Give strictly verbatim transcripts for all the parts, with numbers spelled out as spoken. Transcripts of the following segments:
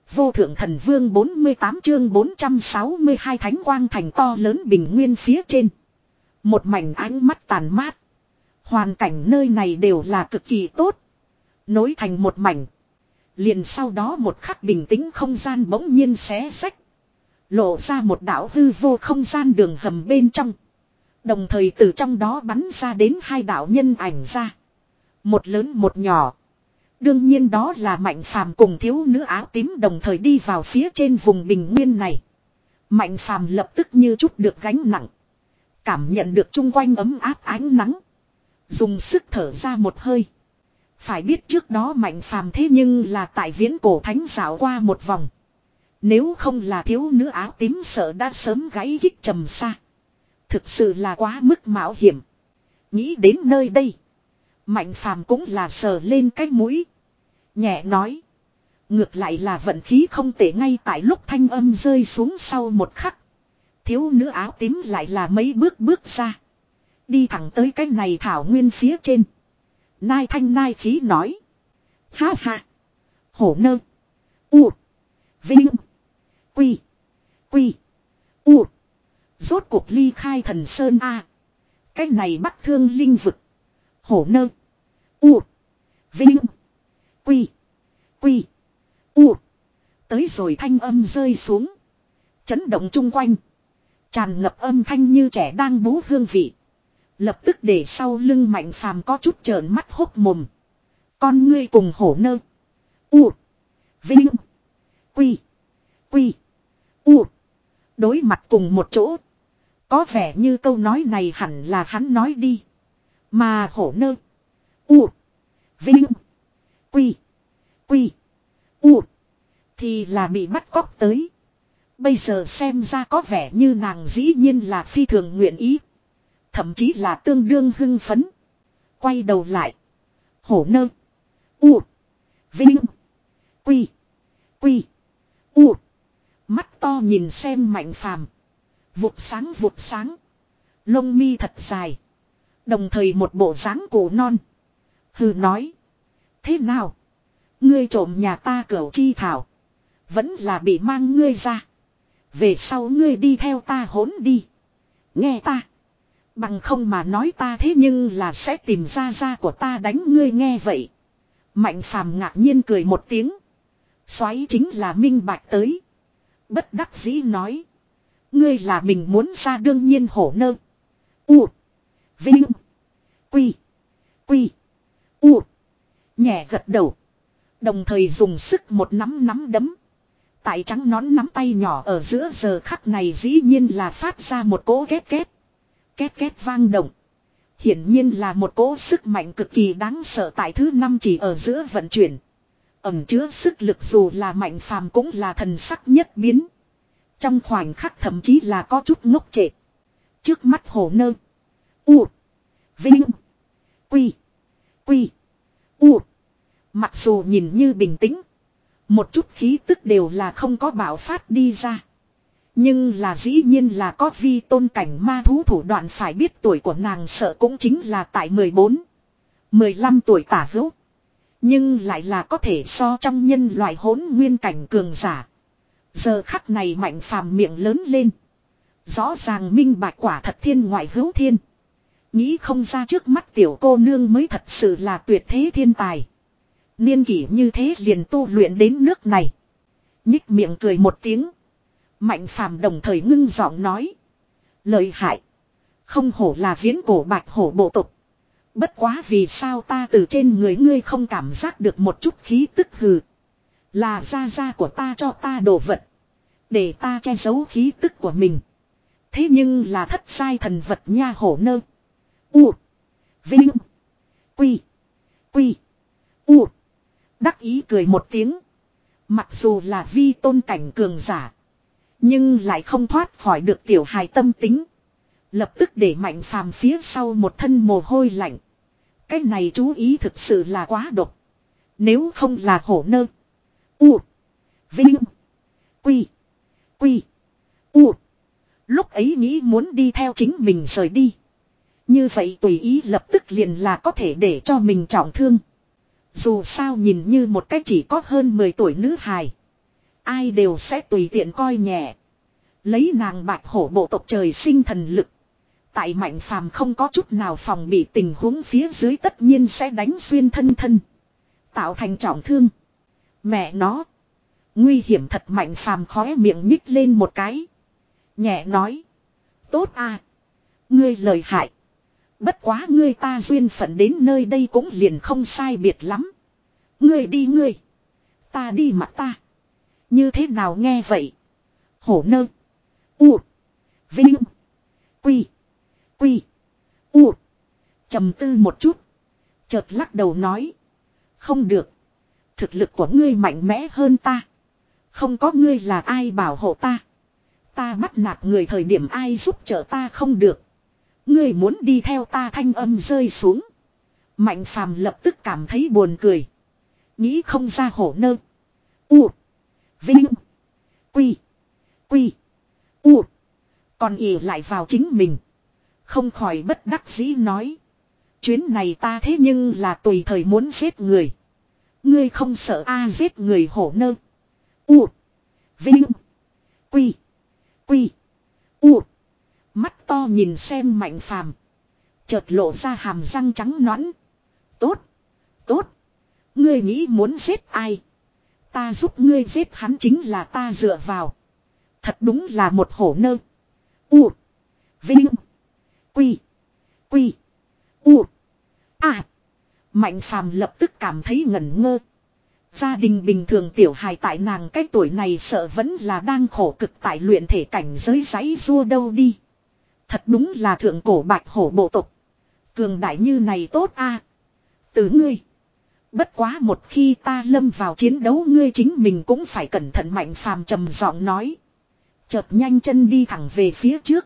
Vô thượng thần vương bốn mươi tám chương bốn trăm sáu mươi hai thánh quang thành to lớn bình nguyên phía trên. Một mảnh ánh mắt tàn mát. Hoàn cảnh nơi này đều là cực kỳ tốt. Nối thành một mảnh. Liền sau đó một khắc bình tĩnh không gian bỗng nhiên xé xách. Lộ ra một đảo hư vô không gian đường hầm bên trong. Đồng thời từ trong đó bắn ra đến hai đạo nhân ảnh ra. Một lớn một nhỏ. Đương nhiên đó là Mạnh Phàm cùng thiếu nữ áo tím đồng thời đi vào phía trên vùng bình nguyên này. Mạnh Phàm lập tức như chút được gánh nặng. Cảm nhận được chung quanh ấm áp ánh nắng. Dùng sức thở ra một hơi. Phải biết trước đó Mạnh Phàm thế nhưng là tại viễn cổ thánh dạo qua một vòng. Nếu không là thiếu nữ áo tím sợ đã sớm gãy gích trầm xa. Thực sự là quá mức mạo hiểm. Nghĩ đến nơi đây. Mạnh Phàm cũng là sờ lên cái mũi. Nhẹ nói. Ngược lại là vận khí không tệ ngay tại lúc thanh âm rơi xuống sau một khắc. Thiếu nữ áo tím lại là mấy bước bước ra. Đi thẳng tới cái này thảo nguyên phía trên. Nai thanh nai khí nói. Ha ha. Hổ nơ. U. Vinh. Quy. Quy. U. Rốt cuộc ly khai thần sơn A. Cái này bắc thương linh vực. Hổ nơ. U. Vinh. Quy. Quy. U. Tới rồi thanh âm rơi xuống. Chấn động chung quanh. Tràn ngập âm thanh như trẻ đang bú hương vị. Lập tức để sau lưng Mạnh Phàm có chút trợn mắt hốc mồm. Con ngươi cùng hổ nơ. U. Vinh. Quy. Quy. U. Đối mặt cùng một chỗ. Có vẻ như câu nói này hẳn là hắn nói đi. Mà hổ nơ. U. Vinh. Quy. Quy. U. Thì là bị bắt cóc tới. Bây giờ xem ra có vẻ như nàng dĩ nhiên là phi thường nguyện ý. Thậm chí là tương đương hưng phấn. Quay đầu lại. Hổ nơ. U. Vinh. Quy. Quy. U. Mắt to nhìn xem Mạnh Phàm. Vụt sáng vụt sáng. Lông mi thật dài. Đồng thời một bộ dáng cổ non. Hừ nói. Thế nào? Ngươi trộm nhà ta cửu chi thảo. Vẫn là bị mang ngươi ra. Về sau ngươi đi theo ta hỗn đi. Nghe ta. Bằng không mà nói ta thế nhưng là sẽ tìm ra ra của ta đánh ngươi nghe vậy. Mạnh Phàm ngạc nhiên cười một tiếng. Xoáy chính là minh bạch tới. Bất đắc dĩ nói. Ngươi là mình muốn ra đương nhiên hổ nơ. U. Vinh. Quy. Quy. U. Nhẹ gật đầu. Đồng thời dùng sức một nắm nắm đấm. Tại trắng nón nắm tay nhỏ ở giữa giờ khắc này dĩ nhiên là phát ra một cỗ két két. Két két vang động. Hiển nhiên là một cỗ sức mạnh cực kỳ đáng sợ tại thứ năm chỉ ở giữa vận chuyển. Ẩm chứa sức lực dù là Mạnh Phàm cũng là thần sắc nhất biến. Trong khoảnh khắc thậm chí là có chút ngốc trệ. Trước mắt hổ nơ. U. Vinh. Quy. Quy. U. Mặc dù nhìn như bình tĩnh. Một chút khí tức đều là không có bạo phát đi ra. Nhưng là dĩ nhiên là có vi tôn cảnh ma thú thủ đoạn phải biết tuổi của nàng sợ cũng chính là tại mười bốn, mười lăm tuổi tả hữu. Nhưng lại là có thể so trong nhân loại hỗn nguyên cảnh cường giả. Giờ khắc này Mạnh Phàm miệng lớn lên. Rõ ràng minh bạch quả thật thiên ngoại hữu thiên. Nghĩ không ra trước mắt tiểu cô nương mới thật sự là tuyệt thế thiên tài. Niên kỷ như thế liền tu luyện đến nước này. Nhích miệng cười một tiếng. Mạnh Phàm đồng thời ngưng giọng nói. Lợi hại. Không hổ là viễn cổ bạch hổ bộ tộc. Bất quá vì sao ta từ trên người ngươi không cảm giác được một chút khí tức hừ. Là gia gia của ta cho ta đồ vật. Để ta che giấu khí tức của mình. Thế nhưng là thất sai thần vật nha hổ nơ. U. Vinh. Quy. Quy. U. Đắc ý cười một tiếng. Mặc dù là vi tôn cảnh cường giả. Nhưng lại không thoát khỏi được tiểu hài tâm tính. Lập tức để Mạnh Phàm phía sau một thân mồ hôi lạnh. Cái này chú ý thực sự là quá độc. Nếu không là hổ nơ. U. Vinh. Quy. Quy. U. Lúc ấy nghĩ muốn đi theo chính mình rời đi. Như vậy tùy ý lập tức liền là có thể để cho mình trọng thương. Dù sao nhìn như một cách chỉ có hơn mười tuổi nữ hài. Ai đều sẽ tùy tiện coi nhẹ. Lấy nàng bạch hổ bộ tộc trời sinh thần lực. Tại Mạnh Phàm không có chút nào phòng bị tình huống phía dưới tất nhiên sẽ đánh xuyên thân thân. Tạo thành trọng thương. Mẹ nó. Nguy hiểm thật. Mạnh Phàm khóe miệng nhích lên một cái. Nhẹ nói. Tốt à. Ngươi lợi hại. Bất quá ngươi ta duyên phận đến nơi đây cũng liền không sai biệt lắm. Ngươi đi ngươi. Ta đi mặt ta. Như thế nào nghe vậy? Hổ nơ. U. Vinh. Quy. Quy. U. Trầm tư một chút. Chợt lắc đầu nói. Không được. Thực lực của ngươi mạnh mẽ hơn ta. Không có ngươi là ai bảo hộ ta. Ta bắt nạt người thời điểm ai giúp trợ ta không được. Ngươi muốn đi theo ta. Thanh âm rơi xuống. Mạnh Phàm lập tức cảm thấy buồn cười. Nghĩ không ra hổ nơ. U. Vinh. Quy. Quy. U. Còn ỉ lại vào chính mình. Không khỏi bất đắc dĩ nói. Chuyến này ta thế nhưng là tùy thời muốn giết người. Ngươi không sợ a à giết người hổ nơ. U. Vinh. Quy. Quy. U. Mắt to nhìn xem Mạnh Phàm. Chợt lộ ra hàm răng trắng nõn. Tốt. Tốt. Ngươi nghĩ muốn giết ai? Ta giúp ngươi giết hắn chính là ta dựa vào. Thật đúng là một hổ nơ. U. Vinh. Quy. Quy. U. À. Mạnh Phàm lập tức cảm thấy ngẩn ngơ. Gia đình bình thường tiểu hài tại nàng cái tuổi này sợ vẫn là đang khổ cực tại luyện thể cảnh giới giấy rua đâu đi. Thật đúng là thượng cổ bạch hổ bộ tộc. Cường đại như này tốt a. À. Từ ngươi. Bất quá một khi ta lâm vào chiến đấu ngươi chính mình cũng phải cẩn thận. Mạnh Phàm trầm giọng nói. Chợt nhanh chân đi thẳng về phía trước.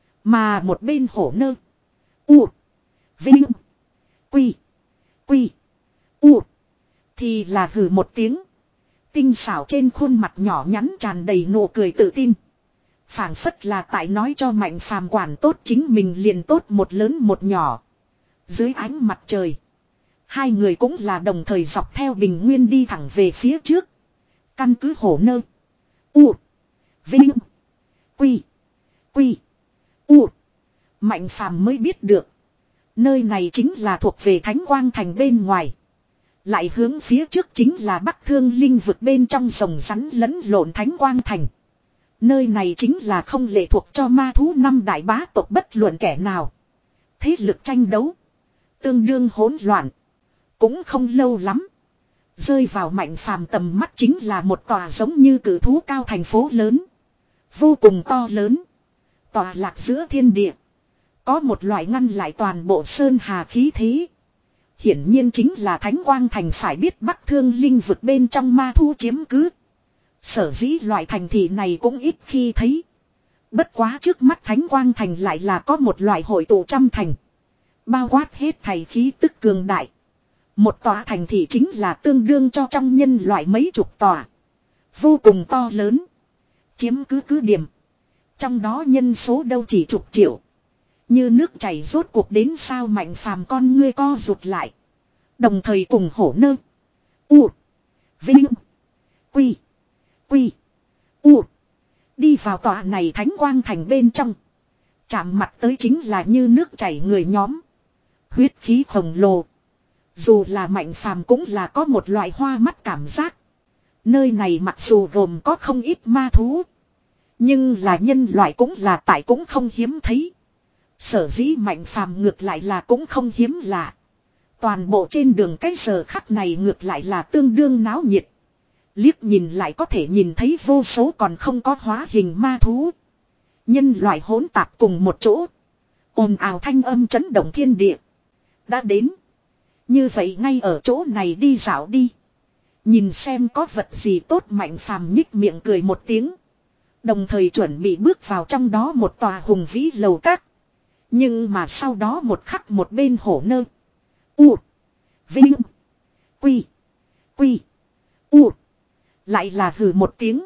Mà một bên hổ nơ. U. Vinh. Quy. Quy. U. Thì là hừ một tiếng. Tinh xảo trên khuôn mặt nhỏ nhắn tràn đầy nụ cười tự tin. Phảng phất là tại nói cho Mạnh Phàm quản tốt chính mình liền tốt một lớn một nhỏ. Dưới ánh mặt trời. Hai người cũng là đồng thời dọc theo bình nguyên đi thẳng về phía trước. Căn cứ hổ nơ. U. Vinh. Quy. Quy. U. Mạnh Phàm mới biết được. Nơi này chính là thuộc về Thánh Quang Thành bên ngoài. Lại hướng phía trước chính là Bắc Thương Linh vực bên trong rồng rắn lẫn lộn Thánh Quang Thành. Nơi này chính là không lệ thuộc cho ma thú năm đại bá tộc bất luận kẻ nào. Thế lực tranh đấu. Tương đương hỗn loạn. Cũng không lâu lắm. Rơi vào Mạnh Phàm tầm mắt chính là một tòa giống như cử thú cao thành phố lớn. Vô cùng to lớn. Tòa lạc giữa thiên địa. Có một loại ngăn lại toàn bộ sơn hà khí thế. Hiển nhiên chính là Thánh Quang Thành phải biết Bắc Thương Linh vực bên trong ma thú chiếm cứ. Sở dĩ loại thành thị này cũng ít khi thấy. Bất quá trước mắt Thánh Quang Thành lại là có một loại hội tụ trăm thành. Bao quát hết thầy khí tức cường đại. Một tòa thành thị chính là tương đương cho trong nhân loại mấy chục tòa. Vô cùng to lớn. Chiếm cứ cứ điểm. Trong đó nhân số đâu chỉ chục triệu. Như nước chảy rốt cuộc đến sao. Mạnh Phàm con ngươi co rụt lại. Đồng thời cùng hổ nơ. U. Vinh. Quy. Quy. U. Đi vào tòa này Thánh Quang Thành bên trong. Chạm mặt tới chính là như nước chảy người nhóm. Huyết khí khổng lồ. Dù là Mạnh Phàm cũng là có một loại hoa mắt cảm giác. Nơi này mặc dù gồm có không ít ma thú. Nhưng là nhân loại cũng là tại cũng không hiếm thấy. Sở dĩ Mạnh Phàm ngược lại là cũng không hiếm lạ. Toàn bộ trên đường cái giờ khắc này ngược lại là tương đương náo nhiệt. Liếc nhìn lại có thể nhìn thấy vô số còn không có hóa hình ma thú. Nhân loại hỗn tạp cùng một chỗ. Ồn ào thanh âm chấn động thiên địa. Đã đến. Như vậy ngay ở chỗ này đi dạo đi. Nhìn xem có vật gì tốt. Mạnh Phàm nhích miệng cười một tiếng. Đồng thời chuẩn bị bước vào trong đó một tòa hùng vĩ lầu các. Nhưng mà sau đó một khắc một bên hổ nơ. U. Vinh. Quy. Quy. U. Lại là hừ một tiếng.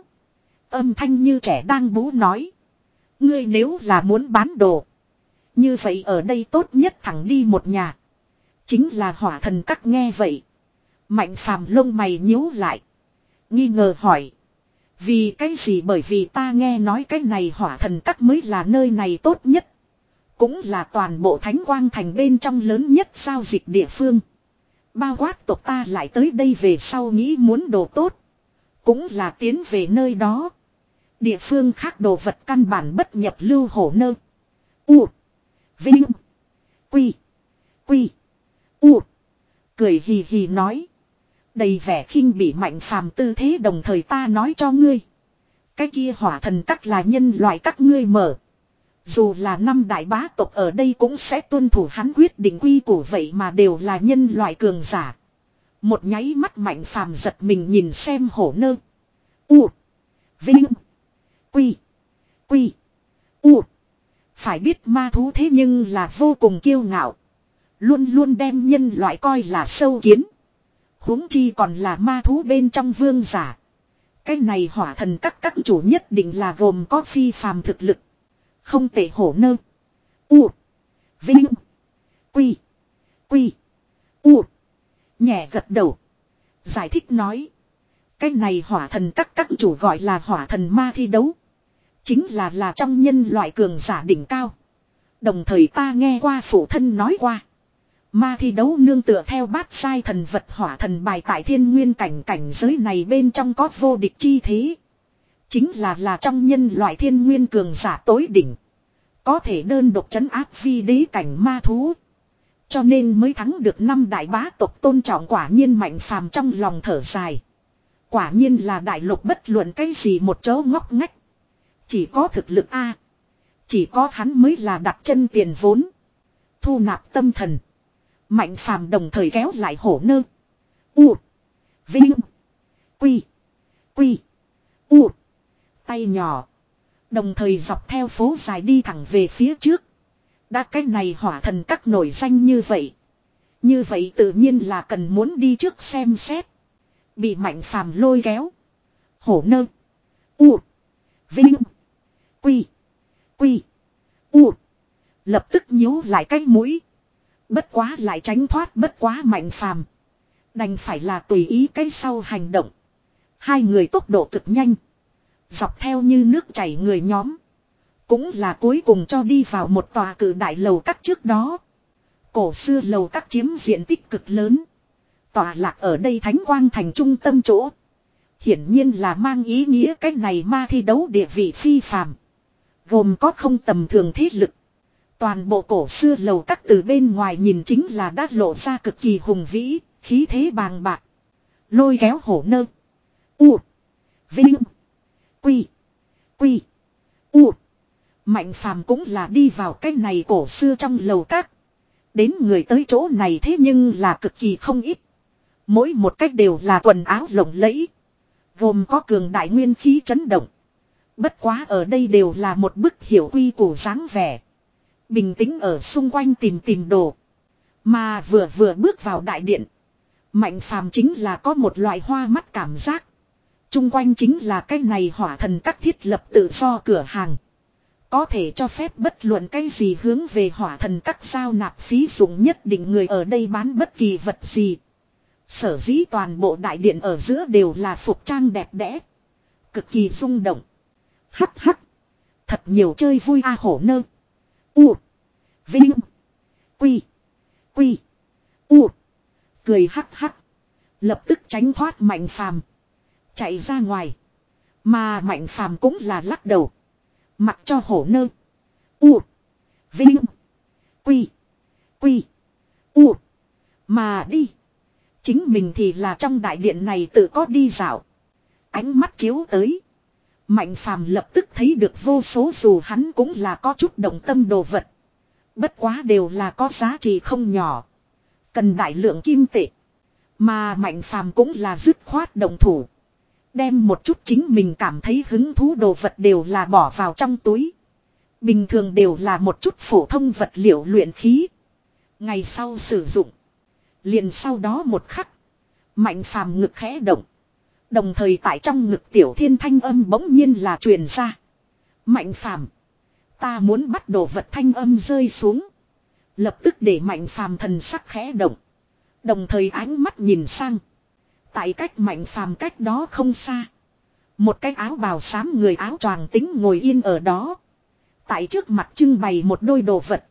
Âm thanh như trẻ đang bú nói. Ngươi nếu là muốn bán đồ. Như vậy ở đây tốt nhất thẳng đi một nhà. Chính là Hỏa Thần Các. Nghe vậy. Mạnh Phàm lông mày nhíu lại. Nghi ngờ hỏi. Vì cái gì? Bởi vì ta nghe nói cái này hỏa thần các mới là nơi này tốt nhất. Cũng là toàn bộ Thánh Quang Thành bên trong lớn nhất giao dịch địa phương. Bao quát tộc ta lại tới đây về sau nghĩ muốn đồ tốt. Cũng là tiến về nơi đó. Địa phương khác đồ vật căn bản bất nhập lưu hổ nơ. U. Vinh. Quy. Quy. U. Cười hì hì nói. Đầy vẻ khinh bỉ Mạnh Phàm tư thế, đồng thời ta nói cho ngươi. Cái kia hỏa thần các là nhân loại các ngươi mở. Dù là năm đại bá tộc ở đây cũng sẽ tuân thủ hắn quyết định quy củ, vậy mà đều là nhân loại cường giả. Một nháy mắt Mạnh Phàm giật mình nhìn xem hổ nơ. U. Vinh. Quy. Quy. U. Phải biết ma thú thế nhưng là vô cùng kiêu ngạo. Luôn luôn đem nhân loại coi là sâu kiến. Huống chi còn là ma thú bên trong vương giả. Cái này hỏa thần các các chủ nhất định là gồm có phi phàm thực lực. Không tệ hổ nơ. U. Vinh. Quy. Quy. U. Nhẹ gật đầu. Giải thích nói. Cái này hỏa thần các các chủ gọi là hỏa thần ma thi đấu. Chính là là trong nhân loại cường giả đỉnh cao. Đồng thời ta nghe qua phụ thân nói qua. Ma thi đấu nương tựa theo bát sai thần vật hỏa thần bài tại thiên nguyên cảnh cảnh giới này bên trong có vô địch chi thế. Chính là là trong nhân loại thiên nguyên cường giả tối đỉnh. Có thể đơn độc trấn áp vi đế cảnh ma thú. Cho nên mới thắng được năm đại bá tộc tôn trọng. Quả nhiên Mạnh Phàm trong lòng thở dài. Quả nhiên là đại lục bất luận cái gì một chỗ ngóc ngách. Chỉ có thực lực A. Chỉ có hắn mới là đặt chân tiền vốn. Thu nạp tâm thần. Mạnh Phàm đồng thời kéo lại hổ nơ. U. Vinh. Quy. Quy. U. Tay nhỏ. Đồng thời dọc theo phố dài đi thẳng về phía trước. Đã cái này hỏa thần các nổi danh như vậy. Như vậy tự nhiên là cần muốn đi trước xem xét. Bị Mạnh Phàm lôi kéo. Hổ nơ. U. Vinh. Quy. Quy. U. Lập tức nhíu lại cái mũi. Bất quá lại tránh thoát bất quá Mạnh Phàm. Đành phải là tùy ý cái sau hành động. Hai người tốc độ cực nhanh. Dọc theo như nước chảy người nhóm. Cũng là cuối cùng cho đi vào một tòa cử đại lầu các trước đó. Cổ xưa lầu các chiếm diện tích cực lớn. Tòa lạc ở đây Thánh Quang Thành trung tâm chỗ. Hiển nhiên là mang ý nghĩa cái này ma thi đấu địa vị phi phàm. Gồm có không tầm thường thế lực. Toàn bộ cổ xưa lầu các từ bên ngoài nhìn chính là đã lộ ra cực kỳ hùng vĩ, khí thế bàng bạc. Lôi kéo hổ nơ. U. Vinh. Quy. Quy. U. Mạnh Phàm cũng là đi vào cái này cổ xưa trong lầu các. Đến người tới chỗ này thế nhưng là cực kỳ không ít. Mỗi một cách đều là quần áo lộng lẫy. Gồm có cường đại nguyên khí chấn động. Bất quá ở đây đều là một bức hiểu quy củ dáng vẻ. Bình tĩnh ở xung quanh tìm tìm đồ. Mà vừa vừa bước vào đại điện. Mạnh Phàm chính là có một loại hoa mắt cảm giác. Trung quanh chính là cái này hỏa thần các thiết lập tự do cửa hàng. Có thể cho phép bất luận cái gì hướng về hỏa thần các giao nạp phí dụng nhất định người ở đây bán bất kỳ vật gì. Sở dĩ toàn bộ đại điện ở giữa đều là phục trang đẹp đẽ. Cực kỳ rung động. Hắc hắc. Thật nhiều chơi vui a hổ nơ. U. Vinh. Quy. Quy. U. Cười hắc hắc. Lập tức tránh thoát Mạnh Phàm. Chạy ra ngoài. Mà Mạnh Phàm cũng là lắc đầu. Mặc cho hổ nơ. U. Vinh. Quy. Quy. U. Mà đi. Chính mình thì là trong đại điện này tự có đi dạo. Ánh mắt chiếu tới. Mạnh Phàm lập tức thấy được vô số dù hắn cũng là có chút động tâm đồ vật. Bất quá đều là có giá trị không nhỏ. Cần đại lượng kim tệ. Mà Mạnh Phàm cũng là dứt khoát động thủ. Đem một chút chính mình cảm thấy hứng thú đồ vật đều là bỏ vào trong túi. Bình thường đều là một chút phổ thông vật liệu luyện khí. Ngày sau sử dụng. Liền sau đó một khắc. Mạnh Phàm ngực khẽ động. Đồng thời tại trong ngực Tiểu Thiên thanh âm bỗng nhiên là truyền ra. Mạnh Phàm, ta muốn bắt đồ vật thanh âm rơi xuống. Lập tức để Mạnh Phàm thần sắc khẽ động. Đồng thời ánh mắt nhìn sang. Tại cách Mạnh Phàm cách đó không xa. Một cái áo bào xám người áo choàng tính ngồi yên ở đó. Tại trước mặt trưng bày một đôi đồ vật.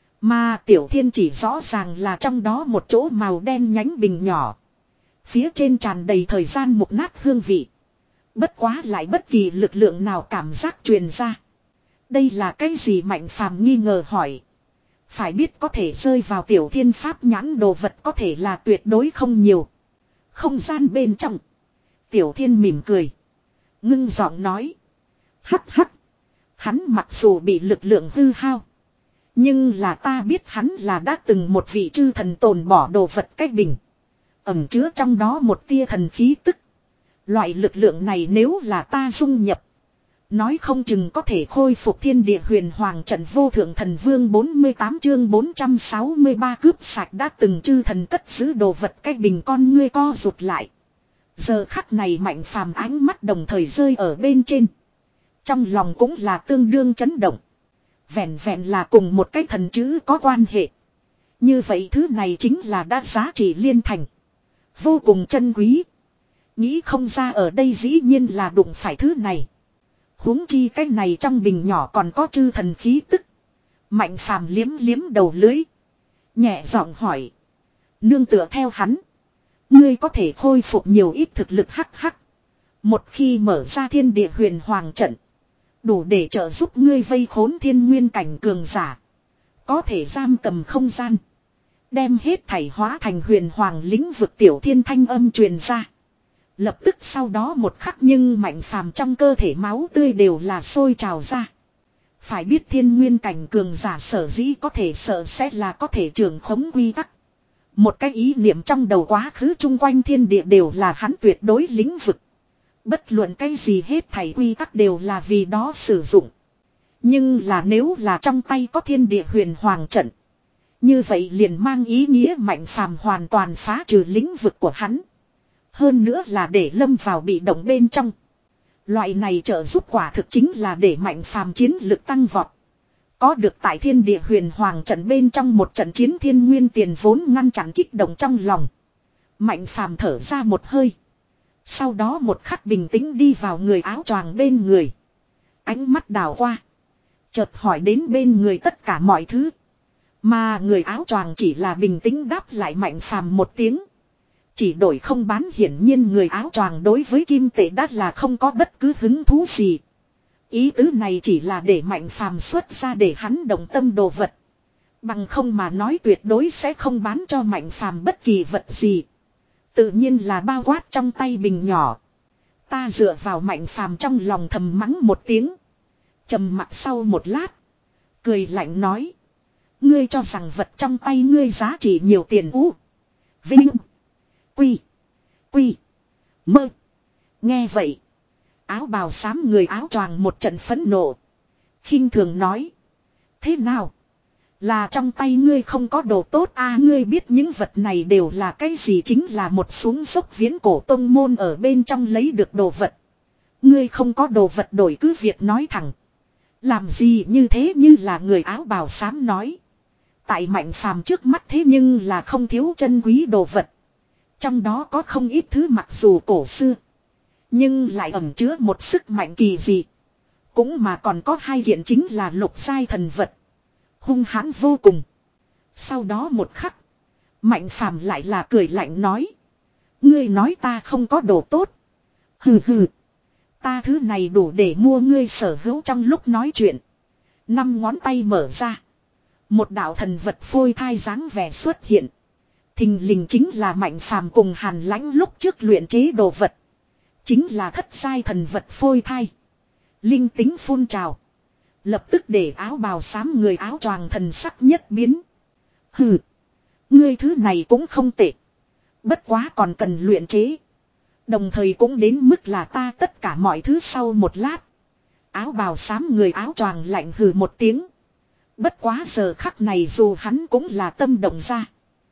Mà Tiểu Thiên chỉ rõ ràng là trong đó một chỗ màu đen nhánh bình nhỏ. Phía trên tràn đầy thời gian mục nát hương vị. Bất quá lại bất kỳ lực lượng nào cảm giác truyền ra. Đây là cái gì Mạnh Phàm nghi ngờ hỏi. Phải biết có thể rơi vào Tiểu Thiên pháp nhãn đồ vật có thể là tuyệt đối không nhiều. Không gian bên trong. Tiểu Thiên mỉm cười. Ngưng giọng nói. Hắc hắc. Hắn mặc dù bị lực lượng hư hao. Nhưng là ta biết hắn là đã từng một vị chư thần tồn bỏ đồ vật cách bình. Ẩm chứa trong đó một tia thần khí tức. Loại lực lượng này nếu là ta dung nhập. Nói không chừng có thể khôi phục thiên địa huyền hoàng trận vô thượng thần vương bốn mươi tám chương bốn trăm sáu mươi ba cướp sạch đã từng chư thần cất giữ đồ vật cách bình con ngươi co rụt lại. Giờ khắc này Mạnh Phàm ánh mắt đồng thời rơi ở bên trên. Trong lòng cũng là tương đương chấn động. Vẹn vẹn là cùng một cái thần chữ có quan hệ. Như vậy thứ này chính là đã giá trị liên thành. Vô cùng chân quý. Nghĩ không ra ở đây dĩ nhiên là đụng phải thứ này. Huống chi cái này trong bình nhỏ còn có chư thần khí tức. Mạnh Phàm liếm liếm đầu lưới. Nhẹ giọng hỏi. Nương tựa theo hắn. Ngươi có thể khôi phục nhiều ít thực lực hắc hắc. Một khi mở ra thiên địa huyền hoàng trận. Đủ để trợ giúp ngươi vây khốn thiên nguyên cảnh cường giả. Có thể giam cầm không gian. Đem hết thảy hóa thành huyền hoàng lĩnh vực Tiểu Thiên thanh âm truyền ra. Lập tức sau đó một khắc nhưng Mạnh Phàm trong cơ thể máu tươi đều là sôi trào ra. Phải biết thiên nguyên cảnh cường giả sở dĩ có thể sợ sẽ là có thể trường khống quy tắc. Một cái ý niệm trong đầu quá khứ chung quanh thiên địa đều là hắn tuyệt đối lĩnh vực. Bất luận cái gì hết thảy quy tắc đều là vì đó sử dụng. Nhưng là nếu là trong tay có thiên địa huyền hoàng trận. Như vậy liền mang ý nghĩa Mạnh Phàm hoàn toàn phá trừ lĩnh vực của hắn. Hơn nữa là để lâm vào bị động bên trong. Loại này trợ giúp quả thực chính là để Mạnh Phàm chiến lực tăng vọt. Có được tại thiên địa huyền hoàng trận bên trong một trận chiến thiên nguyên tiền vốn ngăn chặn kích động trong lòng. Mạnh Phàm thở ra một hơi. Sau đó một khắc bình tĩnh đi vào người áo choàng bên người. Ánh mắt đảo qua. Chợt hỏi đến bên người tất cả mọi thứ. Mà người áo choàng chỉ là bình tĩnh đáp lại Mạnh Phàm một tiếng. Chỉ đổi không bán hiển nhiên người áo choàng đối với kim tệ đã là không có bất cứ hứng thú gì. Ý tứ này chỉ là để Mạnh Phàm xuất ra để hắn động tâm đồ vật. Bằng không mà nói tuyệt đối sẽ không bán cho Mạnh Phàm bất kỳ vật gì. Tự nhiên là bao quát trong tay bình nhỏ. Ta dựa vào Mạnh Phàm trong lòng thầm mắng một tiếng. Trầm mặc sau một lát. Cười lạnh nói. Ngươi cho rằng vật trong tay ngươi giá trị nhiều tiền ú. Vinh. Quy. Quy. Mơ. Nghe vậy. Áo bào xám người áo choàng một trận phẫn nộ. Khinh thường nói. Thế nào? Là trong tay ngươi không có đồ tốt à, ngươi biết những vật này đều là cái gì, chính là một xuống dốc viễn cổ tông môn ở bên trong lấy được đồ vật. Ngươi không có đồ vật đổi cứ việc nói thẳng. Làm gì như thế, như là người áo bào xám nói. Tại Mạnh Phàm trước mắt thế nhưng là không thiếu chân quý đồ vật. Trong đó có không ít thứ mặc dù cổ xưa. Nhưng lại ẩn chứa một sức mạnh kỳ dị. Cũng mà còn có hai kiện chính là lục giai thần vật. Hung hãn vô cùng. Sau đó một khắc. Mạnh Phàm lại là cười lạnh nói. Ngươi nói ta không có đồ tốt. Hừ hừ. Ta thứ này đủ để mua ngươi sở hữu. Trong lúc nói chuyện. Năm ngón tay mở ra. Một đạo thần vật phôi thai dáng vẻ xuất hiện. Thình lình chính là Mạnh Phàm cùng Hàn Lãnh lúc trước luyện chế đồ vật. Chính là thất giai thần vật phôi thai. Linh tính phun trào. Lập tức để áo bào xám người áo choàng thần sắc nhất biến. Hừ. Ngươi thứ này cũng không tệ. Bất quá còn cần luyện chế. Đồng thời cũng đến mức là ta tất cả mọi thứ sau một lát. Áo bào xám người áo choàng lạnh hừ một tiếng. Bất quá giờ khắc này dù hắn cũng là tâm động ra.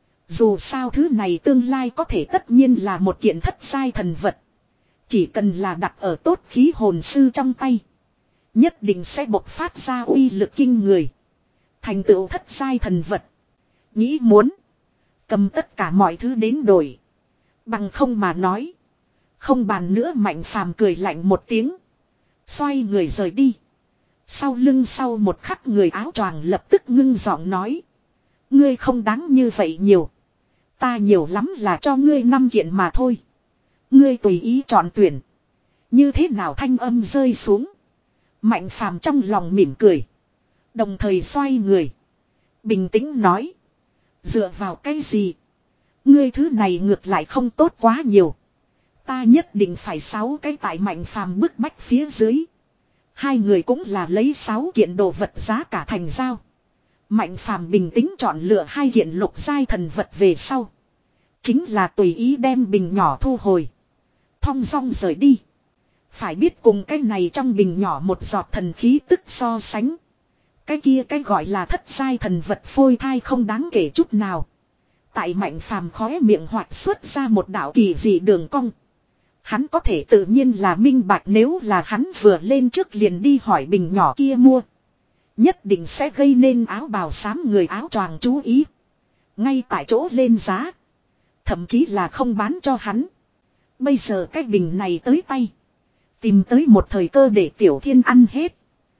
Dù sao thứ này tương lai có thể tất nhiên là một kiện thất giai thần vật. Chỉ cần là đặt ở tốt khí hồn sư trong tay. Nhất định sẽ bộc phát ra uy lực kinh người. Thành tựu thất giai thần vật. Nghĩ muốn. Cầm tất cả mọi thứ đến đổi. Bằng không mà nói. Không bàn nữa, Mạnh Phàm cười lạnh một tiếng. Xoay người rời đi. Sau lưng sau một khắc người áo choàng lập tức ngưng giọng nói. Ngươi không đáng như vậy nhiều. Ta nhiều lắm là cho ngươi năm kiện mà thôi. Ngươi tùy ý chọn tuyển. Như thế nào thanh âm rơi xuống. Mạnh Phàm trong lòng mỉm cười. Đồng thời xoay người. Bình tĩnh nói. Dựa vào cái gì? Ngươi thứ này ngược lại không tốt quá nhiều. Ta nhất định phải sáu cái tại Mạnh Phàm bức bách phía dưới. Hai người cũng là lấy sáu kiện đồ vật giá cả thành giao. Mạnh Phàm bình tĩnh chọn lựa hai kiện lục giai thần vật về sau. Chính là tùy ý đem bình nhỏ thu hồi. Thong dong rời đi. Phải biết cùng cái này trong bình nhỏ một giọt thần khí tức so sánh. Cái kia cái gọi là thất giai thần vật phôi thai không đáng kể chút nào. Tại Mạnh Phàm khóe miệng hoạt xuất ra một đạo kỳ dị đường cong. Hắn có thể tự nhiên là minh bạch, nếu là hắn vừa lên trước liền đi hỏi bình nhỏ kia mua. Nhất định sẽ gây nên áo bào xám người áo choàng chú ý. Ngay tại chỗ lên giá. Thậm chí là không bán cho hắn. Bây giờ cái bình này tới tay. Tìm tới một thời cơ để Tiểu Thiên ăn hết.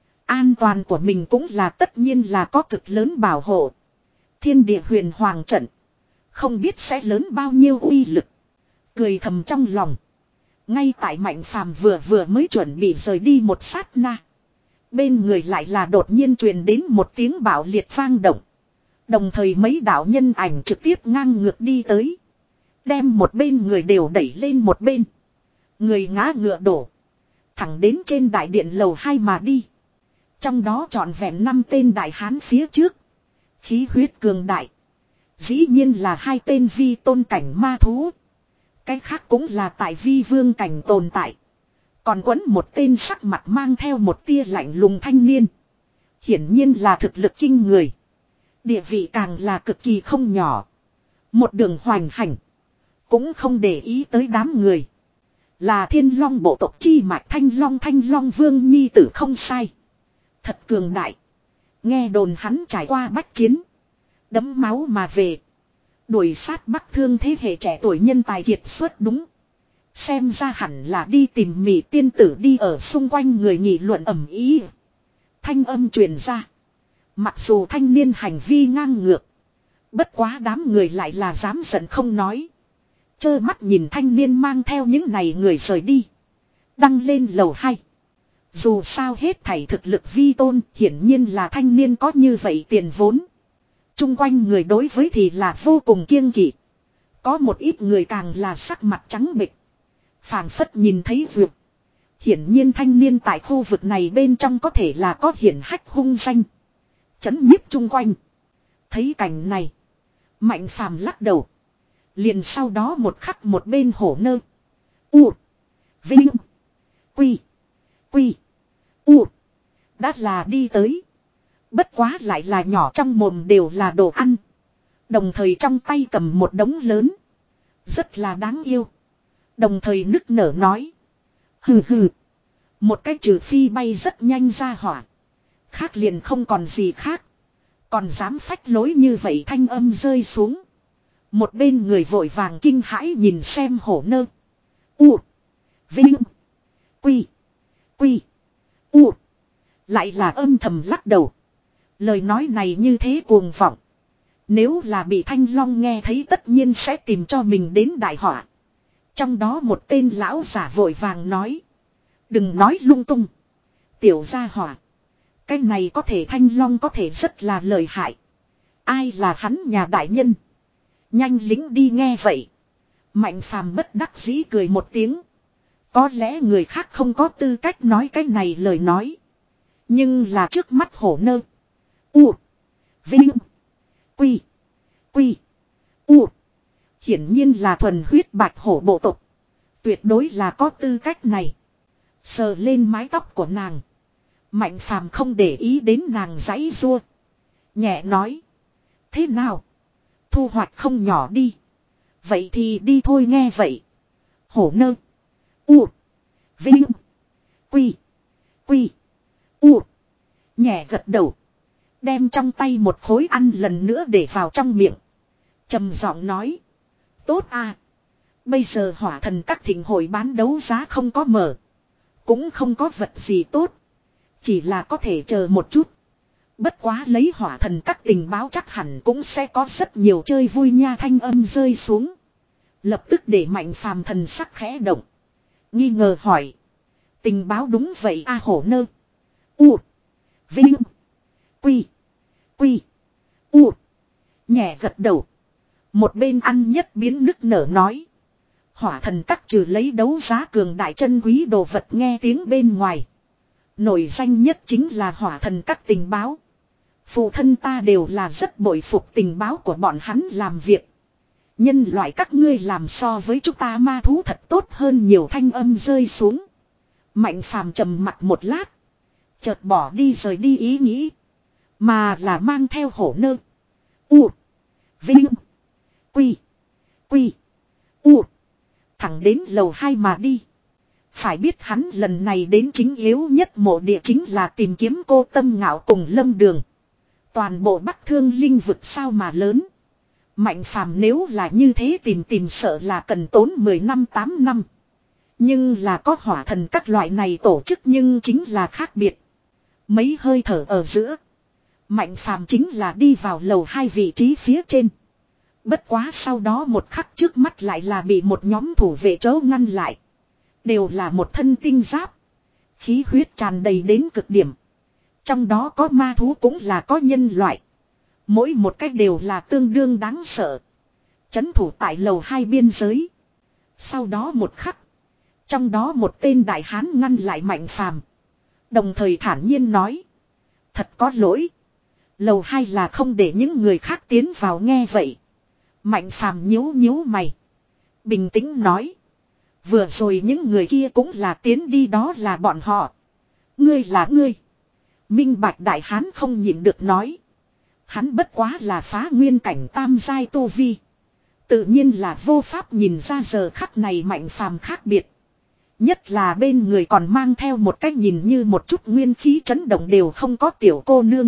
An toàn của mình cũng là tất nhiên là có cực lớn bảo hộ. Thiên địa huyền hoàng trận. Không biết sẽ lớn bao nhiêu uy lực. Cười thầm trong lòng. Ngay tại Mạnh Phàm vừa vừa mới chuẩn bị rời đi một sát na. Bên người lại là đột nhiên truyền đến một tiếng bạo liệt vang động. Đồng thời mấy đạo nhân ảnh trực tiếp ngang ngược đi tới. Đem một bên người đều đẩy lên một bên. Người ngã ngựa đổ. Thẳng đến trên đại điện lầu hai mà đi. Trong đó trọn vẹn năm tên đại hán phía trước. Khí huyết cường đại. Dĩ nhiên là hai tên vi tôn cảnh ma thú. Cái khác cũng là tại vi vương cảnh tồn tại. Còn quấn một tên sắc mặt mang theo một tia lạnh lùng thanh niên. Hiển nhiên là thực lực kinh người. Địa vị càng là cực kỳ không nhỏ. Một đường hoành hành. Cũng không để ý tới đám người. Là Thiên Long bộ tộc chi mạch Thanh Long Thanh Long Vương nhi tử không sai. Thật cường đại. Nghe đồn hắn trải qua bách chiến. Đấm máu mà về. Đuổi sát Bắc Thương thế hệ trẻ tuổi nhân tài kiệt xuất đúng. Xem ra hẳn là đi tìm Mị tiên tử đi, ở xung quanh người nghị luận ầm ĩ. Thanh âm truyền ra. Mặc dù thanh niên hành vi ngang ngược. Bất quá đám người lại là dám giận không nói. Chơ mắt nhìn thanh niên mang theo những này người rời đi. Đăng lên lầu hai. Dù sao hết thảy thực lực vi tôn, hiển nhiên là thanh niên có như vậy tiền vốn. Trung quanh người đối với thì là vô cùng kiêng kỵ. Có một ít người càng là sắc mặt trắng bệch. Phảng phất nhìn thấy dược. Hiển nhiên thanh niên tại khu vực này bên trong có thể là có hiển hách hung danh. Chấn nhiếp chung quanh. Thấy cảnh này. Mạnh Phàm lắc đầu. Liền sau đó một khắc một bên hổ nơ. U. Vinh. Quy. Quy. U. Đã là đi tới. Bất quá lại là nhỏ trong mồm đều là đồ ăn. Đồng thời trong tay cầm một đống lớn. Rất là đáng yêu. Đồng thời nức nở nói. Hừ hừ. Một cái trừ phi bay rất nhanh ra hỏa. Khác liền không còn gì khác. Còn dám phách lối như vậy, thanh âm rơi xuống. Một bên người vội vàng kinh hãi nhìn xem hổ nơ. U. Vinh. Quy. Quy. U. Lại là âm thầm lắc đầu. Lời nói này như thế cuồng vọng. Nếu là bị Thanh Long nghe thấy tất nhiên sẽ tìm cho mình đến đại họa. Trong đó một tên lão giả vội vàng nói. Đừng nói lung tung. Tiểu gia hỏa. Cái này có thể Thanh Long có thể rất là lợi hại. Ai là hắn nhà đại nhân. Nhanh lính đi nghe vậy. Mạnh Phàm bất đắc dĩ cười một tiếng. Có lẽ người khác không có tư cách nói cái này lời nói. Nhưng là trước mắt hổ nơ. U. Vinh. Quy. Quy. U. Hiển nhiên là thuần huyết bạch hổ bộ tộc. Tuyệt đối là có tư cách này. Sờ lên mái tóc của nàng. Mạnh Phàm không để ý đến nàng giãy giụa. Nhẹ nói. Thế nào? Thu hoạch không nhỏ đi. Vậy thì đi thôi, nghe vậy. Hổ nơ. U. Vinh. Quy. Quy. U. Nhẹ gật đầu. Đem trong tay một khối ăn lần nữa để vào trong miệng. Trầm giọng nói. Tốt à. Bây giờ hỏa thần các thịnh hội bán đấu giá không có mở. Cũng không có vật gì tốt. Chỉ là có thể chờ một chút. Bất quá lấy hỏa thần các tình báo chắc hẳn cũng sẽ có rất nhiều chơi vui nha, thanh âm rơi xuống. Lập tức để Mạnh Phàm thần sắc khẽ động. Nghi ngờ hỏi. Tình báo đúng vậy a? Hổ nơ. U. Vinh. Quy. Quy. U. Nhẹ gật đầu. Một bên ăn nhất biến nức nở nói. Hỏa thần các trừ lấy đấu giá cường đại chân quý đồ vật nghe tiếng bên ngoài. Nổi danh nhất chính là hỏa thần các tình báo. Phụ thân ta đều là rất bội phục tình báo của bọn hắn làm việc. Nhân loại các ngươi làm so với chúng ta ma thú thật tốt hơn nhiều, thanh âm rơi xuống. Mạnh Phàm trầm mặt một lát. Chợt bỏ đi rời đi ý nghĩ. Mà là mang theo hổ nơ. U. Vinh. Quy. Quy. U. Thẳng đến lầu hai mà đi. Phải biết hắn lần này đến chính yếu nhất mộ địa chính là tìm kiếm cô Tâm Ngạo cùng Lâm Đường. Toàn bộ Bắc Thương Linh vực sao mà lớn. Mạnh Phàm nếu là như thế tìm tìm sợ là cần tốn mười năm tám năm. Nhưng là có hỏa thần các loại này tổ chức nhưng chính là khác biệt. Mấy hơi thở ở giữa. Mạnh Phàm chính là đi vào lầu hai vị trí phía trên. Bất quá sau đó một khắc trước mắt lại là bị một nhóm thủ vệ trớ ngăn lại. Đều là một thân tinh giáp. Khí huyết tràn đầy đến cực điểm. Trong đó có ma thú cũng là có nhân loại. Mỗi một cách đều là tương đương đáng sợ. Chấn thủ tại lầu hai biên giới. Sau đó một khắc. Trong đó một tên đại hán ngăn lại Mạnh Phàm. Đồng thời thản nhiên nói. Thật có lỗi. Lầu hai là không để những người khác tiến vào, nghe vậy. Mạnh Phàm nhíu nhíu mày. Bình tĩnh nói. Vừa rồi những người kia cũng là tiến đi, đó là bọn họ. Ngươi là ngươi. Minh Bạch đại hán không nhịn được nói. Hắn bất quá là phá nguyên cảnh tam giai tu vi. Tự nhiên là vô pháp nhìn ra giờ khắc này Mạnh Phàm khác biệt. Nhất là bên người còn mang theo một cách nhìn như một chút nguyên khí chấn động đều không có tiểu cô nương.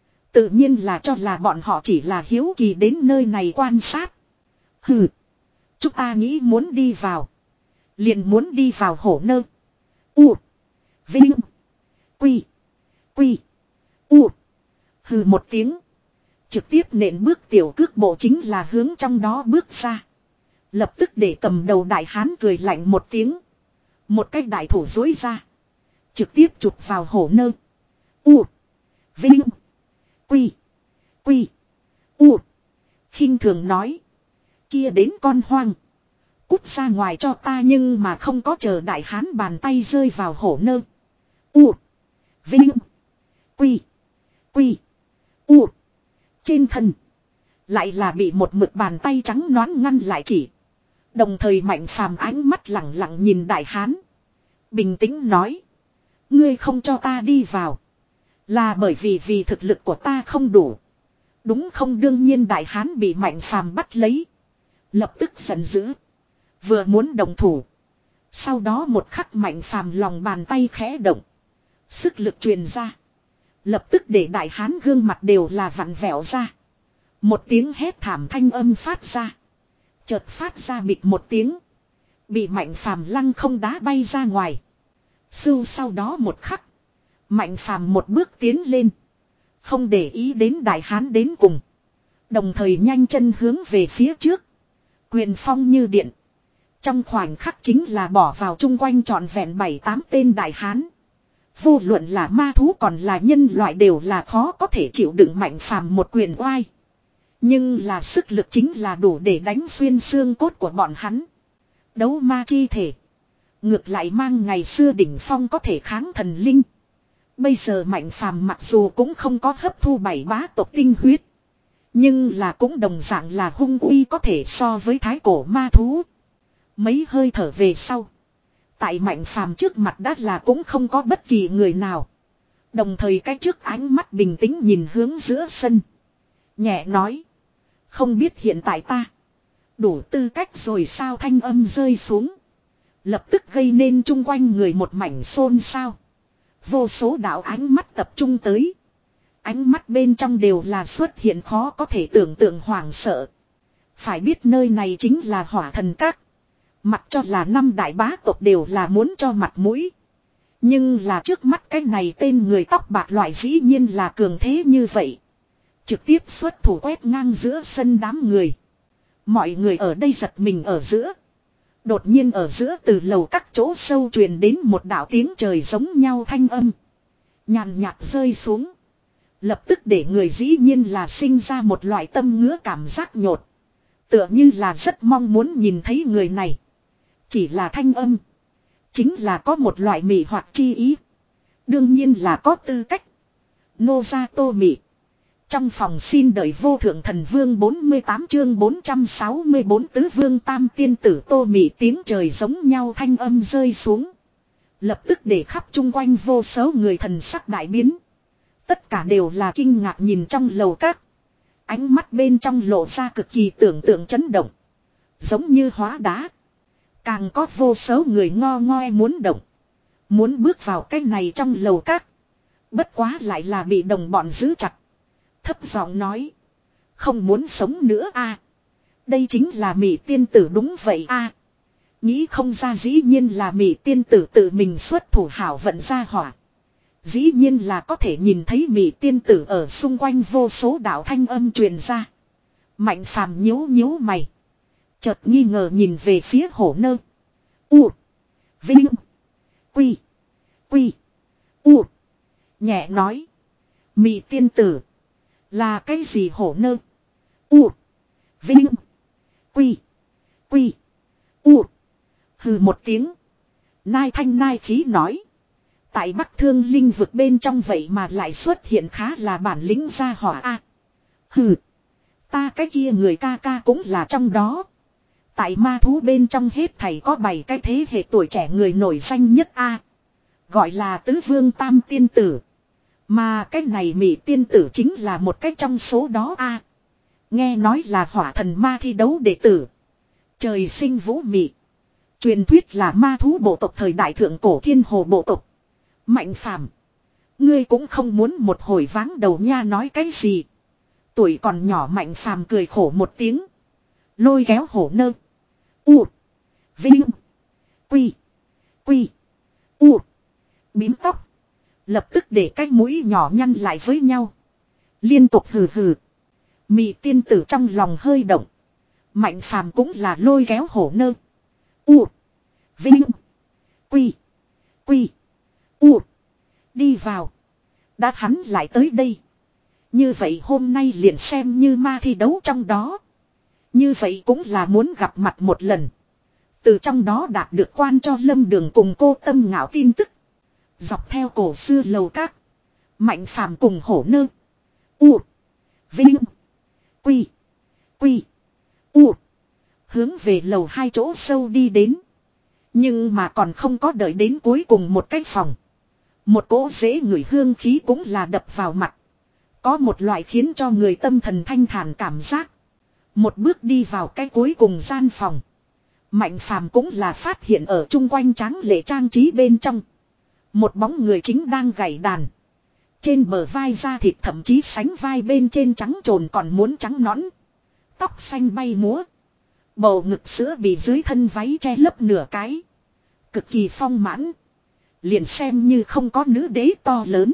Tự nhiên là cho là bọn họ chỉ là hiếu kỳ đến nơi này quan sát. Hừ. Chúng ta nghĩ muốn đi vào. Liền muốn đi vào hổ nơ. U. Vinh. Quy. Quy. U. Hừ một tiếng. Trực tiếp nện bước tiểu cước bộ chính là hướng trong đó bước ra. Lập tức để cầm đầu đại hán cười lạnh một tiếng. Một cái đại thủ dối ra. Trực tiếp chụp vào hổ nơ. U. Vinh. Quy. Quy. U. Khinh thường nói. Kia đến con hoang. Cút ra ngoài cho ta, nhưng mà không có chờ đại hán bàn tay rơi vào hổ nơ. U. Vinh. Quy. Quy. U. Trên thân. Lại là bị một mực bàn tay trắng nõn ngăn lại chỉ. Đồng thời Mạnh Phàm ánh mắt lẳng lặng nhìn đại hán. Bình tĩnh nói. Ngươi không cho ta đi vào. Là bởi vì vì thực lực của ta không đủ. Đúng không? Đương nhiên đại hán bị Mạnh Phàm bắt lấy. Lập tức giận dữ. Vừa muốn đồng thủ. Sau đó một khắc Mạnh Phàm lòng bàn tay khẽ động. Sức lực truyền ra. Lập tức để đại hán gương mặt đều là vặn vẹo ra. Một tiếng hét thảm thanh âm phát ra. Chợt phát ra bịch một tiếng. Bị Mạnh Phàm lăng không đá bay ra ngoài. Sưu sau đó một khắc. Mạnh Phàm một bước tiến lên. Không để ý đến đại hán đến cùng. Đồng thời nhanh chân hướng về phía trước. Quyền phong như điện. Trong khoảnh khắc chính là bỏ vào chung quanh trọn vẹn bảy tám tên đại hán. Vô luận là ma thú còn là nhân loại đều là khó có thể chịu đựng Mạnh Phàm một quyền oai. Nhưng là sức lực chính là đủ để đánh xuyên xương cốt của bọn hắn. Đấu ma chi thể. Ngược lại mang ngày xưa đỉnh phong có thể kháng thần linh. Bây giờ Mạnh Phàm mặc dù cũng không có hấp thu bảy bá tộc tinh huyết. Nhưng là cũng đồng dạng là hung uy có thể so với thái cổ ma thú. Mấy hơi thở về sau. Tại Mạnh Phàm trước mặt đã là cũng không có bất kỳ người nào. Đồng thời cái trước ánh mắt bình tĩnh nhìn hướng giữa sân. Nhẹ nói. Không biết hiện tại ta. Đủ tư cách rồi sao, thanh âm rơi xuống. Lập tức gây nên chung quanh người một mảnh xôn xao. Vô số đạo ánh mắt tập trung tới. Ánh mắt bên trong đều là xuất hiện khó có thể tưởng tượng hoảng sợ. Phải biết nơi này chính là hỏa thần các. Mặc cho là năm đại bá tộc đều là muốn cho mặt mũi. Nhưng là trước mắt cái này tên người tóc bạc loại dĩ nhiên là cường thế như vậy. Trực tiếp xuất thủ quét ngang giữa sân đám người. Mọi người ở đây giật mình ở giữa. Đột nhiên ở giữa từ lầu các chỗ sâu truyền đến một đạo tiếng trời giống nhau thanh âm. Nhàn nhạt rơi xuống. Lập tức để người dĩ nhiên là sinh ra một loại tâm ngứa cảm giác nhột. Tựa như là rất mong muốn nhìn thấy người này. Chỉ là thanh âm. Chính là có một loại mị hoặc chi ý. Đương nhiên là có tư cách. Nô gia tô mị. Trong phòng xin đợi vô thượng thần vương bốn mươi tám chương bốn trăm sáu mươi bốn tứ vương tam tiên tử tô mị tiếng trời giống nhau thanh âm rơi xuống. Lập tức để khắp chung quanh vô số người thần sắc đại biến. Tất cả đều là kinh ngạc nhìn trong lầu các. Ánh mắt bên trong lộ ra cực kỳ tưởng tượng chấn động. Giống như hóa đá. Càng có vô số người ngo ngoe muốn động. Muốn bước vào cái này trong lầu các. Bất quá lại là bị đồng bọn giữ chặt. Thấp giọng nói. Không muốn sống nữa a. Đây chính là Mị tiên tử đúng vậy a. Nghĩ không ra dĩ nhiên là Mị tiên tử tự mình xuất thủ hảo vận ra hỏa. Dĩ nhiên là có thể nhìn thấy Mị tiên tử ở xung quanh vô số đạo thanh âm truyền ra. Mạnh phàm nhíu nhíu mày. Chợt nghi ngờ nhìn về phía hổ nơ. U. Vinh. Quy. Quy. U. Nhẹ nói. Mị tiên tử. Là cái gì hổ nơ? U. Vinh. Quy. Quy. U. Hừ một tiếng. Nai thanh nai khí nói. Tại Bắc Thương Linh vực bên trong vậy mà lại xuất hiện khá là bản lĩnh gia hỏa a. Hừ. Ta cái kia người ca ca cũng là trong đó. Tại ma thú bên trong hết thảy có bảy cái thế hệ tuổi trẻ người nổi danh nhất a. Gọi là tứ vương tam tiên tử. Mà cái này Mị tiên tử chính là một cái trong số đó a. Nghe nói là hỏa thần ma thi đấu đệ tử. Trời sinh vũ mị. Truyền thuyết là ma thú bộ tộc thời đại thượng cổ thiên hồ bộ tộc. Mạnh phàm. Ngươi cũng không muốn một hồi váng đầu nha nói cái gì. Tuổi còn nhỏ Mạnh phàm cười khổ một tiếng. Lôi kéo hổ nơ. U. Vinh. Quy. Quy. U. Bím tóc. Lập tức để cái mũi nhỏ nhăn lại với nhau. Liên tục hừ hừ. Mị tiên tử trong lòng hơi động. Mạnh phàm cũng là lôi kéo hổ nơ. U. Vinh. Quy. Quy. U. Đi vào. Đã hắn lại tới đây. Như vậy hôm nay liền xem như ma thi đấu trong đó. Như vậy cũng là muốn gặp mặt một lần. Từ trong đó đạt được quan cho Lâm Đường cùng cô Tâm Ngạo tin tức. Dọc theo cổ xưa lầu các. Mạnh phàm cùng hổ nơ. U. Vinh. Quy. Quy. U. Hướng về lầu hai chỗ sâu đi đến. Nhưng mà còn không có đợi đến cuối cùng một cái phòng. Một cỗ dễ ngửi hương khí cũng là đập vào mặt. Có một loại khiến cho người tâm thần thanh thản cảm giác. Một bước đi vào cái cuối cùng gian phòng. Mạnh phàm cũng là phát hiện ở chung quanh tráng lệ trang trí bên trong. Một bóng người chính đang gảy đàn. Trên bờ vai da thịt thậm chí sánh vai bên trên trắng trồn còn muốn trắng nõn. Tóc xanh bay múa. Bầu ngực sữa bị dưới thân váy che lấp nửa cái. Cực kỳ phong mãn. Liền xem như không có nữ đế to lớn.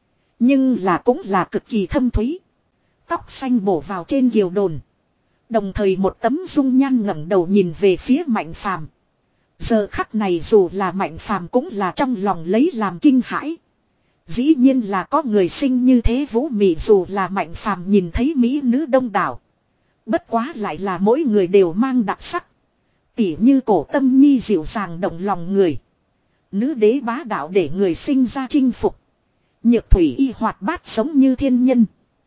Nhưng là cũng là cực kỳ thâm thúy. Tóc xanh bổ vào trên kiều đồn. Đồng thời một tấm dung nhan ngẩng đầu nhìn về phía Mạnh phàm. Giờ khắc này dù là Mạnh phàm cũng là trong lòng lấy làm kinh hãi. Dĩ nhiên là có người sinh như thế vũ mị dù là Mạnh phàm nhìn thấy mỹ nữ đông đảo. Bất quá lại là mỗi người đều mang đặc sắc. Tỉ như cổ Tâm Nhi dịu dàng động lòng người. Nữ đế bá đạo để người sinh ra chinh phục. Nhược thủy y hoạt bát sống như thiên nhân.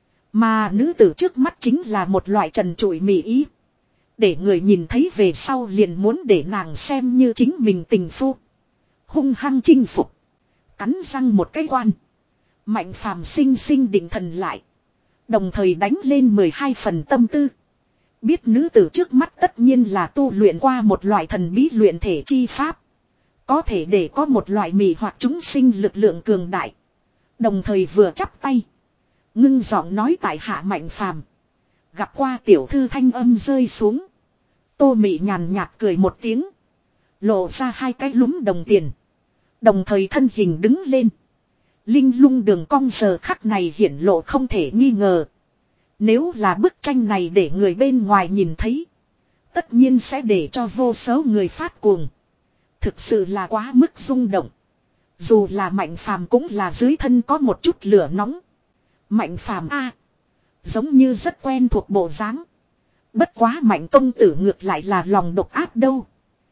Mà nữ tử trước mắt chính là một loại trần trụi mỹ ý. Để người nhìn thấy về sau liền muốn để nàng xem như chính mình tình phu. Hung hăng chinh phục. Cắn răng một cái quan. Mạnh phàm sinh sinh định thần lại. Đồng thời đánh lên mười hai phần tâm tư. Biết nữ tử trước mắt tất nhiên là tu luyện qua một loại thần bí luyện thể chi pháp. Có thể để có một loại mị hoặc chúng sinh lực lượng cường đại. Đồng thời vừa chắp tay. Ngưng giọng nói tại hạ Mạnh phàm. Gặp qua tiểu thư thanh âm rơi xuống. Tô mị nhàn nhạt cười một tiếng. Lộ ra hai cái lúm đồng tiền. Đồng thời thân hình đứng lên. Linh lung đường cong giờ khắc này hiển lộ không thể nghi ngờ. Nếu là bức tranh này để người bên ngoài nhìn thấy. Tất nhiên sẽ để cho vô số người phát cuồng. Thực sự là quá mức rung động. Dù là Mạnh Phàm cũng là dưới thân có một chút lửa nóng. Mạnh Phàm a, giống như rất quen thuộc bộ dáng. Bất quá Mạnh công tử ngược lại là lòng độc ác đâu.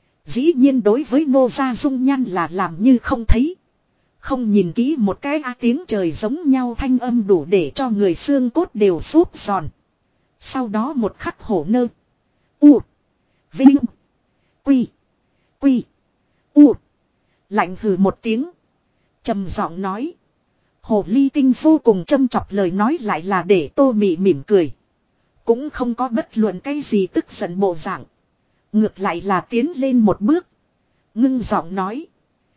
Dĩ nhiên đối với Ngô gia dung nhan là làm như không thấy. Không nhìn kỹ một cái a tiếng trời giống nhau thanh âm đủ để cho người xương cốt đều xốp giòn. Sau đó một khắc hổ nơ. U. Vinh. Quy. Quy. U. Lạnh hừ một tiếng. Trầm giọng nói. Hồ ly tinh vô cùng châm chọc lời nói lại là để Tô Mị mỉm cười. Cũng không có bất luận cái gì tức giận bộ dạng. Ngược lại là tiến lên một bước. Ngưng giọng nói.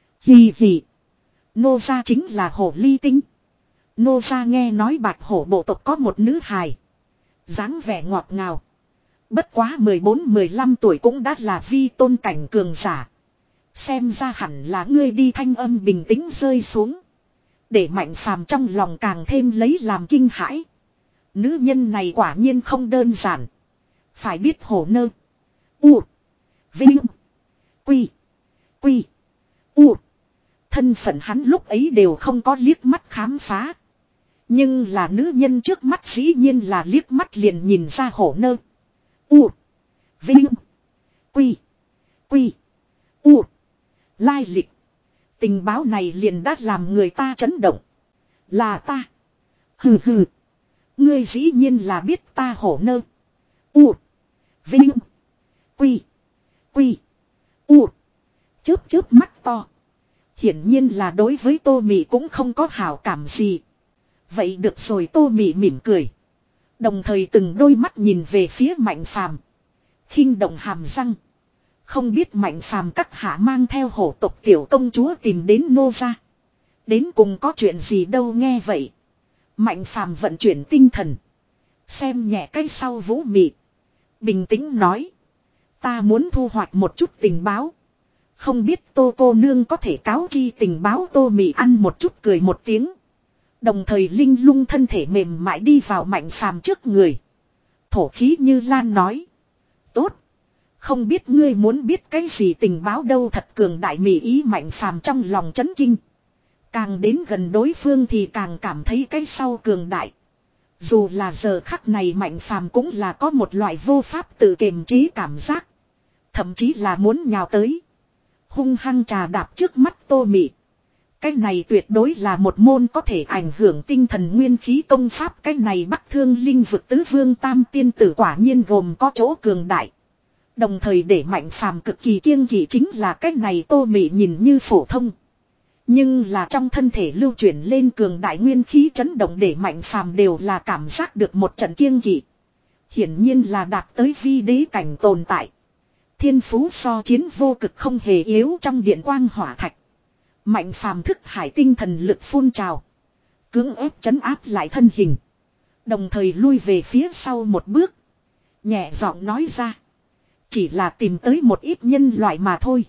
Hì hì. Nô gia chính là hồ ly tinh. Nô gia nghe nói bạch hổ bộ tộc có một nữ hài. dáng vẻ ngọt ngào. Bất quá mười bốn mười lăm tuổi cũng đã là vi tôn cảnh cường giả. Xem ra hẳn là ngươi đi, thanh âm bình tĩnh rơi xuống. Để Mạnh Phàm trong lòng càng thêm lấy làm kinh hãi. Nữ nhân này quả nhiên không đơn giản. Phải biết hổ nơ. U. Vinh. Quy. Quy. U. Thân phận hắn lúc ấy đều không có liếc mắt khám phá. Nhưng là nữ nhân trước mắt dĩ nhiên là liếc mắt liền nhìn ra hổ nơ. U. Vinh. Quy. Quy. U. Lai lịch. Tình báo này liền đã làm người ta chấn động. Là ta. Hừ hừ. Ngươi dĩ nhiên là biết ta hổ nơ. U. Vinh. Quy. Quy. U. Chớp chớp mắt to. Hiển nhiên là đối với Tô Mị cũng không có hảo cảm gì. Vậy được rồi, Tô Mị mỉm cười. Đồng thời từng đôi mắt nhìn về phía Mạnh Phàm, khinh động hàm răng. Không biết Mạnh Phàm các hạ mang theo hổ tộc tiểu công chúa tìm đến nô gia, đến cùng có chuyện gì đâu. Nghe vậy, Mạnh Phàm vận chuyển tinh thần, xem nhẹ cái sau Vũ Mị, bình tĩnh nói: ta muốn thu hoạch một chút tình báo. Không biết Tô cô nương có thể cáo chi tình báo. Tô Mị ăn một chút cười một tiếng. Đồng thời linh lung thân thể mềm mại đi vào Mạnh Phàm trước người. Thổ khí như lan nói: tốt. Không biết ngươi muốn biết cái gì tình báo đâu. Thật cường đại. Mị ý. Mạnh Phàm trong lòng chấn kinh. Càng đến gần đối phương thì càng cảm thấy cái sau cường đại. Dù là giờ khắc này Mạnh Phàm cũng là có một loại vô pháp tự kiềm chế cảm giác. Thậm chí là muốn nhào tới, hung hăng trà đạp trước mắt Tô Mị. Cái này tuyệt đối là một môn có thể ảnh hưởng tinh thần nguyên khí công pháp. Cái này Bắc Thương Linh vực tứ vương tam tiên tử quả nhiên gồm có chỗ cường đại. Đồng thời để Mạnh Phàm cực kỳ kiêng kỵ chính là cái này Tô Mị nhìn như phổ thông, nhưng là trong thân thể lưu chuyển lên cường đại nguyên khí chấn động để Mạnh Phàm đều là cảm giác được một trận kiêng kỵ. Hiển nhiên là đạt tới vi đế cảnh tồn tại. Thiên phú so chiến vô cực không hề yếu. Trong điện quang hỏa thạch, Mạnh Phàm thức hải tinh thần lực phun trào, cưỡng ép chấn áp lại thân hình. Đồng thời lui về phía sau một bước, nhẹ giọng nói ra: chỉ là tìm tới một ít nhân loại mà thôi.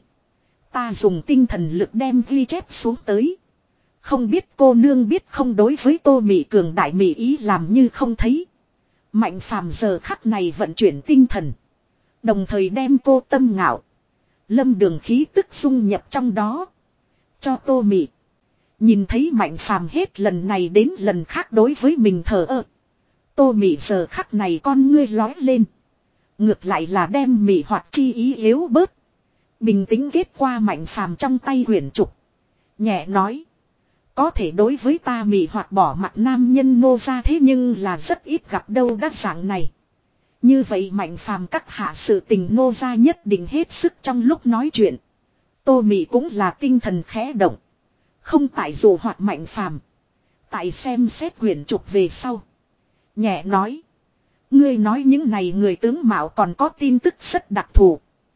Ta dùng tinh thần lực đem ghi chép xuống tới. Không biết cô nương biết không. Đối với Tô Mị cường đại Mị ý làm như không thấy. Mạnh Phàm giờ khắc này vận chuyển tinh thần, đồng thời đem cô tâm ngạo lâm đường khí tức dung nhập trong đó, cho Tô Mị. Nhìn thấy Mạnh Phàm hết lần này đến lần khác đối với mình thờ ơ, Tô Mị giờ khắc này con ngươi lói lên. Ngược lại là đem mị hoạt chi ý yếu bớt, bình tĩnh kết qua Mạnh Phàm trong tay huyền trục, nhẹ nói: có thể đối với ta mị hoạt bỏ mặt nam nhân Ngô gia thế nhưng là rất ít gặp đâu. Đắc dạng này, như vậy Mạnh Phàm các hạ sự tình Ngô gia nhất định hết sức. Trong lúc nói chuyện, Tô Mị cũng là tinh thần khẽ động, không tại dụ hoạt Mạnh Phàm. Tại xem xét quyển trục về sau, nhẹ nói: ngươi nói những này người tướng mạo còn có tin tức rất đặc thù.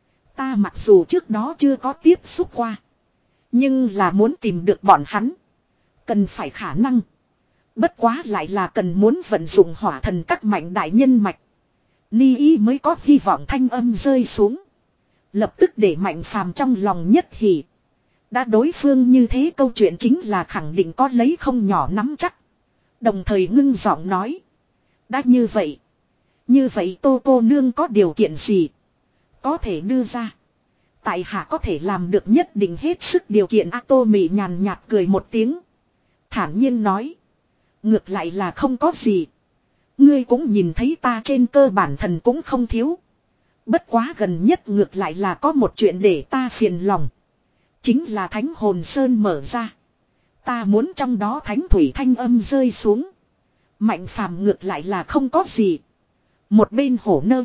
Ta mặc dù trước đó chưa có tiếp xúc qua, nhưng là muốn tìm được bọn hắn, cần phải khả năng. Bất quá lại là cần muốn vận dụng hỏa thần các mạnh đại nhân mạch, ni ý mới có hy vọng. Thanh âm rơi xuống, Lập tức để Mạnh Phàm trong lòng nhất hỉ. Đã đối phương như thế câu chuyện chính là khẳng định có lấy không nhỏ nắm chắc. Đồng thời ngưng giọng nói. Đã như vậy. Như vậy Tô cô nương có điều kiện gì? Có thể đưa ra. Tại hạ có thể làm được nhất định hết sức điều kiện. A Tô Mị nhàn nhạt cười một tiếng. Thản nhiên nói. Ngược lại là không có gì. Ngươi cũng nhìn thấy ta trên cơ bản thần cũng không thiếu. Bất quá gần nhất ngược lại là có một chuyện để ta phiền lòng. Chính là Thánh Hồn Sơn mở ra. Ta muốn trong đó thánh thủy thanh âm rơi xuống. Mạnh Phàm ngược lại là không có gì. Một bên hổ nơ.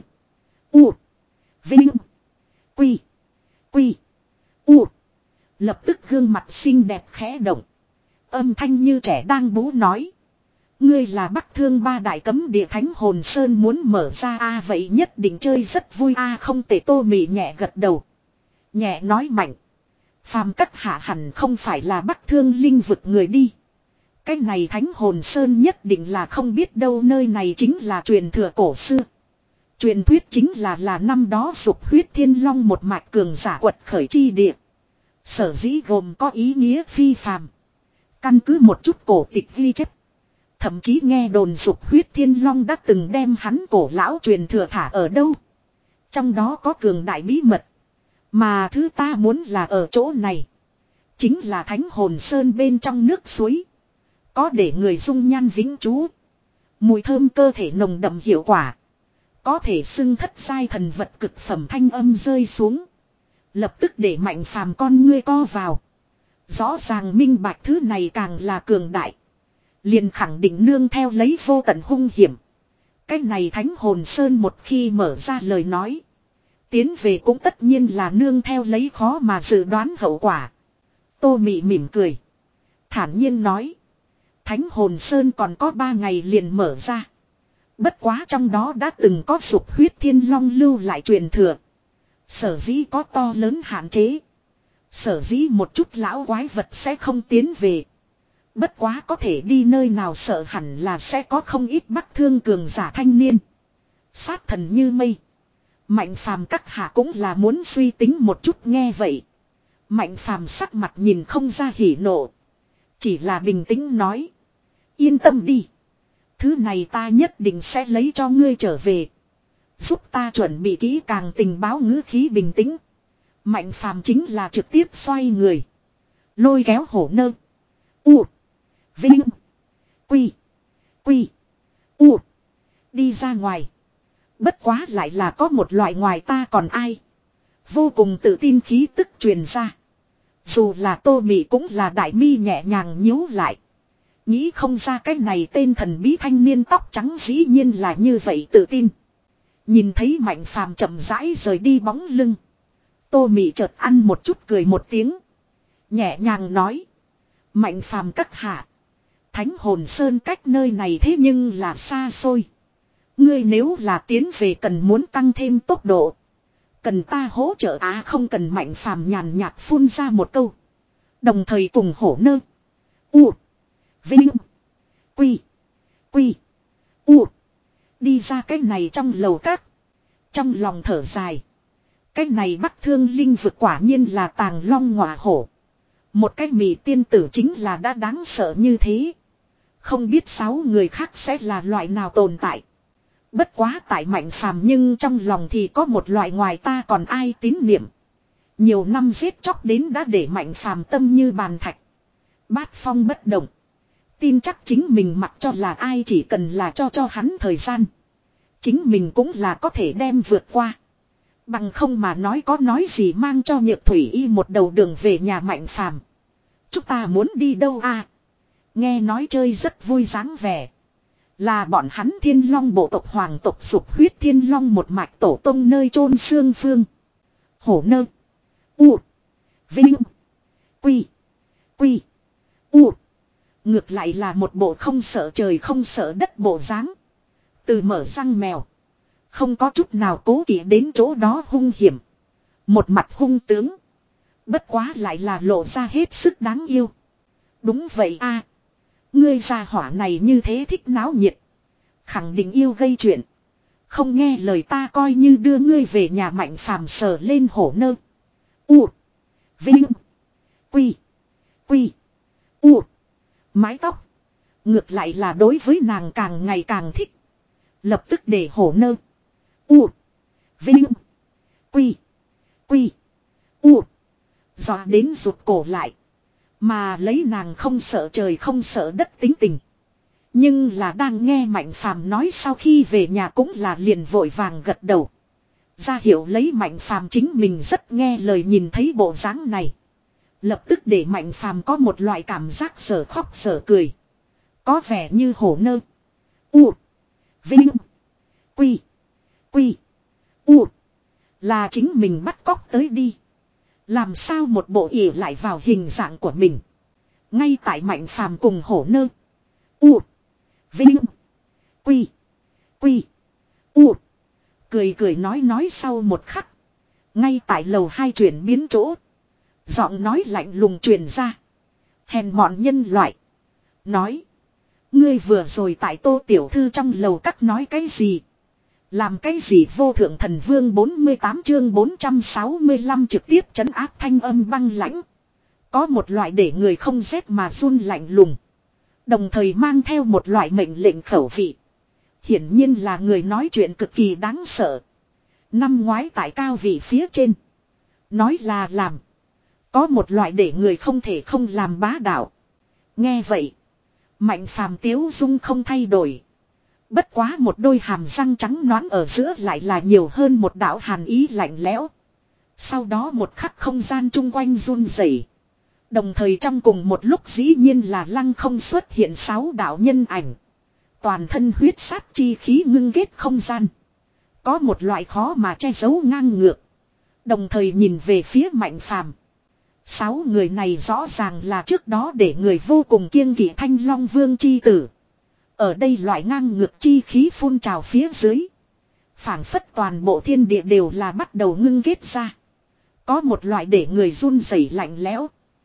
U. Vinh. Quy. Quy. U. Lập tức gương mặt xinh đẹp khẽ động. Âm thanh như trẻ đang bú nói. Ngươi là Bắc Thương ba đại cấm địa Thánh Hồn Sơn muốn mở ra a à, vậy nhất định chơi rất vui a à, không tệ. Tô Mị nhẹ gật đầu. Nhẹ nói mạnh. Phàm các hạ hẳn không phải là Bắc Thương linh vực người đi. Cái này Thánh Hồn Sơn nhất định là không biết đâu, nơi này chính là truyền thừa cổ xưa. Truyền thuyết chính là là năm đó dục huyết thiên long một mạch cường giả quật khởi chi địa. Sở dĩ gồm có ý nghĩa phi phàm. Căn cứ một chút cổ tịch ghi chép. Thậm chí nghe đồn dục huyết thiên long đã từng đem hắn cổ lão truyền thừa thả ở đâu. Trong đó có cường đại bí mật. Mà thứ ta muốn là ở chỗ này. Chính là Thánh Hồn Sơn bên trong nước suối. Có để người dung nhan vĩnh trú. Mùi thơm cơ thể nồng đậm hiệu quả. Có thể xưng thất giai thần vật cực phẩm thanh âm rơi xuống. Lập tức để Mạnh Phàm con ngươi co vào. Rõ ràng minh bạch thứ này càng là cường đại. Liền khẳng định nương theo lấy vô tận hung hiểm. Cái này Thánh Hồn Sơn một khi mở ra lời nói. Tiến về cũng tất nhiên là nương theo lấy khó mà dự đoán hậu quả. Tô Mị mỉm cười. Thản nhiên nói. Thánh Hồn Sơn còn có ba ngày liền mở ra. Bất quá trong đó đã từng có dục huyết thiên long lưu lại truyền thừa. Sở dĩ có to lớn hạn chế. Sở dĩ một chút lão quái vật sẽ không tiến về. Bất quá có thể đi nơi nào sợ hẳn là sẽ có không ít Bắc Thương cường giả thanh niên. Sát thần như mây. Mạnh Phàm các hạ cũng là muốn suy tính một chút nghe vậy. Mạnh Phàm sắc mặt nhìn không ra hỉ nộ. Chỉ là bình tĩnh nói. Yên tâm đi. Thứ này ta nhất định sẽ lấy cho ngươi trở về. Giúp ta chuẩn bị kỹ càng tình báo ngữ khí bình tĩnh. Mạnh Phàm chính là trực tiếp xoay người. Lôi kéo hổ nơ. U. Vinh. Quy. Quy. U. Đi ra ngoài. Bất quá lại là có một loại ngoài ta còn ai. Vô cùng tự tin khí tức truyền ra. Dù là Tô Mị cũng là đại mi nhẹ nhàng nhíu lại. Nghĩ không ra cái này tên thần bí thanh niên tóc trắng dĩ nhiên là như vậy tự tin. Nhìn thấy Mạnh Phàm chậm rãi rời đi bóng lưng. Tô Mị chợt ăn một chút cười một tiếng. Nhẹ nhàng nói. Mạnh Phàm các hạ. Thánh Hồn Sơn cách nơi này thế nhưng là xa xôi. Ngươi nếu là tiến về cần muốn tăng thêm tốc độ. Cần ta hỗ trợ á không cần. Mạnh Phàm nhàn nhạt phun ra một câu. Đồng thời cùng hổ nơ. U. Vinh. Quy. Quy. U. Đi ra cái này trong lầu các. Trong lòng thở dài. Cái này Bắc Thương linh vực quả nhiên là tàng long ngọa hổ. Một cái mị tiên tử chính là đã đáng sợ như thế. Không biết sáu người khác sẽ là loại nào tồn tại. Bất quá tại Mạnh Phàm nhưng trong lòng thì có một loại ngoài ta còn ai tín niệm. Nhiều năm giết chóc đến đã để Mạnh Phàm tâm như bàn thạch. Bát phong bất động. Tin chắc chính mình mặc cho là ai chỉ cần là cho cho hắn thời gian. Chính mình cũng là có thể đem vượt qua. Bằng không mà nói có nói gì mang cho Nhược Thủy Y một đầu đường về nhà Mạnh Phàm. Chúng ta muốn đi đâu à? Nghe nói chơi rất vui dáng vẻ. Là bọn hắn Thiên Long bộ tộc hoàng tộc dục huyết Thiên Long một mạch tổ tông nơi chôn xương phương. Hổ nơ. U. Vinh. Quy. Quy. U. Ngược lại là một bộ không sợ trời không sợ đất bộ dáng. Từ mở răng mèo. Không có chút nào cố kỵ đến chỗ đó hung hiểm. Một mặt hung tướng. Bất quá lại là lộ ra hết sức đáng yêu. Đúng vậy a, ngươi gia hỏa này như thế thích náo nhiệt. Khẳng định yêu gây chuyện. Không nghe lời ta coi như đưa ngươi về nhà. Mạnh phàm sờ lên hổ nơ. U. Vinh. Quy. Quy. U. Mái tóc. Ngược lại là đối với nàng càng ngày càng thích. Lập tức để hổ nơ. U. Vinh. Quy. Quy. U. Dọa đến rụt cổ lại. Mà lấy nàng không sợ trời không sợ đất tính tình. Nhưng là đang nghe Mạnh Phàm nói sau khi về nhà cũng là liền vội vàng gật đầu. Ra hiểu lấy Mạnh Phàm chính mình rất nghe lời. Nhìn thấy bộ dáng này. Lập tức để Mạnh Phàm có một loại cảm giác sở khóc sở cười. Có vẻ như hổ nơ. U. Vinh. Quy. Quy. U. Là chính mình bắt cóc tới đi. Làm sao một bộ ỉ lại vào hình dạng của mình. Ngay tại Mạnh Phàm cùng hổ nơ. U. Vinh. Quy. Quy. U. Cười cười nói nói sau một khắc. Ngay tại lầu hai chuyển biến chỗ. Giọng nói lạnh lùng truyền ra. Hèn mọn nhân loại. Nói. Ngươi vừa rồi tại Tô Tiểu Thư trong lầu các nói cái gì? Làm cái gì vô thượng thần vương bốn mươi tám chương bốn trăm sáu mươi lăm trực tiếp trấn áp thanh âm băng lãnh. Có một loại để người không rét mà run lạnh lùng. Đồng thời mang theo một loại mệnh lệnh khẩu vị. Hiển nhiên là người nói chuyện cực kỳ đáng sợ. Năm ngoái tại cao vị phía trên. Nói là làm. Có một loại để người không thể không làm bá đạo. Nghe vậy. Mạnh phàm tiếu dung không thay đổi. Bất quá một đôi hàm răng trắng nõn ở giữa lại là nhiều hơn một đạo hàn ý lạnh lẽo. Sau đó một khắc không gian chung quanh run rẩy. Đồng thời trong cùng một lúc dĩ nhiên là lăng không xuất hiện sáu đạo nhân ảnh. Toàn thân huyết sát chi khí ngưng ghét không gian. Có một loại khó mà che giấu ngang ngược. Đồng thời nhìn về phía Mạnh Phàm. Sáu người này rõ ràng là trước đó để người vô cùng kiêng kỵ Thanh Long Vương chi tử. Ở đây loại ngang ngược chi khí phun trào phía dưới. Phảng phất toàn bộ thiên địa đều là bắt đầu ngưng ghét ra. Có một loại để người run rẩy lạnh lẽo.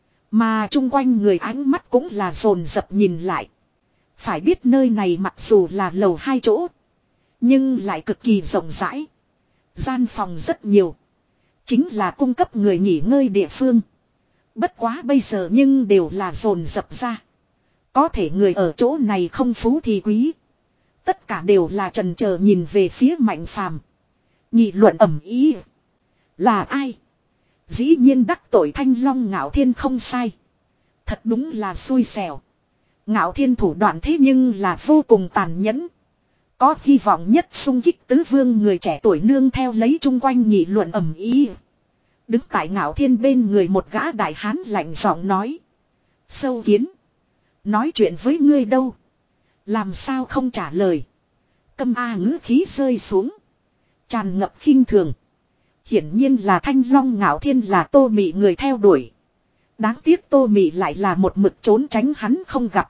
Mà chung quanh người ánh mắt cũng là dồn dập nhìn lại. Phải biết nơi này mặc dù là lầu hai chỗ. Nhưng lại cực kỳ rộng rãi. Gian phòng rất nhiều. Chính là cung cấp người nghỉ ngơi địa phương. Bất quá bây giờ nhưng đều là dồn dập ra. Có thể người ở chỗ này không phú thì quý. Tất cả đều là trần chờ nhìn về phía Mạnh Phàm. Nghị luận ầm ý. Là ai? Dĩ nhiên đắc tội Thanh Long Ngạo Thiên không sai. Thật đúng là xui xẻo. Ngạo Thiên thủ đoạn thế nhưng là vô cùng tàn nhẫn. Có hy vọng nhất xung kích tứ vương người trẻ tuổi nương theo lấy chung quanh nghị luận ầm ý. Đứng tại Ngạo Thiên bên người một gã đại hán lạnh giọng nói. Sâu kiến. Nói chuyện với ngươi đâu. Làm sao không trả lời. Câm A ngữ khí rơi xuống. Tràn ngập khinh thường. Hiển nhiên là Thanh Long Ngạo Thiên là Tô Mị người theo đuổi. Đáng tiếc Tô Mị lại là một mực trốn tránh hắn không gặp.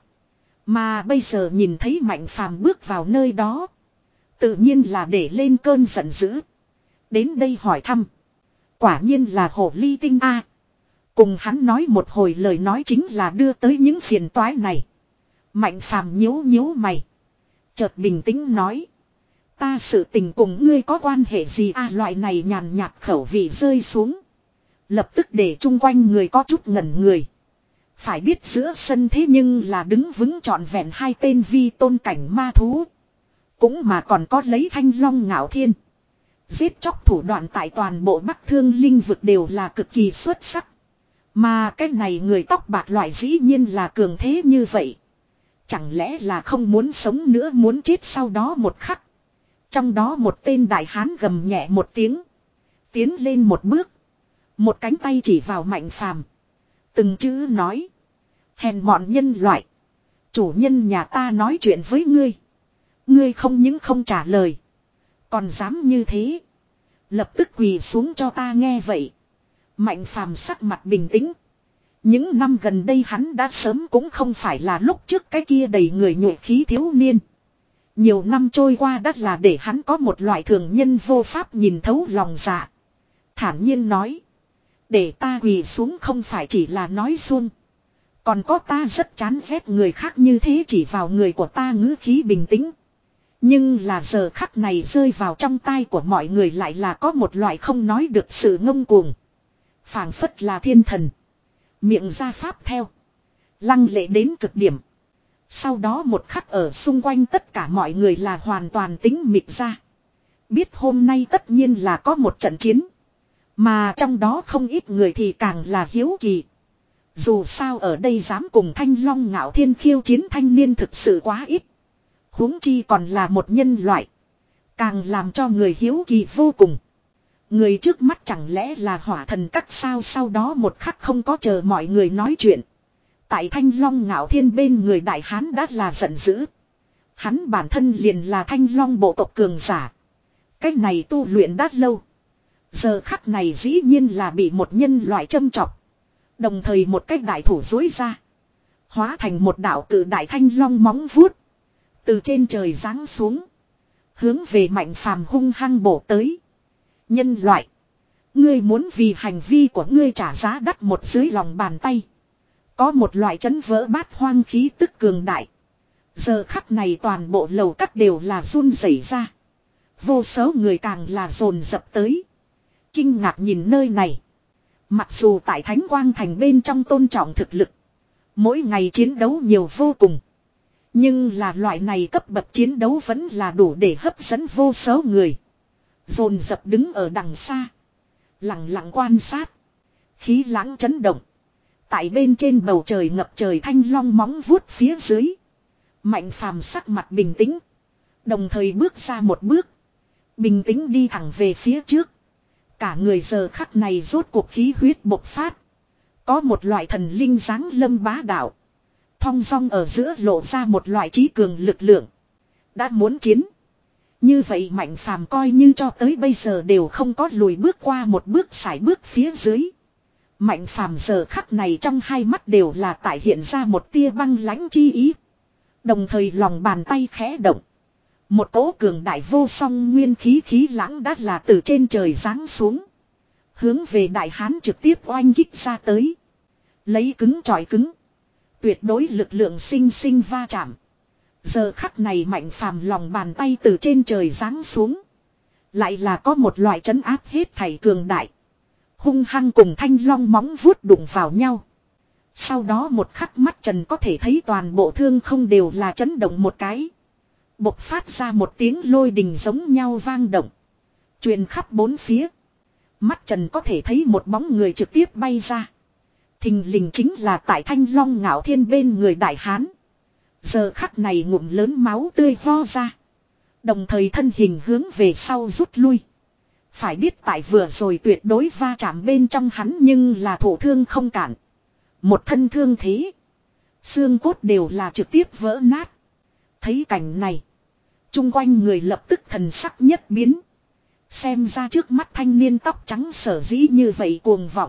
Mà bây giờ nhìn thấy Mạnh Phàm bước vào nơi đó. Tự nhiên là để lên cơn giận dữ. Đến đây hỏi thăm. Quả nhiên là hồ ly tinh A. Cùng hắn nói một hồi lời nói chính là đưa tới những phiền toái này. Mạnh Phàm nhíu nhíu mày. Chợt bình tĩnh nói. Ta sự tình cùng ngươi có quan hệ gì à, loại này nhàn nhạt khẩu vị rơi xuống. Lập tức để chung quanh người có chút ngẩn người. Phải biết giữa sân thế nhưng là đứng vững trọn vẹn hai tên vi tôn cảnh ma thú. Cũng mà còn có lấy Thanh Long Ngạo Thiên. Giết chóc thủ đoạn tại toàn bộ Bắc Thương Linh vực đều là cực kỳ xuất sắc. Mà cái này người tóc bạc loại dĩ nhiên là cường thế như vậy. Chẳng lẽ là không muốn sống nữa muốn chết sau đó một khắc. Trong đó một tên đại hán gầm nhẹ một tiếng. Tiến lên một bước. Một cánh tay chỉ vào Mạnh Phàm. Từng chữ nói. Hèn mọn nhân loại. Chủ nhân nhà ta nói chuyện với ngươi. Ngươi không những không trả lời. Còn dám như thế. Lập tức quỳ xuống cho ta nghe vậy. Mạnh Phàm sắc mặt bình tĩnh. Những năm gần đây hắn đã sớm cũng không phải là lúc trước cái kia đầy người nhuệ khí thiếu niên. Nhiều năm trôi qua đã là để hắn có một loại thường nhân vô pháp nhìn thấu lòng dạ. Thản nhiên nói. Để ta quỳ xuống không phải chỉ là nói suông. Còn có ta rất chán ghét người khác như thế chỉ vào người của ta ngữ khí bình tĩnh. Nhưng là giờ khắc này rơi vào trong tai của mọi người lại là có một loại không nói được sự ngông cuồng. Phảng phất là thiên thần. Miệng ra pháp theo. Lăng lệ đến cực điểm. Sau đó một khắc ở xung quanh tất cả mọi người là hoàn toàn tính mịt ra. Biết hôm nay tất nhiên là có một trận chiến. Mà trong đó không ít người thì càng là hiếu kỳ. Dù sao ở đây dám cùng Thanh Long Ngạo Thiên khiêu chiến thanh niên thực sự quá ít. Huống chi còn là một nhân loại. Càng làm cho người hiếu kỳ vô cùng. Người trước mắt chẳng lẽ là hỏa thần các sao, sau đó một khắc không có chờ mọi người nói chuyện. Tại Thanh Long Ngạo Thiên bên người đại hán đã là giận dữ. Hắn bản thân liền là Thanh Long bộ tộc cường giả. Cái này tu luyện đã lâu. Giờ khắc này dĩ nhiên là bị một nhân loại châm chọc. Đồng thời một cái đại thủ dối ra. Hóa thành một đạo cự đại thanh long móng vuốt. Từ trên trời giáng xuống. Hướng về Mạnh Phàm hung hăng bổ tới. Nhân loại. Ngươi muốn vì hành vi của ngươi trả giá đắt một dưới lòng bàn tay. Có một loại chấn vỡ bát hoang khí tức cường đại. Giờ khắc này toàn bộ lầu các đều là run rẩy ra. Vô số người càng là dồn dập tới. Kinh ngạc nhìn nơi này. Mặc dù tại Thánh Quang Thành bên trong tôn trọng thực lực. Mỗi ngày chiến đấu nhiều vô cùng. Nhưng là loại này cấp bậc chiến đấu vẫn là đủ để hấp dẫn vô số người. Dồn dập đứng ở đằng xa. Lặng lặng quan sát. Khí lãng chấn động. Tại bên trên bầu trời ngập trời thanh long móng vuốt phía dưới. Mạnh Phàm sắc mặt bình tĩnh. Đồng thời bước ra một bước. Bình tĩnh đi thẳng về phía trước. Cả người giờ khắc này rốt cuộc khí huyết bộc phát. Có một loại thần linh dáng lâm bá đạo. Thong dong ở giữa lộ ra một loại trí cường lực lượng. Đã muốn chiến. Như vậy Mạnh Phàm coi như cho tới bây giờ đều không có lùi bước qua một bước sải bước phía dưới. Mạnh Phàm giờ khắc này trong hai mắt đều là tại hiện ra một tia băng lãnh chi ý. Đồng thời lòng bàn tay khẽ động. Một cỗ cường đại vô song nguyên khí khí lãng đã là từ trên trời giáng xuống. Hướng về đại hán trực tiếp oanh kích ra tới. Lấy cứng chọi cứng. Tuyệt đối lực lượng sinh sinh va chạm. Giờ khắc này Mạnh Phàm lòng bàn tay từ trên trời giáng xuống. Lại là có một loại trấn áp hết thảy cường đại. Hung hăng cùng thanh long móng vuốt đụng vào nhau. Sau đó một khắc mắt trần có thể thấy toàn bộ thương không đều là chấn động một cái. Bộc phát ra một tiếng lôi đình giống nhau vang động. Truyền khắp bốn phía. Mắt trần có thể thấy một bóng người trực tiếp bay ra. Thình lình chính là tại Thanh Long Ngạo Thiên bên người đại hán. Giờ khắc này ngụm lớn máu tươi ho ra. Đồng thời thân hình hướng về sau rút lui. Phải biết tại vừa rồi tuyệt đối va chạm bên trong hắn nhưng là thổ thương không cản. Một thân thương thế. Xương cốt đều là trực tiếp vỡ nát. Thấy cảnh này. Trung quanh người lập tức thần sắc nhất biến. Xem ra trước mắt thanh niên tóc trắng sở dĩ như vậy cuồng vọng.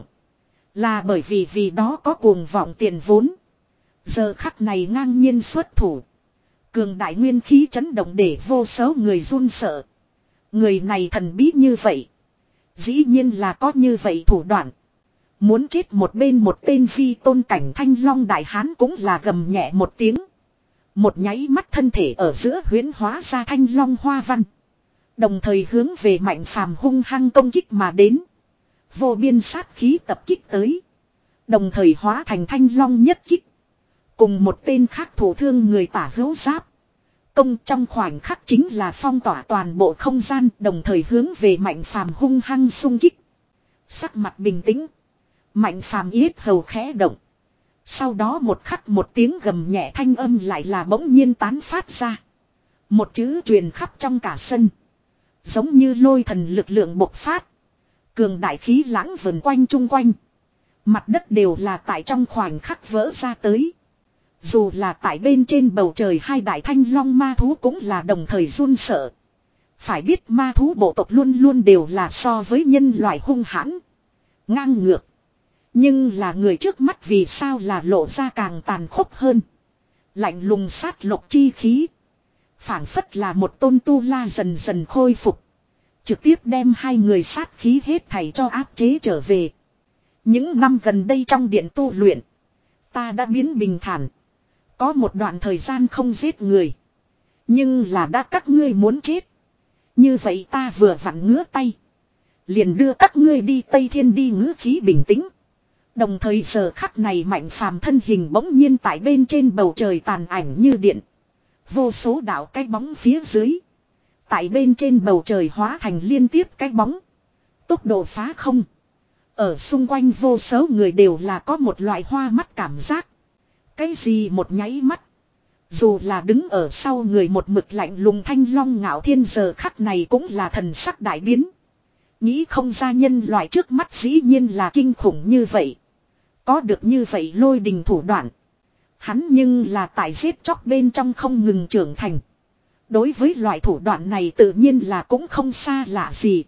Là bởi vì vì đó có cuồng vọng tiền vốn. Giờ khắc này ngang nhiên xuất thủ. Cường đại nguyên khí chấn động để vô số người run sợ. Người này thần bí như vậy. Dĩ nhiên là có như vậy thủ đoạn. Muốn chết một bên một tên phi tôn cảnh thanh long đại hán cũng là gầm nhẹ một tiếng. Một nháy mắt thân thể ở giữa huyễn hóa ra thanh long hoa văn. Đồng thời hướng về Mạnh Phàm hung hăng công kích mà đến. Vô biên sát khí tập kích tới. Đồng thời hóa thành thanh long nhất kích. Cùng một tên khác thủ thương người tả hữu giáp. Công trong khoảnh khắc chính là phong tỏa toàn bộ không gian. Đồng thời hướng về Mạnh Phàm hung hăng xung kích. Sắc mặt bình tĩnh. Mạnh Phàm yết hầu khẽ động. Sau đó một khắc một tiếng gầm nhẹ thanh âm lại là bỗng nhiên tán phát ra. Một chữ truyền khắp trong cả sân. Giống như lôi thần lực lượng bộc phát. Cường đại khí lãng vần quanh chung quanh. Mặt đất đều là tại trong khoảnh khắc vỡ ra tới. Dù là tại bên trên bầu trời hai đại thanh long ma thú cũng là đồng thời run sợ. Phải biết ma thú bộ tộc luôn luôn đều là so với nhân loại hung hãn. Ngang ngược. Nhưng là người trước mắt vì sao là lộ ra càng tàn khốc hơn. Lạnh lùng sát lục chi khí. Phảng phất là một tôn tu la dần dần khôi phục. Trực tiếp đem hai người sát khí hết thảy cho áp chế trở về. Những năm gần đây trong điện tu luyện. Ta đã biến bình thản. Có một đoạn thời gian không giết người. Nhưng là đã các ngươi muốn chết. Như vậy ta vừa vặn ngứa tay. Liền đưa các ngươi đi Tây Thiên đi ngữ khí bình tĩnh. Đồng thời giờ khắc này Mạnh Phàm thân hình bỗng nhiên tại bên trên bầu trời tàn ảnh như điện. Vô số đạo cái bóng phía dưới. Tại bên trên bầu trời hóa thành liên tiếp cái bóng. Tốc độ phá không. Ở xung quanh vô số người đều là có một loại hoa mắt cảm giác. Cái gì một nháy mắt. Dù là đứng ở sau người một mực lạnh lùng Thanh Long Ngạo Thiên giờ khắc này cũng là thần sắc đại biến. Nghĩ không ra nhân loại trước mắt dĩ nhiên là kinh khủng như vậy. Có được như vậy lôi đình thủ đoạn. Hắn nhưng là tại giết chóc bên trong không ngừng trưởng thành. Đối với loại thủ đoạn này tự nhiên là cũng không xa lạ gì.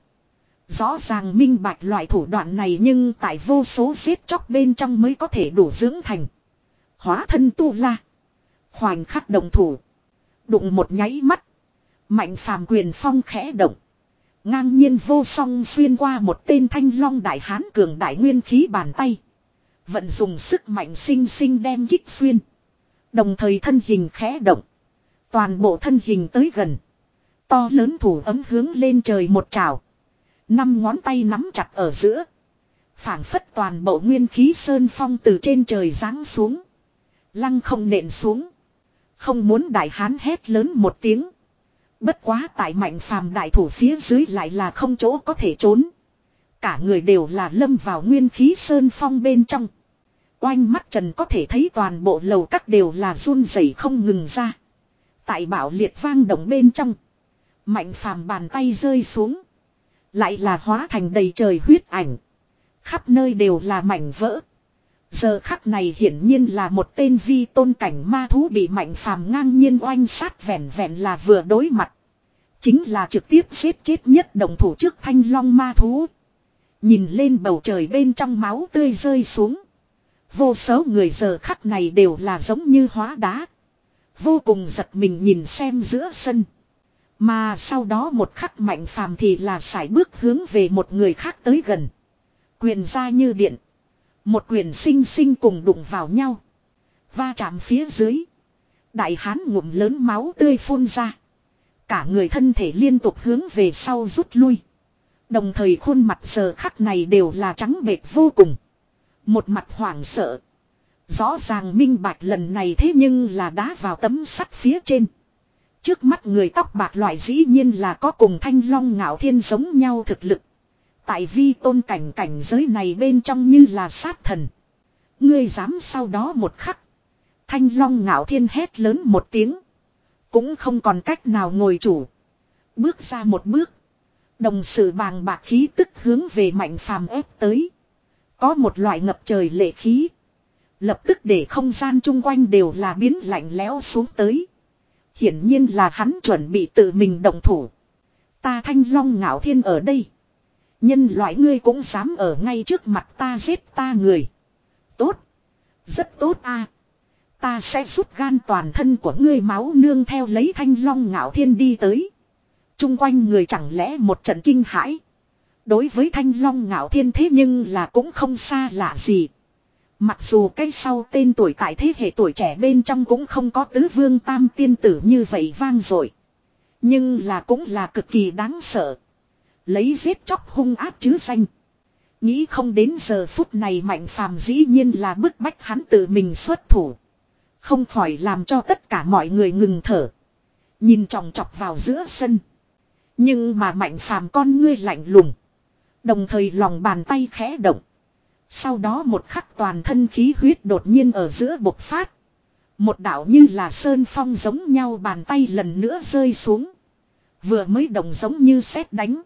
Rõ ràng minh bạch loại thủ đoạn này nhưng tại vô số giết chóc bên trong mới có thể đủ dưỡng thành. Hóa thân tu la. Khoảnh khắc động thủ. Đụng một nháy mắt. Mạnh Phàm quyền phong khẽ động. Ngang nhiên vô song xuyên qua một tên Thanh Long đại hán cường đại nguyên khí bàn tay. Vận dùng sức mạnh sinh sinh đem kích xuyên. Đồng thời thân hình khẽ động. Toàn bộ thân hình tới gần. To lớn thủ ấm hướng lên trời một trào. Năm ngón tay nắm chặt ở giữa. Phảng phất toàn bộ nguyên khí sơn phong từ trên trời giáng xuống. Lăng không nện xuống. Không muốn đại hán hét lớn một tiếng. Bất quá tại Mạnh Phàm đại thủ phía dưới lại là không chỗ có thể trốn. Cả người đều là lâm vào nguyên khí sơn phong bên trong. Oanh mắt trần có thể thấy toàn bộ lầu các đều là run rẩy không ngừng ra. Tại bạo liệt vang động bên trong. Mạnh Phàm bàn tay rơi xuống. Lại là hóa thành đầy trời huyết ảnh. Khắp nơi đều là mảnh vỡ. Giờ khắc này hiển nhiên là một tên vi tôn cảnh ma thú bị Mạnh Phàm ngang nhiên oanh sát vẹn vẹn là vừa đối mặt. Chính là trực tiếp giết chết nhất đồng thủ trước Thanh Long ma thú. Nhìn lên bầu trời bên trong máu tươi rơi xuống. Vô số người giờ khắc này đều là giống như hóa đá. Vô cùng giật mình nhìn xem giữa sân. Mà sau đó một khắc Mạnh Phàm thì là sải bước hướng về một người khác tới gần. Quyền ra như điện. Một quyền sinh sinh cùng đụng vào nhau. Va chạm phía dưới. Đại hán ngụm lớn máu tươi phun ra. Cả người thân thể liên tục hướng về sau rút lui. Đồng thời khuôn mặt giờ khắc này đều là trắng bệch vô cùng. Một mặt hoảng sợ. Rõ ràng minh bạch lần này thế nhưng là đá vào tấm sắt phía trên. Trước mắt người tóc bạc loại dĩ nhiên là có cùng Thanh Long Ngạo Thiên giống nhau thực lực. Tại vi tôn cảnh cảnh giới này bên trong như là sát thần. Ngươi dám sau đó một khắc. Thanh Long Ngạo Thiên hét lớn một tiếng. Cũng không còn cách nào ngồi chủ. Bước ra một bước. Đồng sự bàng bạc khí tức hướng về Mạnh Phàm ép tới. Có một loại ngập trời lệ khí. Lập tức để không gian chung quanh đều là biến lạnh lẽo xuống tới. Hiển nhiên là hắn chuẩn bị tự mình động thủ. Ta Thanh Long Ngạo Thiên ở đây. Nhân loại ngươi cũng dám ở ngay trước mặt ta giết ta người. Tốt. Rất tốt a. Ta sẽ rút gan toàn thân của ngươi máu nương theo lấy Thanh Long Ngạo Thiên đi tới. Trung quanh người chẳng lẽ một trận kinh hãi. Đối với Thanh Long Ngạo Thiên thế nhưng là cũng không xa lạ gì. Mặc dù cái sau tên tuổi tại thế hệ tuổi trẻ bên trong cũng không có tứ vương tam tiên tử như vậy vang dội. Nhưng là cũng là cực kỳ đáng sợ. Lấy giết chóc hung ác chứ danh. Nghĩ không đến giờ phút này Mạnh Phàm dĩ nhiên là bức bách hắn tự mình xuất thủ. Không khỏi làm cho tất cả mọi người ngừng thở. Nhìn chòng chọc vào giữa sân. Nhưng mà Mạnh Phàm con ngươi lạnh lùng. Đồng thời lòng bàn tay khẽ động. Sau đó một khắc toàn thân khí huyết đột nhiên ở giữa bộc phát. Một đạo như là sơn phong giống nhau bàn tay lần nữa rơi xuống. Vừa mới động giống như sét đánh.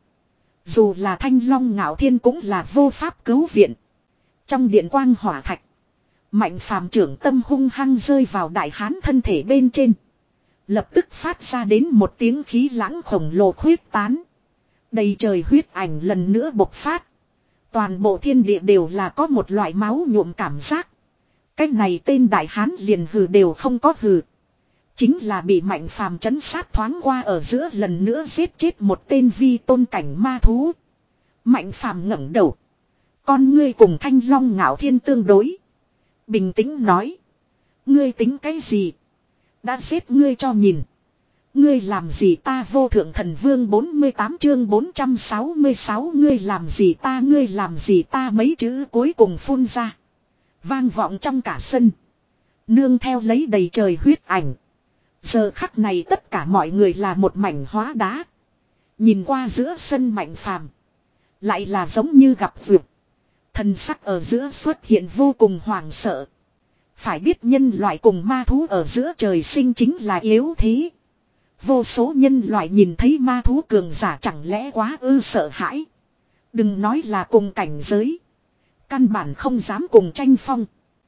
Dù là Thanh Long Ngạo Thiên cũng là vô pháp cứu viện. Trong điện quang hỏa thạch. Mạnh Phàm trưởng tâm hung hăng rơi vào đại hán thân thể bên trên. Lập tức phát ra đến một tiếng khí lãng khổng lồ khuyết tán. Đầy trời huyết ảnh lần nữa bộc phát. Toàn bộ thiên địa đều là có một loại máu nhuộm cảm giác. Cái này tên đại hán liền hừ đều không có hừ. Chính là bị Mạnh Phàm trấn sát thoáng qua ở giữa lần nữa giết chết một tên vi tôn cảnh ma thú. Mạnh Phàm ngẩng đầu. Con ngươi cùng Thanh Long Ngạo Thiên tương đối. Bình tĩnh nói. Ngươi tính cái gì? Đã giết ngươi cho nhìn. Ngươi làm gì ta vô thượng thần vương bốn mươi tám chương bốn trăm sáu mươi sáu ngươi làm gì ta ngươi làm gì ta mấy chữ cuối cùng phun ra. Vang vọng trong cả sân. Nương theo lấy đầy trời huyết ảnh. Giờ khắc này tất cả mọi người là một mảnh hóa đá. Nhìn qua giữa sân Mạnh Phàm, lại là giống như gặp vượt. Thần sắc ở giữa xuất hiện vô cùng hoảng sợ. Phải biết nhân loại cùng ma thú ở giữa trời sinh chính là yếu thế. Vô số nhân loại nhìn thấy ma thú cường giả chẳng lẽ quá ư sợ hãi. Đừng nói là cùng cảnh giới. Căn bản không dám cùng tranh phong.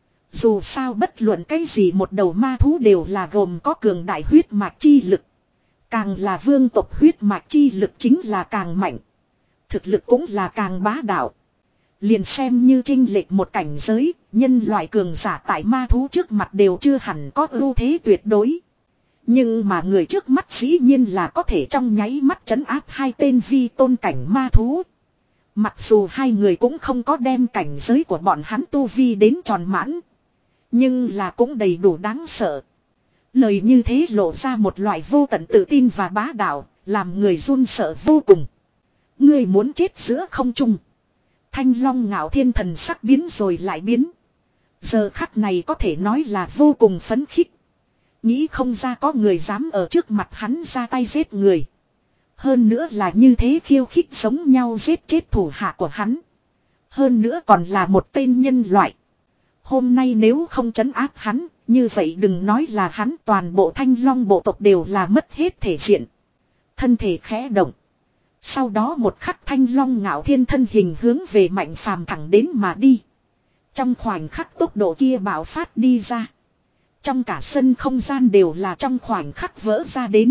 Dù sao bất luận cái gì một đầu ma thú đều là gồm có cường đại huyết mạch chi lực. Càng là vương tộc huyết mạch chi lực chính là càng mạnh. Thực lực cũng là càng bá đạo. Liền xem như chênh lệch một cảnh giới, nhân loại cường giả tại ma thú trước mặt đều chưa hẳn có ưu thế tuyệt đối. Nhưng mà người trước mắt dĩ nhiên là có thể trong nháy mắt trấn áp hai tên vi tôn cảnh ma thú. Mặc dù hai người cũng không có đem cảnh giới của bọn hắn tu vi đến tròn mãn. Nhưng là cũng đầy đủ đáng sợ. Lời như thế lộ ra một loại vô tận tự tin và bá đạo, làm người run sợ vô cùng. Ngươi muốn chết giữa không trung. Thanh Long Ngạo Thiên thần sắc biến rồi lại biến. Giờ khắc này có thể nói là vô cùng phấn khích. Nghĩ không ra có người dám ở trước mặt hắn ra tay giết người. Hơn nữa là như thế khiêu khích giống nhau giết chết thủ hạ của hắn. Hơn nữa còn là một tên nhân loại. Hôm nay nếu không trấn áp hắn, như vậy đừng nói là hắn, toàn bộ Thanh Long bộ tộc đều là mất hết thể diện. Thân thể khẽ động. Sau đó một khắc Thanh Long Ngạo Thiên thân hình hướng về Mạnh Phàm thẳng đến mà đi. Trong khoảnh khắc tốc độ kia bạo phát đi ra. Trong cả sân không gian đều là trong khoảnh khắc vỡ ra đến.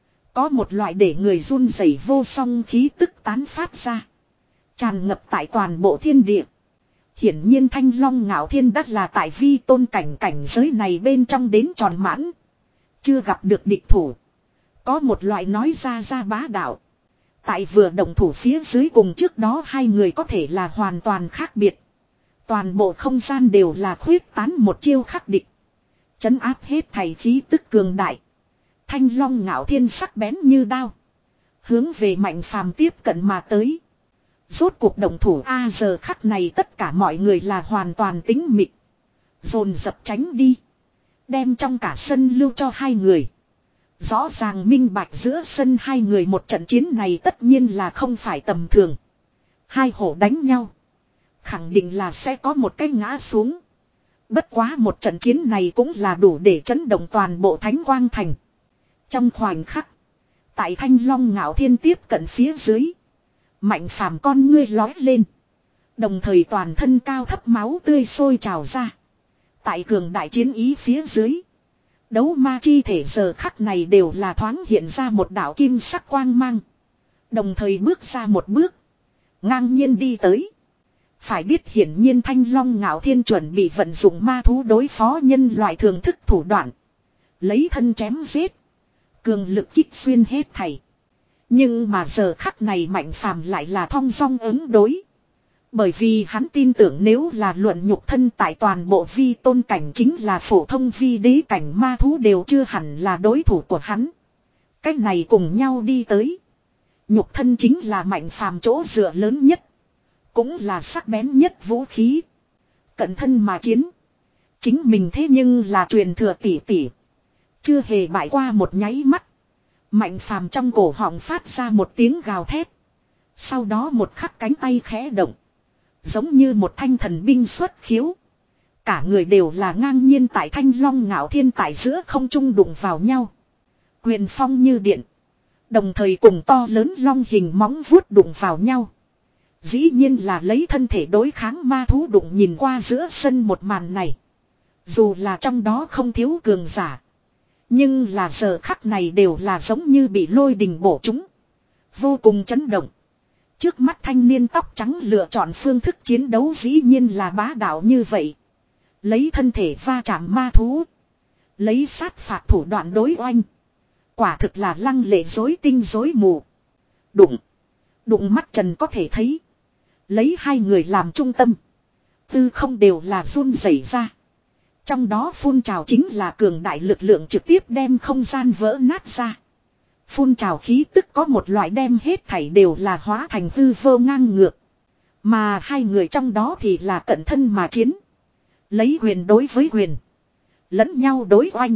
Có một loại để người run rẩy vô song khí tức tán phát ra. Tràn ngập tại toàn bộ thiên địa. Hiển nhiên Thanh Long Ngạo Thiên đắt là tại vi tôn cảnh cảnh giới này bên trong đến tròn mãn. Chưa gặp được địch thủ. Có một loại nói ra ra bá đạo. Tại vừa động thủ phía dưới cùng trước đó hai người có thể là hoàn toàn khác biệt. Toàn bộ không gian đều là khuyết tán một chiêu khắc địch. Chấn áp hết thầy khí tức cường đại. Thanh Long Ngạo Thiên sắc bén như đao. Hướng về Mạnh Phàm tiếp cận mà tới. Rốt cuộc động thủ A giờ khắc này tất cả mọi người là hoàn toàn tính mịch. Dồn dập tránh đi. Đem trong cả sân lưu cho hai người. Rõ ràng minh bạch giữa sân hai người một trận chiến này tất nhiên là không phải tầm thường. Hai hổ đánh nhau. Khẳng định là sẽ có một cái ngã xuống. Bất quá một trận chiến này cũng là đủ để chấn động toàn bộ Thánh Quang Thành. Trong khoảnh khắc. Tại Thanh Long Ngạo Thiên tiếp cận phía dưới. Mạnh Phàm con ngươi lói lên. Đồng thời toàn thân cao thấp máu tươi sôi trào ra. Tại cường đại chiến ý phía dưới. Đấu ma chi thể giờ khắc này đều là thoáng hiện ra một đạo kim sắc quang mang. Đồng thời bước ra một bước. Ngang nhiên đi tới. Phải biết hiển nhiên Thanh Long Ngạo Thiên chuẩn bị vận dụng ma thú đối phó nhân loại thường thức thủ đoạn. Lấy thân chém giết. Cường lực kích xuyên hết thảy. Nhưng mà giờ khắc này Mạnh Phàm lại là thong dong ứng đối. Bởi vì hắn tin tưởng nếu là luận nhục thân tại toàn bộ vi tôn cảnh chính là phổ thông vi đế cảnh ma thú đều chưa hẳn là đối thủ của hắn. Cái này cùng nhau đi tới. Nhục thân chính là Mạnh Phàm chỗ dựa lớn nhất. Cũng là sắc bén nhất vũ khí. Cận thân mà chiến. Chính mình thế nhưng là truyền thừa tỷ tỷ. Chưa hề bại qua một nháy mắt. Mạnh Phàm trong cổ họng phát ra một tiếng gào thét. Sau đó một khắc cánh tay khẽ động. Giống như một thanh thần binh xuất khiếu. Cả người đều là ngang nhiên tại Thanh Long Ngạo Thiên tại giữa không trung đụng vào nhau. Quyền phong như điện. Đồng thời cùng to lớn long hình móng vuốt đụng vào nhau. Dĩ nhiên là lấy thân thể đối kháng ma thú đụng nhìn qua giữa sân một màn này. Dù là trong đó không thiếu cường giả. Nhưng là giờ khắc này đều là giống như bị lôi đình bổ trúng. Vô cùng chấn động. Trước mắt thanh niên tóc trắng lựa chọn phương thức chiến đấu dĩ nhiên là bá đạo như vậy. Lấy thân thể va chạm ma thú. Lấy sát phạt thủ đoạn đối oanh. Quả thực là lăng lệ dối tinh dối mù. Đụng. Đụng mắt trần có thể thấy. Lấy hai người làm trung tâm. Tư không đều là run rẩy ra. Trong đó phun trào chính là cường đại lực lượng trực tiếp đem không gian vỡ nát ra. Phun trào khí tức có một loại đem hết thảy đều là hóa thành hư vô ngang ngược. Mà hai người trong đó thì là cận thân mà chiến. Lấy quyền đối với quyền. Lẫn nhau đối oanh.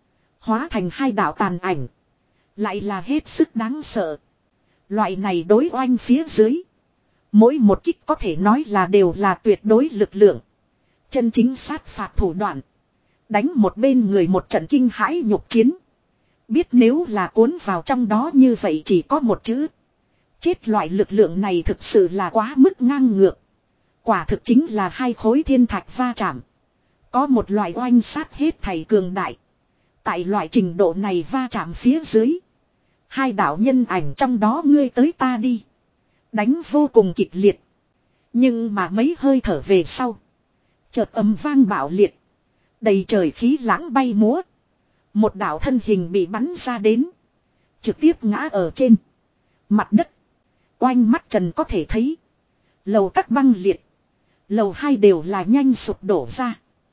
Hóa thành hai đạo tàn ảnh. Lại là hết sức đáng sợ. Loại này đối oanh phía dưới. Mỗi một kích có thể nói là đều là tuyệt đối lực lượng. Chân chính sát phạt thủ đoạn. Đánh một bên người một trận kinh hãi nhục chiến. Biết nếu là cuốn vào trong đó như vậy chỉ có một chữ. Chết, loại lực lượng này thực sự là quá mức ngang ngược. Quả thực chính là hai khối thiên thạch va chạm. Có một loại oanh sát hết thảy cường đại. Tại loại trình độ này va chạm phía dưới. Hai đạo nhân ảnh trong đó ngươi tới ta đi. Đánh vô cùng kịch liệt. Nhưng mà mấy hơi thở về sau. Chợt ầm vang bạo liệt. Đầy trời khí lãng bay múa. Một đạo thân hình bị bắn ra đến. Trực tiếp ngã ở trên mặt đất. Oanh mắt trần có thể thấy. Lầu các băng liệt. Lầu hai đều là nhanh sụp đổ ra.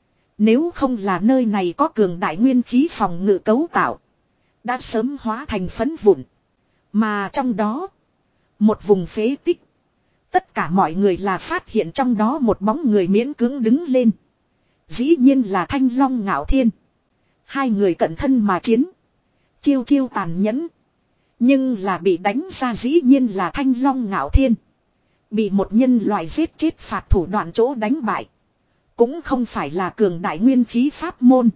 Nếu không là nơi này có cường đại nguyên khí phòng ngự cấu tạo. Đã sớm hóa thành phấn vụn. Mà trong đó. Một vùng phế tích. Tất cả mọi người là phát hiện trong đó một bóng người miễn cưỡng đứng lên. Dĩ nhiên là Thanh Long Ngạo Thiên. Hai người cận thân mà chiến. Chiêu chiêu tàn nhẫn. Nhưng là bị đánh ra dĩ nhiên là Thanh Long Ngạo Thiên. Bị một nhân loại giết chết phạt thủ đoạn chỗ đánh bại. Cũng không phải là cường đại nguyên khí pháp môn.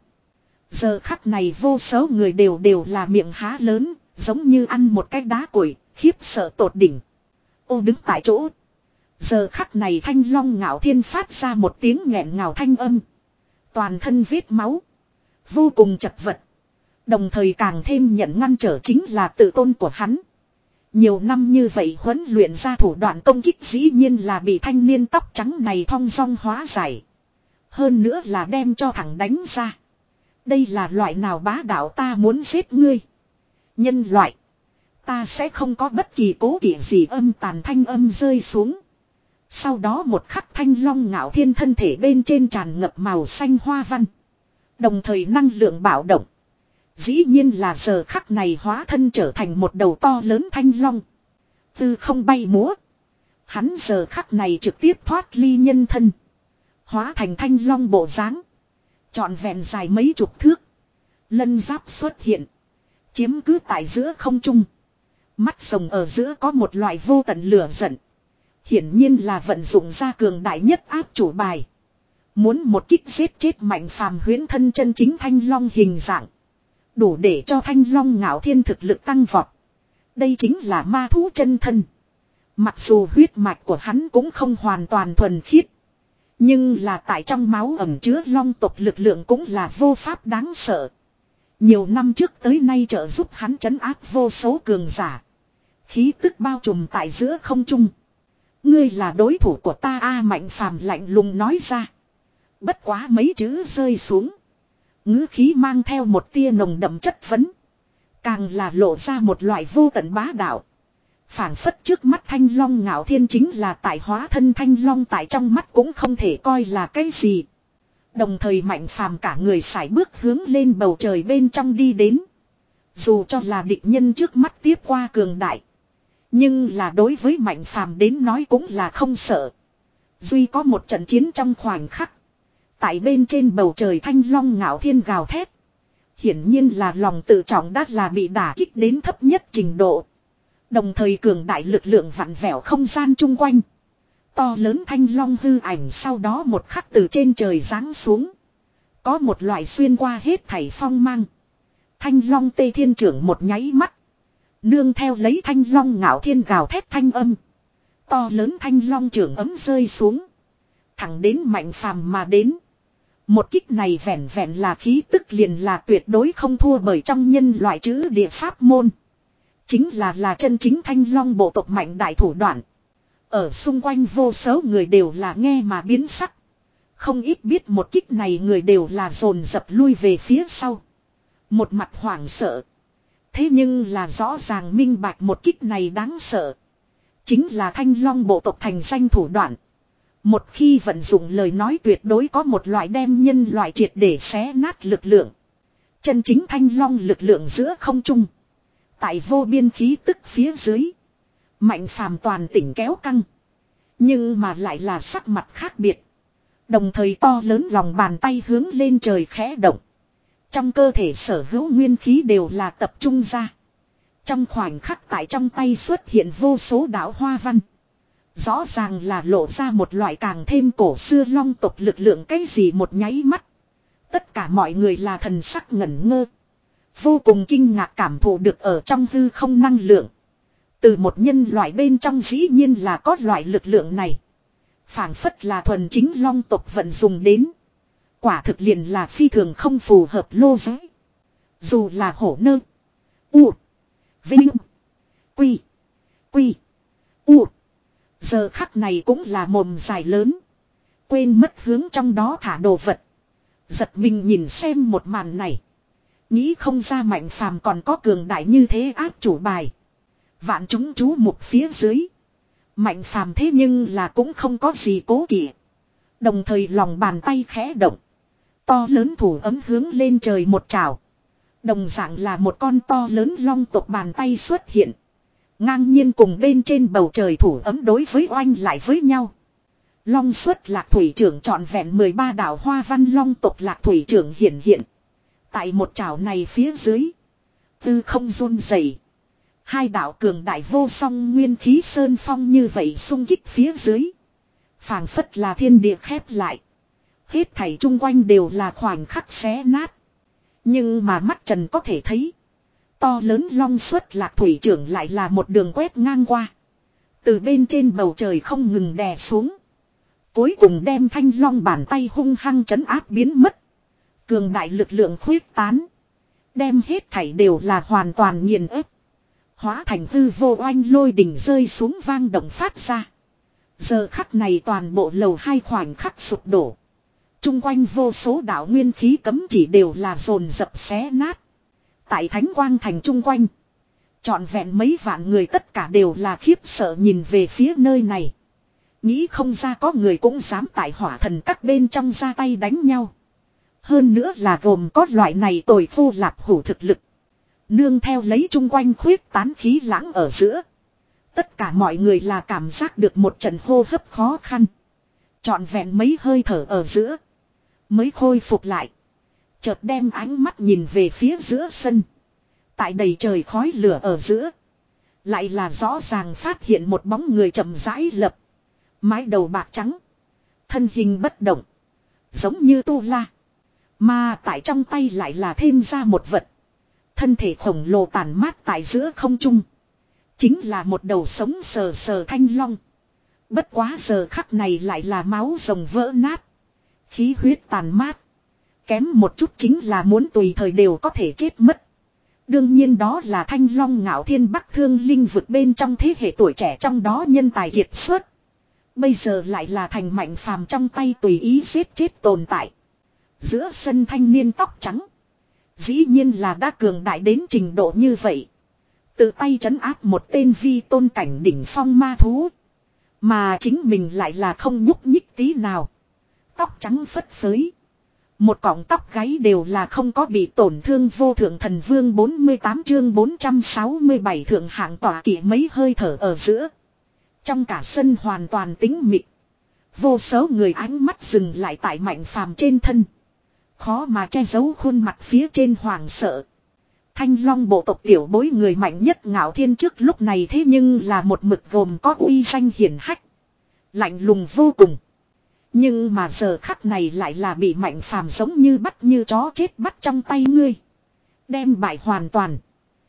Giờ khắc này vô số người đều đều là miệng há lớn. Giống như ăn một cái đá củi. Khiếp sợ tột đỉnh. Ô đứng tại chỗ. Giờ khắc này Thanh Long Ngạo Thiên phát ra một tiếng nghẹn ngào thanh âm. Toàn thân vết máu. Vô cùng chật vật. Đồng thời càng thêm nhận ngăn trở chính là tự tôn của hắn. Nhiều năm như vậy huấn luyện ra thủ đoạn công kích dĩ nhiên là bị thanh niên tóc trắng này thong dong hóa giải. Hơn nữa là đem cho thẳng đánh ra. Đây là loại nào bá đạo, ta muốn giết ngươi. Nhân loại. Ta sẽ không có bất kỳ cố kỵ gì, âm tàn thanh âm rơi xuống. Sau đó một khắc Thanh Long Ngạo Thiên thân thể bên trên tràn ngập màu xanh hoa văn. Đồng thời năng lượng bạo động. Dĩ nhiên là giờ khắc này hóa thân trở thành một đầu to lớn thanh long. Tư không bay múa. Hắn giờ khắc này trực tiếp thoát ly nhân thân. Hóa thành thanh long bộ dáng. Trọn vẹn dài mấy chục thước. Lân giáp xuất hiện. Chiếm cứ tại giữa không trung. Mắt rồng ở giữa có một loại vô tận lửa giận. Hiển nhiên là vận dụng ra cường đại nhất áp chủ bài. Muốn một kích giết chết Mạnh Phàm huyễn thân chân chính thanh long hình dạng. Đủ để cho Thanh Long Ngạo Thiên thực lực tăng vọt. Đây chính là ma thú chân thân. Mặc dù huyết mạch của hắn cũng không hoàn toàn thuần khiết. Nhưng là tại trong máu ẩm chứa long tộc lực lượng cũng là vô pháp đáng sợ. Nhiều năm trước tới nay trợ giúp hắn trấn áp vô số cường giả. Khí tức bao trùm tại giữa không trung. Ngươi là đối thủ của ta a, Mạnh Phàm lạnh lùng nói ra. Bất quá mấy chữ rơi xuống. Ngữ khí mang theo một tia nồng đậm chất vấn. Càng là lộ ra một loại vô tận bá đạo. Phảng phất trước mắt Thanh Long Ngạo Thiên chính là tại hóa thân Thanh Long, tại trong mắt cũng không thể coi là cái gì. Đồng thời Mạnh Phàm cả người sải bước hướng lên bầu trời bên trong đi đến. Dù cho là địch nhân trước mắt tiếp qua cường đại. Nhưng là đối với Mạnh Phàm đến nói cũng là không sợ. Duy có một trận chiến trong khoảnh khắc. Tại bên trên bầu trời Thanh Long Ngạo Thiên gào thét. Hiển nhiên là lòng tự trọng đã là bị đả kích đến thấp nhất trình độ. Đồng thời cường đại lực lượng vặn vẹo không gian chung quanh. To lớn Thanh Long hư ảnh sau đó một khắc từ trên trời giáng xuống. Có một loại xuyên qua hết thảy phong mang. Thanh Long Tê Thiên trưởng một nháy mắt. Nương theo lấy Thanh Long Ngạo Thiên gào thét thanh âm. To lớn Thanh Long trưởng ấm rơi xuống. Thẳng đến Mạnh Phàm mà đến. Một kích này vẹn vẹn là khí tức liền là tuyệt đối không thua bởi trong nhân loại chữ địa pháp môn. Chính là là chân chính Thanh Long bộ tộc mạnh đại thủ đoạn. Ở xung quanh vô số người đều là nghe mà biến sắc. Không ít biết một kích này người đều là dồn dập lui về phía sau. Một mặt hoảng sợ. Thế nhưng là rõ ràng minh bạch một kích này đáng sợ. Chính là Thanh Long bộ tộc thành danh thủ đoạn. Một khi vận dụng lời nói tuyệt đối có một loại đem nhân loại triệt để xé nát lực lượng. Chân chính Thanh Long lực lượng giữa không trung. Tại vô biên khí tức phía dưới. Mạnh phàm toàn tỉnh kéo căng. Nhưng mà lại là sắc mặt khác biệt. Đồng thời to lớn lòng bàn tay hướng lên trời khẽ động. Trong cơ thể sở hữu nguyên khí đều là tập trung ra. Trong khoảnh khắc tại trong tay xuất hiện vô số đạo hoa văn. Rõ ràng là lộ ra một loại càng thêm cổ xưa long tộc lực lượng cái gì một nháy mắt. Tất cả mọi người là thần sắc ngẩn ngơ. Vô cùng kinh ngạc cảm thụ được ở trong hư không năng lượng. Từ một nhân loại bên trong dĩ nhiên là có loại lực lượng này. Phảng phất là thuần chính long tộc vận dùng đến. Quả thực liền là phi thường không phù hợp lô giới. Dù là hổ nơ. U. Vinh. Quy. Quy. U. Giờ khắc này cũng là mồm dài lớn. Quên mất hướng trong đó thả đồ vật. Giật mình nhìn xem một màn này. Nghĩ không ra Mạnh Phàm còn có cường đại như thế áp chủ bài. Vạn chúng chú mục phía dưới. Mạnh Phàm thế nhưng là cũng không có gì cố kỵ. Đồng thời lòng bàn tay khẽ động. To lớn thủ ấm hướng lên trời một trào. Đồng dạng là một con to lớn long tộc bàn tay xuất hiện. Ngang nhiên cùng bên trên bầu trời thủ ấm đối với oanh lại với nhau. Long xuất lạc thủy trưởng trọn vẹn mười ba đảo hoa văn long tộc lạc thủy trưởng hiện hiện. Tại một trào này phía dưới. Tư không run rẩy. Hai đạo cường đại vô song nguyên khí sơn phong như vậy xung kích phía dưới. Phảng phất là thiên địa khép lại. Hết thảy chung quanh đều là khoảnh khắc xé nát. Nhưng mà mắt trần có thể thấy. To lớn long xuất lạc thủy trưởng lại là một đường quét ngang qua. Từ bên trên bầu trời không ngừng đè xuống. Cuối cùng đem thanh long bàn tay hung hăng trấn áp biến mất. Cường đại lực lượng khuyết tán. Đem hết thảy đều là hoàn toàn nghiền ép. Hóa thành hư vô oanh lôi đỉnh rơi xuống vang động phát ra. Giờ khắc này toàn bộ lầu hai khoảnh khắc sụp đổ. Trung quanh vô số đạo nguyên khí cấm chỉ đều là dồn dập xé nát. Tại Thánh Quang Thành trung quanh. Trọn vẹn mấy vạn người tất cả đều là khiếp sợ nhìn về phía nơi này. Nghĩ không ra có người cũng dám tại hỏa thần các bên trong ra tay đánh nhau. Hơn nữa là gồm có loại này tồi phu lạp hủ thực lực. Nương theo lấy chung quanh khuyết tán khí lãng ở giữa. Tất cả mọi người là cảm giác được một trận hô hấp khó khăn. Trọn vẹn mấy hơi thở ở giữa. Mới khôi phục lại. Chợt đem ánh mắt nhìn về phía giữa sân. Tại đầy trời khói lửa ở giữa. Lại là rõ ràng phát hiện một bóng người chậm rãi lập. Mái đầu bạc trắng. Thân hình bất động. Giống như tu la. Mà tại trong tay lại là thêm ra một vật. Thân thể khổng lồ tàn mát tại giữa không trung. Chính là một đầu sống sờ sờ thanh long. Bất quá giờ khắc này lại là máu rồng vỡ nát. Khí huyết tàn mát. Kém một chút chính là muốn tùy thời đều có thể chết mất. Đương nhiên đó là thanh long ngạo thiên bắc thương linh vực bên trong thế hệ tuổi trẻ trong đó nhân tài kiệt xuất. Bây giờ lại là thành Mạnh Phàm trong tay tùy ý giết chết tồn tại. Giữa sân thanh niên tóc trắng. Dĩ nhiên là đã cường đại đến trình độ như vậy. Tự tay trấn áp một tên vi tôn cảnh đỉnh phong ma thú. Mà chính mình lại là không nhúc nhích tí nào. Tóc trắng phất phới. Một cọng tóc gáy đều là không có bị tổn thương vô thượng thần vương bốn mươi tám chương bốn trăm sáu mươi bảy thượng hạng tỏa kỵ mấy hơi thở ở giữa. Trong cả sân hoàn toàn tĩnh mịch. Vô số người ánh mắt dừng lại tại Mạnh Phàm trên thân. Khó mà che giấu khuôn mặt phía trên hoàng sợ. Thanh long bộ tộc tiểu bối người mạnh nhất ngạo thiên trước lúc này thế nhưng là một mực gồm có uy danh hiển hách. Lạnh lùng vô cùng. Nhưng mà giờ khắc này lại là bị Mạnh Phàm giống như bắt như chó chết bắt trong tay ngươi. Đem bại hoàn toàn.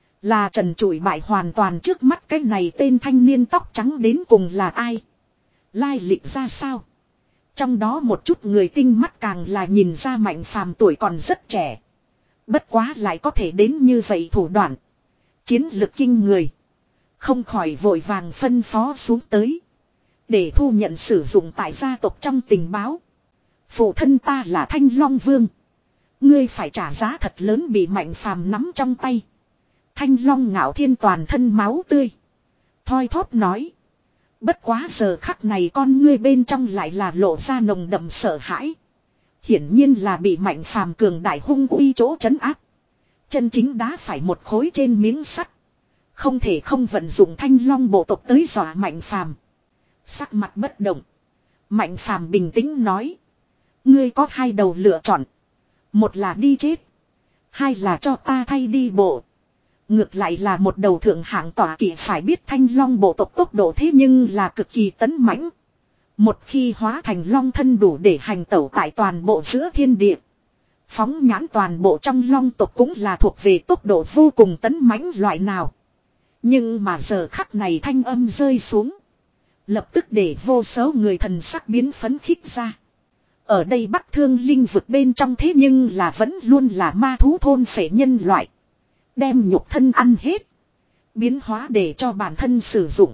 Là trần trụi bại hoàn toàn trước mắt cái này tên thanh niên tóc trắng đến cùng là ai. Lai lịch ra sao. Trong đó một chút người tinh mắt càng là nhìn ra Mạnh Phàm tuổi còn rất trẻ. Bất quá lại có thể đến như vậy thủ đoạn. Chiến lực kinh người. Không khỏi vội vàng phân phó xuống tới. Để thu nhận sử dụng tại gia tộc trong tình báo. Phụ thân ta là Thanh Long Vương. Ngươi phải trả giá thật lớn bị Mạnh Phàm nắm trong tay. Thanh Long ngạo thiên toàn thân máu tươi. Thoi thóp nói. Bất quá giờ khắc này con ngươi bên trong lại là lộ ra nồng đậm sợ hãi. Hiển nhiên là bị Mạnh Phàm cường đại hung uy chỗ trấn áp. Chân chính đá phải một khối trên miếng sắt. Không thể không vận dụng thanh long bộ tộc tới dọa Mạnh Phàm. Sắc mặt bất động. Mạnh Phàm bình tĩnh nói. Ngươi có hai đầu lựa chọn. Một là đi chết. Hai là cho ta thay đi bộ. Ngược lại là một đầu thượng hạng tỏa kỵ, phải biết thanh long bộ tộc tốc độ thế nhưng là cực kỳ tấn mãnh. Một khi hóa thành long thân đủ để hành tẩu tại toàn bộ giữa thiên địa. Phóng nhãn toàn bộ trong long tộc cũng là thuộc về tốc độ vô cùng tấn mãnh loại nào. Nhưng mà giờ khắc này thanh âm rơi xuống. Lập tức để vô số người thần sắc biến phấn khích ra. Ở đây Bắc Thương Linh vực bên trong thế nhưng là vẫn luôn là ma thú thôn phệ nhân loại. Đem nhục thân ăn hết. Biến hóa để cho bản thân sử dụng.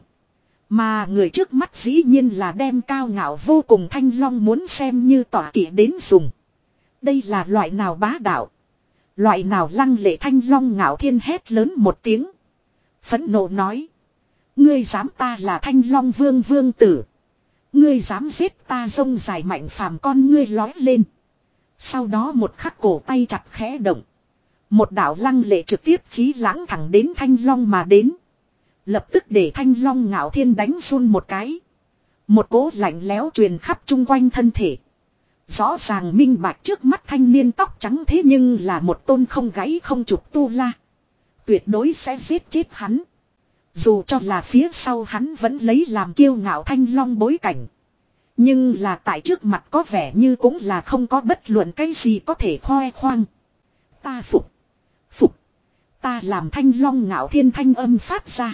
Mà người trước mắt dĩ nhiên là đem cao ngạo vô cùng thanh long muốn xem như tỏa kỵ đến dùng. Đây là loại nào bá đạo. Loại nào lăng lệ thanh long ngạo thiên hét lớn một tiếng. Phẫn nộ nói. Ngươi dám, ta là thanh long vương vương tử. Ngươi dám giết ta, rông dài Mạnh Phàm con ngươi lói lên. Sau đó một khắc cổ tay chặt khẽ động. Một đạo lăng lệ trực tiếp khí lãng thẳng đến thanh long mà đến. Lập tức để thanh long ngạo thiên đánh run một cái. Một cỗ lạnh lẽo truyền khắp chung quanh thân thể. Rõ ràng minh bạch trước mắt thanh niên tóc trắng thế nhưng là một tôn không gáy không chụp tu la. Tuyệt đối sẽ giết chết hắn. Dù cho là phía sau hắn vẫn lấy làm kiêu ngạo thanh long bối cảnh. Nhưng là tại trước mặt có vẻ như cũng là không có bất luận cái gì có thể khoe khoang. Ta phục. Phục. Ta làm thanh long ngạo thiên thanh âm phát ra.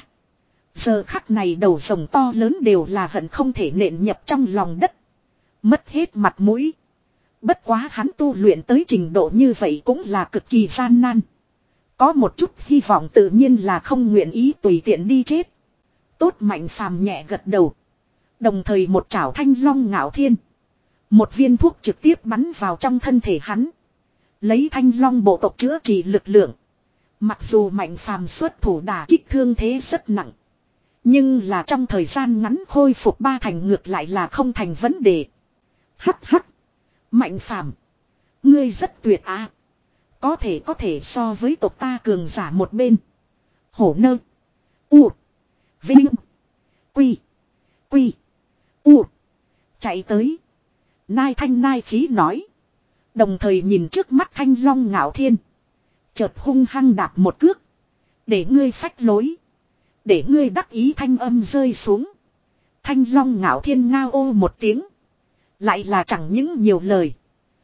Giờ khắc này đầu rồng to lớn đều là hận không thể nện nhập trong lòng đất. Mất hết mặt mũi. Bất quá hắn tu luyện tới trình độ như vậy cũng là cực kỳ gian nan. Có một chút hy vọng tự nhiên là không nguyện ý tùy tiện đi chết. Tốt, Mạnh Phàm nhẹ gật đầu. Đồng thời một chảo thanh long ngạo thiên. Một viên thuốc trực tiếp bắn vào trong thân thể hắn. Lấy thanh long bộ tộc chữa trị lực lượng. Mặc dù Mạnh Phàm xuất thủ đả kích thương thế rất nặng. Nhưng là trong thời gian ngắn khôi phục ba thành ngược lại là không thành vấn đề. Hắc hắc. Mạnh Phàm, ngươi rất tuyệt à. Có thể có thể so với tộc ta cường giả một bên. Hổ nơ. U. Vinh. Quy. Quy. U. Chạy tới. Nai thanh nai khí nói. Đồng thời nhìn trước mắt thanh long ngạo thiên. Chợt hung hăng đạp một cước. Để ngươi phách lối. Để ngươi đắc ý thanh âm rơi xuống. Thanh long ngạo thiên ngao ô một tiếng. Lại là chẳng những nhiều lời.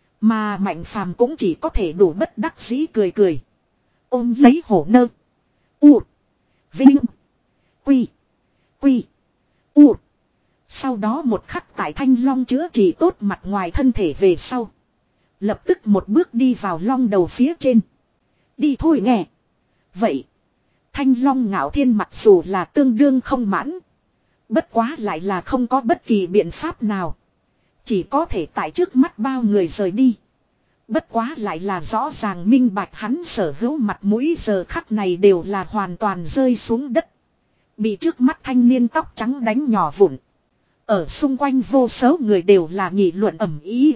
Mà Mạnh Phàm cũng chỉ có thể đủ bất đắc dĩ cười cười. Ôm lấy hổ nơ. U. Vinh. Quy. Quy. U. Sau đó một khắc tại thanh long chữa trị tốt mặt ngoài thân thể về sau. Lập tức một bước đi vào long đầu phía trên. Đi thôi nghe. Vậy. Thanh long ngạo thiên mặc dù là tương đương không mãn. Bất quá lại là không có bất kỳ biện pháp nào. Chỉ có thể tại trước mắt bao người rời đi. Bất quá lại là rõ ràng minh bạch hắn sở hữu mặt mũi giờ khắc này đều là hoàn toàn rơi xuống đất. Bị trước mắt thanh niên tóc trắng đánh nhỏ vụn. Ở xung quanh vô số người đều là nghị luận ầm ĩ.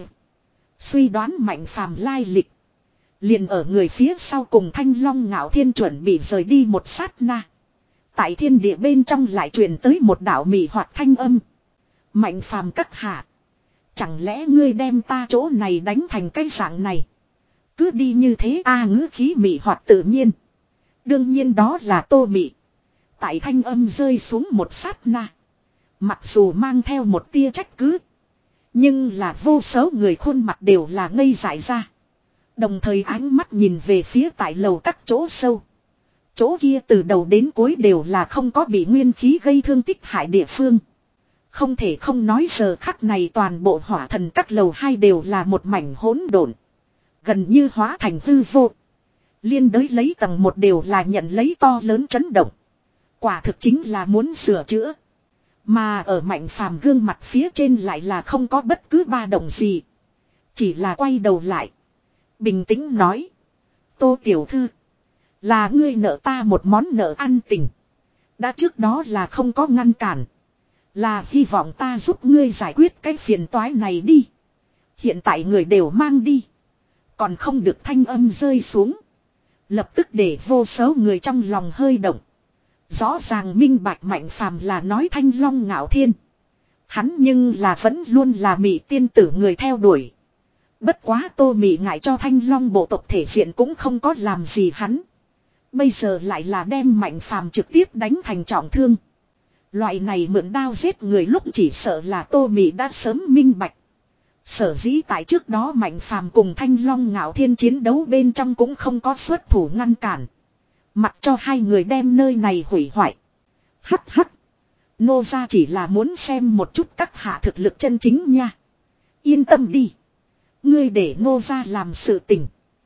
Suy đoán Mạnh Phàm lai lịch. Liền ở người phía sau cùng thanh long ngạo thiên chuẩn bị rời đi một sát na. Tại thiên địa bên trong lại truyền tới một đạo mị hoặc thanh âm. Mạnh Phàm các hạ. Chẳng lẽ ngươi đem ta chỗ này đánh thành cái dạng này. Cứ đi như thế a à, ngữ khí mị hoặc tự nhiên. Đương nhiên đó là Tô Mị. Tại thanh âm rơi xuống một sát na. Mặc dù mang theo một tia trách cứ. Nhưng là vô số người khuôn mặt đều là ngây dại ra. Đồng thời ánh mắt nhìn về phía tại lầu các chỗ sâu. Chỗ kia từ đầu đến cuối đều là không có bị nguyên khí gây thương tích hại địa phương. Không thể không nói giờ khắc này toàn bộ hỏa thần các lầu hai đều là một mảnh hỗn độn. Gần như hóa thành hư vô. Liên đới lấy tầng một đều là nhận lấy to lớn chấn động. Quả thực chính là muốn sửa chữa. Mà ở Mạnh Phàm gương mặt phía trên lại là không có bất cứ ba động gì. Chỉ là quay đầu lại. Bình tĩnh nói. Tô tiểu thư. Là ngươi nợ ta một món nợ ăn tình. Đã trước đó là không có ngăn cản. Là hy vọng ta giúp ngươi giải quyết cái phiền toái này đi. Hiện tại người đều mang đi. Còn không được thanh âm rơi xuống. Lập tức để vô số người trong lòng hơi động. Rõ ràng minh bạch Mạnh Phàm là nói Thanh Long Ngạo Thiên. Hắn nhưng là vẫn luôn là Mị tiên tử người theo đuổi. Bất quá Tô Mị ngại cho Thanh Long bộ tộc thể diện cũng không có làm gì hắn. Bây giờ lại là đem Mạnh Phàm trực tiếp đánh thành trọng thương. Loại này mượn đao giết người lúc chỉ sợ là Tô Mị đã sớm minh bạch. Sở dĩ tại trước đó Mạnh Phàm cùng Thanh Long Ngạo Thiên chiến đấu bên trong cũng không có xuất thủ ngăn cản. Mặc cho hai người đem nơi này hủy hoại. Hắc hắc. Nô gia chỉ là muốn xem một chút các hạ thực lực chân chính nha. Yên tâm đi. Ngươi để nô gia làm sự tình.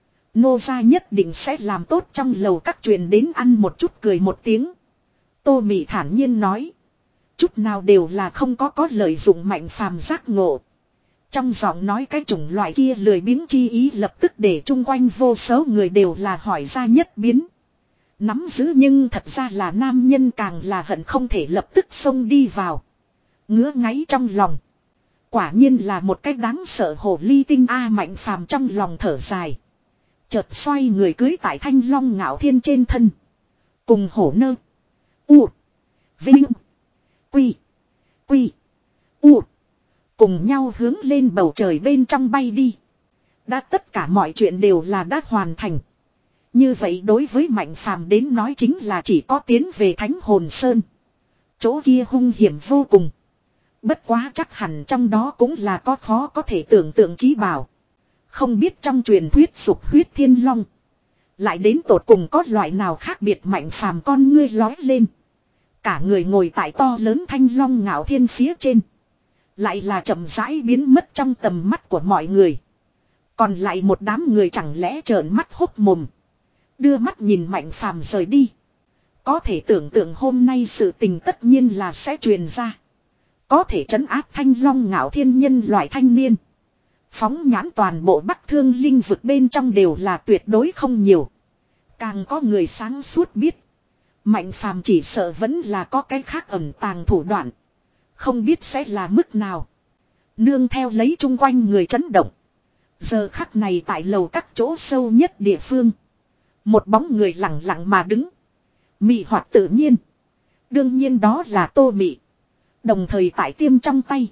Nô gia nhất định sẽ làm tốt. Trong lầu các truyền đến ăn một chút cười một tiếng. Tô Mị thản nhiên nói. Chút nào đều là không có có lợi dụng Mạnh Phàm giác ngộ. Trong giọng nói cái chủng loại kia lười biếng chi ý lập tức để chung quanh vô số người đều là hỏi ra nhất biến. Nắm giữ nhưng thật ra là nam nhân càng là hận không thể lập tức xông đi vào. Ngứa ngáy trong lòng. Quả nhiên là một cách đáng sợ hồ ly tinh a. Mạnh Phàm trong lòng thở dài. Chợt xoay người cưới tại Thanh Long Ngạo Thiên trên thân. Cùng hổ nơ. U. Vinh. Quy. Quy. U. Cùng nhau hướng lên bầu trời bên trong bay đi. Đã tất cả mọi chuyện đều là đã hoàn thành. Như vậy đối với Mạnh Phàm đến nói chính là chỉ có tiến về Thánh Hồn Sơn. Chỗ kia hung hiểm vô cùng. Bất quá chắc hẳn trong đó cũng là có khó có thể tưởng tượng chí bảo. Không biết trong truyền thuyết sục huyết thiên long. Lại đến tột cùng có loại nào khác biệt. Mạnh Phàm con ngươi lói lên. Cả người ngồi tại to lớn Thanh Long Ngạo Thiên phía trên. Lại là chậm rãi biến mất trong tầm mắt của mọi người. Còn lại một đám người chẳng lẽ trợn mắt hốc mồm. Đưa mắt nhìn Mạnh Phàm rời đi. Có thể tưởng tượng hôm nay sự tình tất nhiên là sẽ truyền ra. Có thể trấn áp Thanh Long Ngạo Thiên nhân loại thanh niên. Phóng nhãn toàn bộ Bắc Thương linh vực bên trong đều là tuyệt đối không nhiều. Càng có người sáng suốt biết. Mạnh Phàm chỉ sợ vẫn là có cái khác ẩn tàng thủ đoạn. Không biết sẽ là mức nào. Nương theo lấy chung quanh người chấn động. Giờ khắc này tại lầu các chỗ sâu nhất địa phương. Một bóng người lặng lặng mà đứng. Mị hoạt tự nhiên. Đương nhiên đó là Tô Mị. Đồng thời tại tiêm trong tay.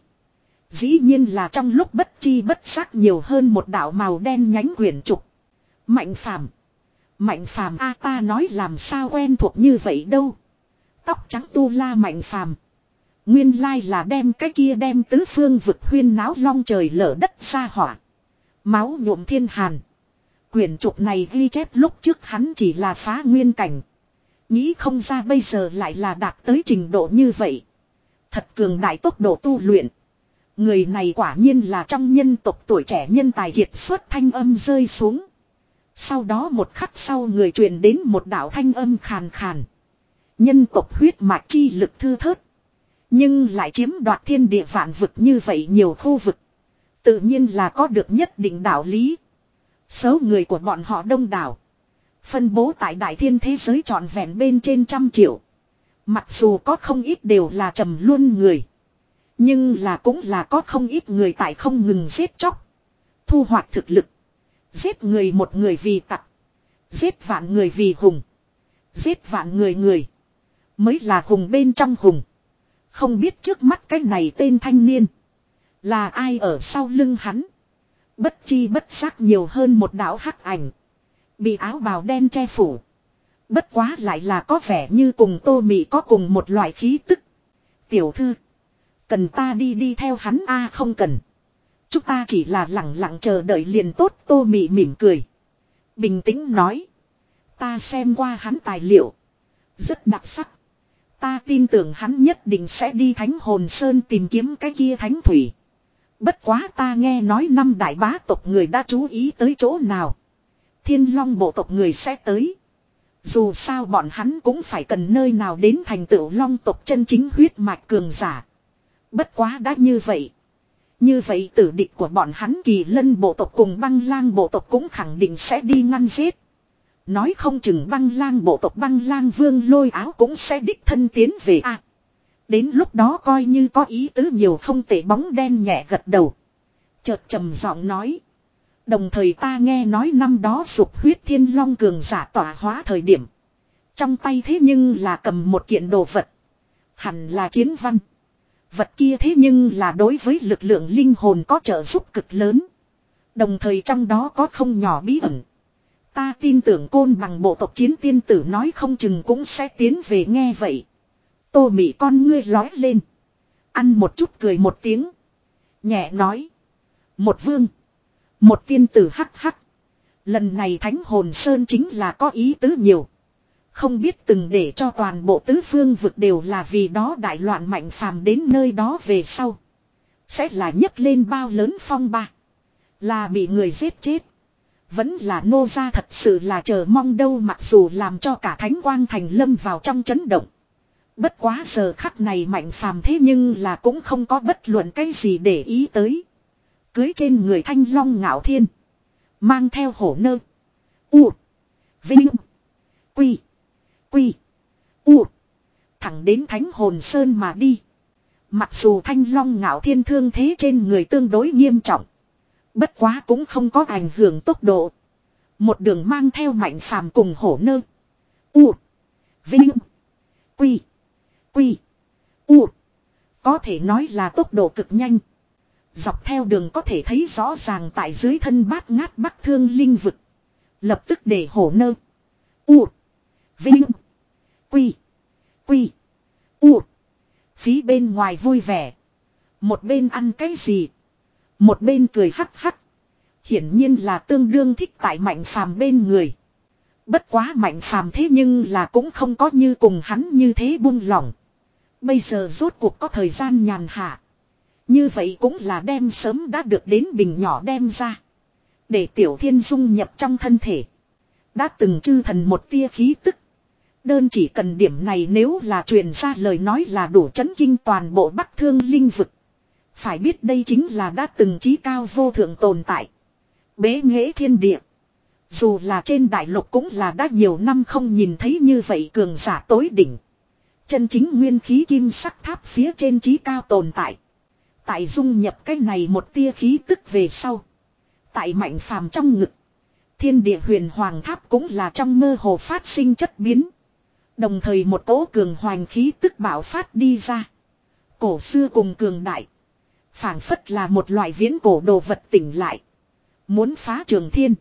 Dĩ nhiên là trong lúc bất chi bất giác nhiều hơn một đạo màu đen nhánh quyển trục. Mạnh Phàm. Mạnh Phàm a ta nói làm sao quen thuộc như vậy đâu. Tóc trắng tu la Mạnh Phàm. Nguyên lai là đem cái kia đem tứ phương vực huyên náo long trời lở đất xa hỏa. Máu nhuộm thiên hàn. Quyển trục này ghi chép lúc trước hắn chỉ là phá nguyên cảnh. Nghĩ không ra bây giờ lại là đạt tới trình độ như vậy. Thật cường đại tốc độ tu luyện. Người này quả nhiên là trong nhân tộc tuổi trẻ nhân tài kiệt xuất. Thanh âm rơi xuống. Sau đó một khắc sau người truyền đến một đạo thanh âm khàn khàn. Nhân tộc huyết mạch chi lực thư thớt. Nhưng lại chiếm đoạt thiên địa vạn vực như vậy nhiều khu vực. Tự nhiên là có được nhất định đạo lý. Số người của bọn họ đông đảo. Phân bố tại đại thiên thế giới trọn vẹn bên trên trăm triệu. Mặc dù có không ít đều là trầm luân người. Nhưng là cũng là có không ít người tại không ngừng giết chóc. Thu hoạch thực lực. Giết người một người vì tặc. Giết vạn người vì hùng. Giết vạn người người. Mới là hùng bên trong hùng. Không biết trước mắt cái này tên thanh niên. Là ai ở sau lưng hắn. Bất chi bất giác nhiều hơn một đạo hắc ảnh. Bị áo bào đen che phủ. Bất quá lại là có vẻ như cùng Tô Mị có cùng một loại khí tức. Tiểu thư. Cần ta đi đi theo hắn a à, không cần. Chúng ta chỉ là lặng lặng chờ đợi liền tốt. Tô Mị mỉm cười. Bình tĩnh nói. Ta xem qua hắn tài liệu. Rất đặc sắc. Ta tin tưởng hắn nhất định sẽ đi Thánh Hồn Sơn tìm kiếm cái kia thánh thủy. Bất quá ta nghe nói năm đại bá tộc người đã chú ý tới chỗ nào. Thiên Long bộ tộc người sẽ tới. Dù sao bọn hắn cũng phải cần nơi nào đến thành tựu Long tộc chân chính huyết mạch cường giả. Bất quá đã như vậy. Như vậy tử địch của bọn hắn Kỳ Lân bộ tộc cùng Băng Lang bộ tộc cũng khẳng định sẽ đi ngăn giết. Nói không chừng Băng Lang bộ tộc Băng Lang Vương Lôi Áo cũng sẽ đích thân tiến về a. À, đến lúc đó coi như có ý tứ nhiều không tệ. Bóng đen nhẹ gật đầu. Chợt trầm giọng nói. Đồng thời ta nghe nói năm đó dục huyết thiên long cường giả tỏa hóa thời điểm. Trong tay thế nhưng là cầm một kiện đồ vật. Hẳn là chiến văn. Vật kia thế nhưng là đối với lực lượng linh hồn có trợ giúp cực lớn. Đồng thời trong đó có không nhỏ bí ẩn. Ta tin tưởng Côn Bằng bộ tộc Chiến tiên tử nói không chừng cũng sẽ tiến về nghe vậy. Tô Mị con ngươi lói lên. Ăn một chút cười một tiếng. Nhẹ nói. Một vương. Một tiên tử hắc hắc. Lần này Thánh Hồn Sơn chính là có ý tứ nhiều. Không biết từng để cho toàn bộ tứ phương vực đều là vì đó đại loạn Mạnh Phàm đến nơi đó về sau. Sẽ là nhấc lên bao lớn phong ba. Là bị người giết chết. Vẫn là nô gia thật sự là chờ mong đâu, mặc dù làm cho cả Thánh Quang Thành lâm vào trong chấn động. Bất quá giờ khắc này Mạnh Phàm thế nhưng là cũng không có bất luận cái gì để ý tới. Cưới trên người Thanh Long Ngạo Thiên. Mang theo hổ nơ. U. Vinh. Quy. Quy. U. Thẳng đến Thánh Hồn Sơn mà đi. Mặc dù Thanh Long Ngạo Thiên thương thế trên người tương đối nghiêm trọng. Bất quá cũng không có ảnh hưởng tốc độ. Một đường mang theo Mạnh Phàm cùng hổ nơ. U. Vinh. Quy. Quy. U. Có thể nói là tốc độ cực nhanh. Dọc theo đường có thể thấy rõ ràng tại dưới thân bát ngát bắc thương linh vực. Lập tức để hổ nơ. U. Vinh. Quy. Quy. U. Phí bên ngoài vui vẻ. Một bên ăn cái gì. Một bên cười hắc hắc. Hiển nhiên là tương đương thích tại Mạnh Phàm bên người. Bất quá Mạnh Phàm thế nhưng là cũng không có như cùng hắn như thế buông lỏng. Bây giờ rốt cuộc có thời gian nhàn hạ. Như vậy cũng là đem sớm đã được đến bình nhỏ đem ra. Để Tiểu Thiên dung nhập trong thân thể. Đã từng chư thần một tia khí tức. Đơn chỉ cần điểm này nếu là truyền ra lời nói là đủ chấn kinh toàn bộ Bắc Thương linh vực. Phải biết đây chính là đã từng chí cao vô thượng tồn tại. Bế nghệ thiên địa. Dù là trên đại lục cũng là đã nhiều năm không nhìn thấy như vậy cường giả tối đỉnh. Chân chính nguyên khí kim sắc tháp phía trên chí cao tồn tại. Tại dung nhập cái này một tia khí tức về sau. Tại Mạnh Phàm trong ngực. Thiên địa huyền hoàng tháp cũng là trong mơ hồ phát sinh chất biến. Đồng thời một cỗ cường hoành khí tức bạo phát đi ra. Cổ xưa cùng cường đại. Phảng phất là một loại viễn cổ đồ vật tỉnh lại. Muốn phá trường thiên.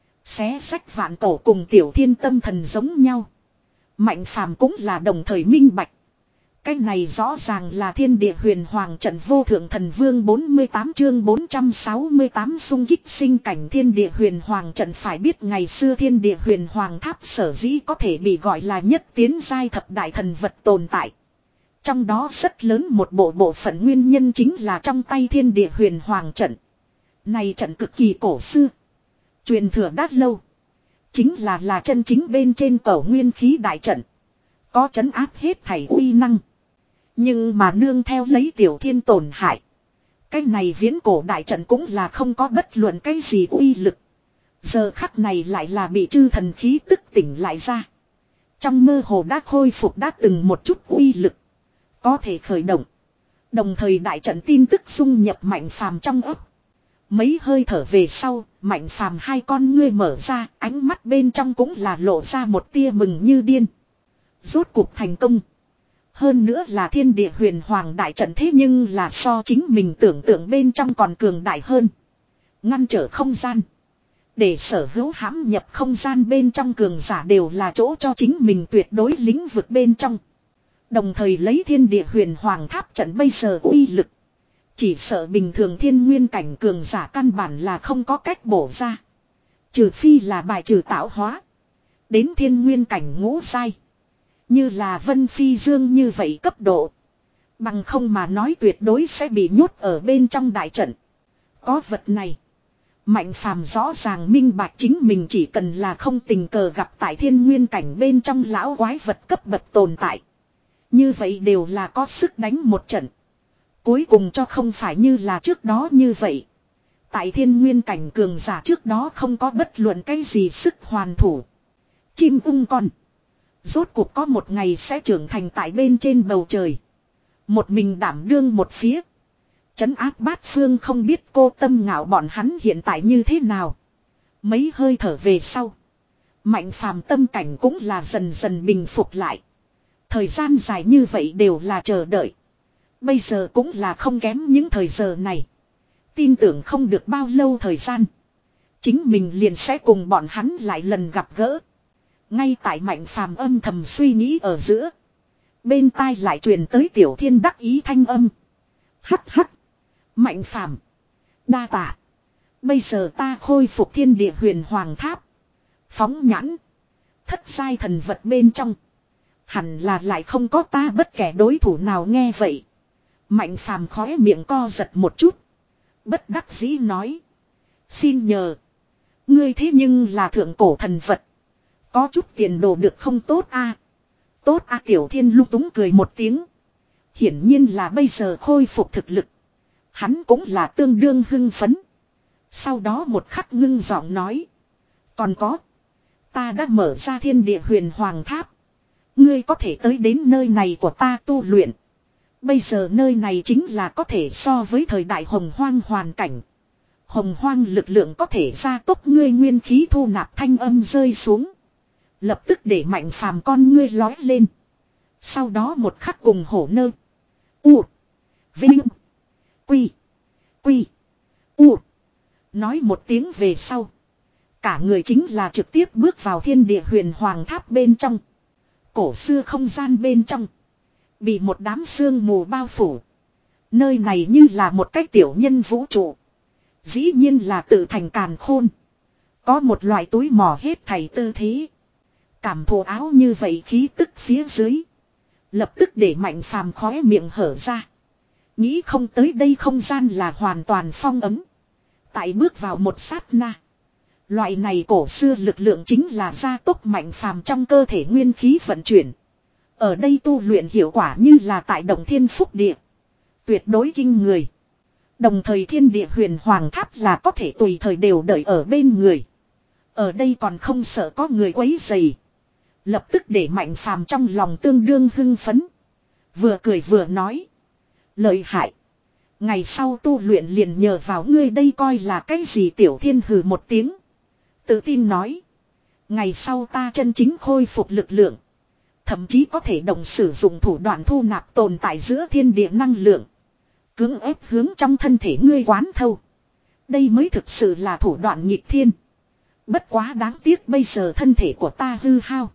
Xé sách vạn cổ cùng Tiểu Thiên tâm thần giống nhau. Mạnh Phàm cũng là đồng thời minh bạch. Cái này rõ ràng là thiên địa huyền hoàng trận vô thượng thần vương bốn mươi tám chương bốn trăm sáu mươi tám xung kích sinh cảnh thiên địa huyền hoàng trận. Phải biết ngày xưa thiên địa huyền hoàng tháp sở dĩ có thể bị gọi là nhất tiến giai thập đại thần vật tồn tại. Trong đó rất lớn một bộ bộ phận nguyên nhân chính là trong tay thiên địa huyền hoàng trận. Này trận cực kỳ cổ xưa. Truyền thừa đã lâu. Chính là là chân chính bên trên cổ nguyên khí đại trận. Có trấn áp hết thảy uy năng. Nhưng mà nương theo lấy Tiểu Thiên tổn hại. Cái này viễn cổ đại trận cũng là không có bất luận cái gì uy lực. Giờ khắc này lại là bị chư thần khí tức tỉnh lại ra. Trong mơ hồ đã khôi phục đã từng một chút uy lực. Có thể khởi động. Đồng thời đại trận tin tức dung nhập Mạnh Phàm trong ấp. Mấy hơi thở về sau, Mạnh Phàm hai con ngươi mở ra, ánh mắt bên trong cũng là lộ ra một tia mừng như điên. Rốt cuộc thành công. Hơn nữa là thiên địa huyền hoàng đại trận thế nhưng là so chính mình tưởng tượng bên trong còn cường đại hơn. Ngăn trở không gian. Để sở hữu hãm nhập không gian bên trong cường giả đều là chỗ cho chính mình tuyệt đối lĩnh vực bên trong. Đồng thời lấy thiên địa huyền hoàng tháp trận bây giờ uy lực. Chỉ sợ bình thường thiên nguyên cảnh cường giả căn bản là không có cách bổ ra. Trừ phi là bài trừ tạo hóa. Đến thiên nguyên cảnh ngũ sai. Như là Vân Phi Dương như vậy cấp độ. Bằng không mà nói tuyệt đối sẽ bị nhốt ở bên trong đại trận. Có vật này. Mạnh Phàm rõ ràng minh bạch chính mình chỉ cần là không tình cờ gặp tại thiên nguyên cảnh bên trong lão quái vật cấp bậc tồn tại. Như vậy đều là có sức đánh một trận. Cuối cùng cho không phải như là trước đó như vậy. Tại thiên nguyên cảnh cường giả trước đó không có bất luận cái gì sức hoàn thủ. Chim ung con. Rốt cuộc có một ngày sẽ trưởng thành tại bên trên bầu trời. Một mình đảm đương một phía. Trấn áp bát phương không biết cô Tâm Ngạo bọn hắn hiện tại như thế nào. Mấy hơi thở về sau. Mạnh phàm tâm cảnh cũng là dần dần bình phục lại. Thời gian dài như vậy đều là chờ đợi. Bây giờ cũng là không kém những thời giờ này. Tin tưởng không được bao lâu thời gian. Chính mình liền sẽ cùng bọn hắn lại lần gặp gỡ. Ngay tại Mạnh phàm âm thầm suy nghĩ ở giữa. Bên tai lại truyền tới Tiểu Thiên đắc ý thanh âm. Hắc hắc. Mạnh phàm. Đa tạ. Bây giờ ta khôi phục thiên địa huyền hoàng tháp. Phóng nhãn. Thất sai thần vật bên trong. Hẳn là lại không có ta bất kể đối thủ nào nghe vậy. Mạnh phàm khóe miệng co giật một chút. Bất đắc dĩ nói. Xin nhờ. Ngươi thế nhưng là thượng cổ thần vật. Có chút tiền đồ được không tốt a? À? Tốt a à, Tiểu Thiên lung túng cười một tiếng. Hiển nhiên là bây giờ khôi phục thực lực. Hắn cũng là tương đương hưng phấn. Sau đó một khắc ngưng giọng nói. Còn có. Ta đã mở ra thiên địa huyền hoàng tháp. Ngươi có thể tới đến nơi này của ta tu luyện. Bây giờ nơi này chính là có thể so với thời đại hồng hoang hoàn cảnh. Hồng hoang lực lượng có thể gia tốc ngươi nguyên khí thu nạp thanh âm rơi xuống. Lập tức để Mạnh phàm con ngươi lói lên. Sau đó một khắc cùng hổ nơ. U. Vinh. Quy. Quy. U. Nói một tiếng về sau. Cả người chính là trực tiếp bước vào thiên địa huyền hoàng tháp bên trong. Cổ xưa không gian bên trong. Bị một đám sương mù bao phủ. Nơi này như là một cái tiểu nhân vũ trụ. Dĩ nhiên là tự thành càn khôn. Có một loại túi mò hết thảy tư thế. Cảm thụ áo như vậy khí tức phía dưới. Lập tức để Mạnh phàm khóe miệng hở ra. Nghĩ không tới đây không gian là hoàn toàn phong ấm. Tại bước vào một sát na. Loại này cổ xưa lực lượng chính là gia tốc Mạnh phàm trong cơ thể nguyên khí vận chuyển. Ở đây tu luyện hiệu quả như là tại Động Thiên Phúc Địa. Tuyệt đối kinh người. Đồng thời thiên địa huyền hoàng tháp là có thể tùy thời đều đợi ở bên người. Ở đây còn không sợ có người quấy rầy. Lập tức để Mạnh phàm trong lòng tương đương hưng phấn. Vừa cười vừa nói. Lợi hại. Ngày sau tu luyện liền nhờ vào ngươi đây coi là cái gì. Tiểu Thiên hừ một tiếng. Tự tin nói. Ngày sau ta chân chính khôi phục lực lượng. Thậm chí có thể đồng sử dụng thủ đoạn thu nạp tồn tại giữa thiên địa năng lượng. Cưỡng ép hướng trong thân thể ngươi quán thâu. Đây mới thực sự là thủ đoạn nghịch thiên. Bất quá đáng tiếc bây giờ thân thể của ta hư hao.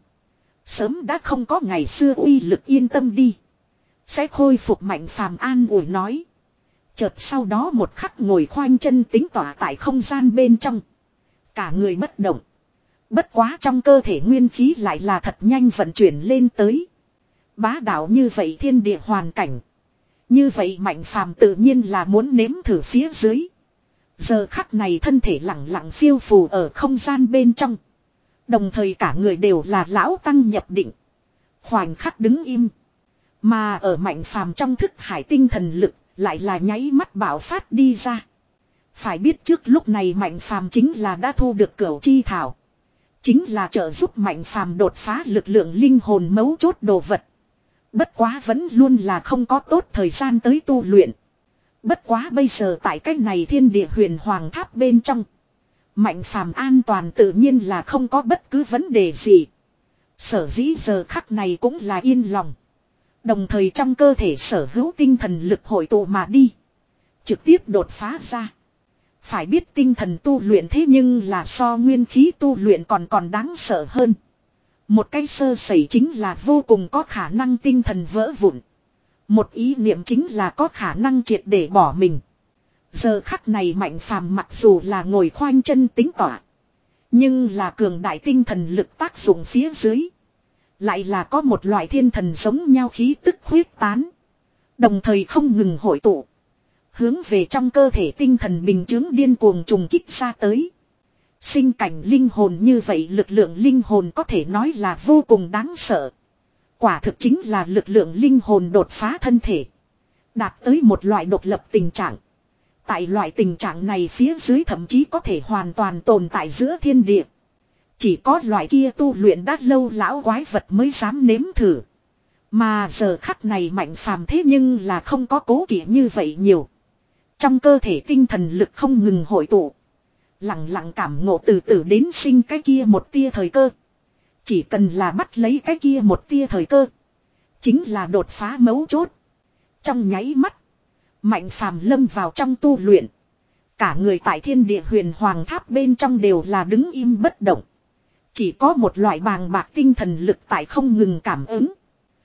Sớm đã không có ngày xưa uy lực, yên tâm đi. Sẽ khôi phục. Mạnh phàm an ủi nói. Chợt sau đó một khắc ngồi khoanh chân tính tỏa tại không gian bên trong. Cả người bất động. Bất quá trong cơ thể nguyên khí lại là thật nhanh vận chuyển lên tới. Bá đạo như vậy thiên địa hoàn cảnh. Như vậy Mạnh phàm tự nhiên là muốn nếm thử phía dưới. Giờ khắc này thân thể lặng lặng phiêu phù ở không gian bên trong. Đồng thời cả người đều là lão tăng nhập định. Khoảnh khắc đứng im. Mà ở Mạnh phàm trong thức hải tinh thần lực lại là nháy mắt bạo phát đi ra. Phải biết trước lúc này Mạnh phàm chính là đã thu được Cửu Chi Thảo. Chính là trợ giúp Mạnh phàm đột phá lực lượng linh hồn mấu chốt đồ vật. Bất quá vẫn luôn là không có tốt thời gian tới tu luyện. Bất quá bây giờ tại cách này thiên địa huyền hoàng tháp bên trong. Mạnh phàm an toàn tự nhiên là không có bất cứ vấn đề gì. Sở dĩ giờ khắc này cũng là yên lòng. Đồng thời trong cơ thể sở hữu tinh thần lực hội tụ mà đi. Trực tiếp đột phá ra. Phải biết tinh thần tu luyện thế nhưng là so nguyên khí tu luyện còn còn đáng sợ hơn. Một cái sơ sẩy chính là vô cùng có khả năng tinh thần vỡ vụn. Một ý niệm chính là có khả năng triệt để bỏ mình. Giờ khắc này Mạnh phàm mặc dù là ngồi khoanh chân tính tỏa. Nhưng là cường đại tinh thần lực tác dụng phía dưới. Lại là có một loại thiên thần giống nhau khí tức huyết tán. Đồng thời không ngừng hội tụ. Hướng về trong cơ thể tinh thần bình chứng điên cuồng trùng kích ra tới. Sinh cảnh linh hồn như vậy lực lượng linh hồn có thể nói là vô cùng đáng sợ. Quả thực chính là lực lượng linh hồn đột phá thân thể. Đạt tới một loại độc lập tình trạng. Tại loại tình trạng này phía dưới thậm chí có thể hoàn toàn tồn tại giữa thiên địa. Chỉ có loại kia tu luyện đã lâu lão quái vật mới dám nếm thử. Mà giờ khắc này Mạnh phàm thế nhưng là không có cố kỵ như vậy nhiều. Trong cơ thể tinh thần lực không ngừng hội tụ. Lặng lặng cảm ngộ từ từ đến sinh cái kia một tia thời cơ. Chỉ cần là bắt lấy cái kia một tia thời cơ. Chính là đột phá mấu chốt. Trong nháy mắt. Mạnh phàm lâm vào trong tu luyện. Cả người tại thiên địa huyền hoàng tháp bên trong đều là đứng im bất động. Chỉ có một loại bàng bạc tinh thần lực tại không ngừng cảm ứng.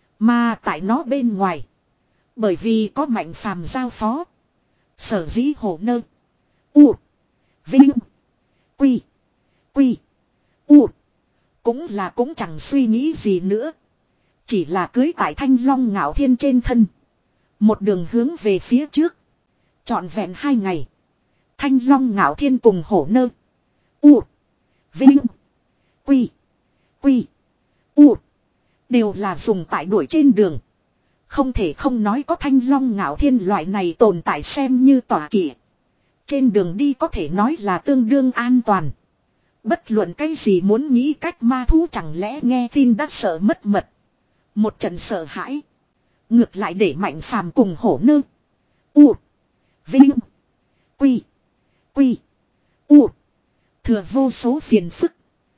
Mà tại nó bên ngoài. Bởi vì có mạnh phàm giao phó. Sở dĩ hồ nơ. U. Vinh. Quy. Quy. U. Cũng là cũng chẳng suy nghĩ gì nữa. Chỉ là cưới tại thanh long ngạo thiên trên thân. Một đường hướng về phía trước. Trọn vẹn hai ngày. Thanh long ngạo thiên cùng hổ nơ. U. Vinh. Quy. Quy. U. Đều là dùng tại đuổi trên đường. Không thể không nói có thanh long ngạo thiên loại này tồn tại xem như tỏa kỵ. Trên đường đi có thể nói là tương đương an toàn. Bất luận cái gì muốn nghĩ cách ma thú chẳng lẽ nghe tin đã sợ mất mật. Một trận sợ hãi. Ngược lại để mạnh phàm cùng hổ nơ. U. Vinh. Quy. Quy. U. Thừa vô số phiền phức.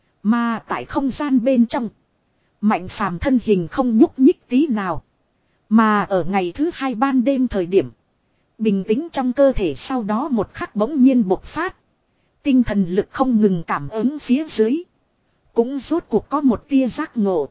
Mà tại không gian bên trong. Mạnh phàm thân hình không nhúc nhích tí nào. Mà ở ngày thứ hai ban đêm thời điểm. Bình tĩnh trong cơ thể sau đó một khắc bỗng nhiên bộc phát. Tinh thần lực không ngừng cảm ứng phía dưới. Cũng rốt cuộc có một tia giác ngộ.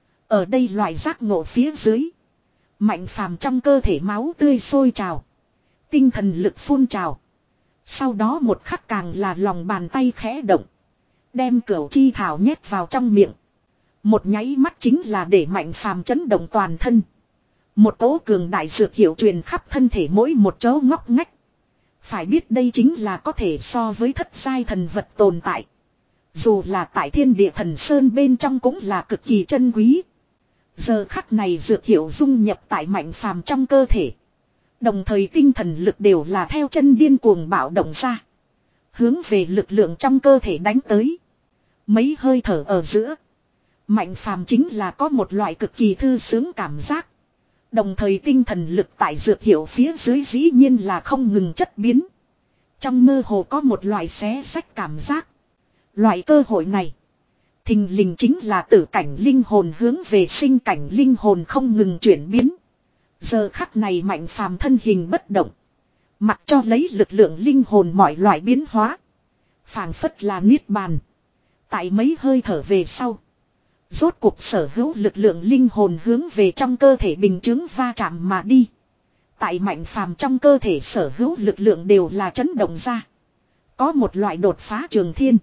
Ở đây loại giác ngộ phía dưới. Mạnh phàm trong cơ thể máu tươi sôi trào. Tinh thần lực phun trào. Sau đó một khắc càng là lòng bàn tay khẽ động. Đem cửu chi thảo nhét vào trong miệng. Một nháy mắt chính là để mạnh phàm chấn động toàn thân. Một tố cường đại dược hiệu truyền khắp thân thể mỗi một chỗ ngóc ngách. Phải biết đây chính là có thể so với thất giai thần vật tồn tại. Dù là tại thiên địa thần sơn bên trong cũng là cực kỳ chân quý. Giờ khắc này dược hiệu dung nhập tại mạnh phàm trong cơ thể. Đồng thời tinh thần lực đều là theo chân điên cuồng bạo động ra. Hướng về lực lượng trong cơ thể đánh tới. Mấy hơi thở ở giữa. Mạnh phàm chính là có một loại cực kỳ thư sướng cảm giác. Đồng thời tinh thần lực tại dược hiệu phía dưới dĩ nhiên là không ngừng chất biến. Trong mơ hồ có một loại xé xách cảm giác. Loại cơ hội này. Thình lình chính là tử cảnh linh hồn hướng về sinh cảnh linh hồn không ngừng chuyển biến. Giờ khắc này mạnh phàm thân hình bất động. Mặc cho lấy lực lượng linh hồn mọi loại biến hóa. Phảng phất là niết bàn. Tại mấy hơi thở về sau. Rốt cuộc sở hữu lực lượng linh hồn hướng về trong cơ thể bình chứng va chạm mà đi. Tại mạnh phàm trong cơ thể sở hữu lực lượng đều là chấn động ra. Có một loại đột phá trường thiên.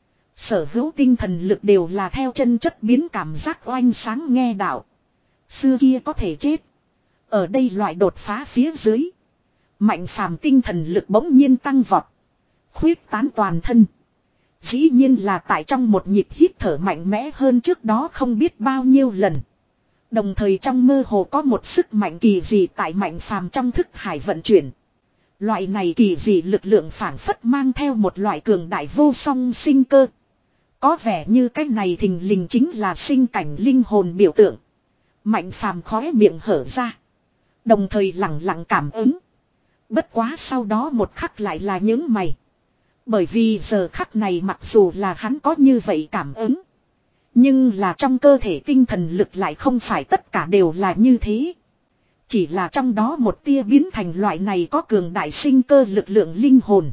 Sở hữu tinh thần lực đều là theo chân chất biến cảm giác oanh sáng nghe đạo. Xưa kia có thể chết. Ở đây loại đột phá phía dưới. Mạnh phàm tinh thần lực bỗng nhiên tăng vọt. Khuyết tán toàn thân. Dĩ nhiên là tại trong một nhịp hít thở mạnh mẽ hơn trước đó không biết bao nhiêu lần. Đồng thời trong mơ hồ có một sức mạnh kỳ dị tại mạnh phàm trong thức hải vận chuyển. Loại này kỳ dị lực lượng phản phất mang theo một loại cường đại vô song sinh cơ. Có vẻ như cái này thình lình chính là sinh cảnh linh hồn biểu tượng. Mạnh phàm khóe miệng hở ra. Đồng thời lặng lặng cảm ứng. Bất quá sau đó một khắc lại là những mày. Bởi vì giờ khắc này mặc dù là hắn có như vậy cảm ứng. Nhưng là trong cơ thể tinh thần lực lại không phải tất cả đều là như thế. Chỉ là trong đó một tia biến thành loại này có cường đại sinh cơ lực lượng linh hồn.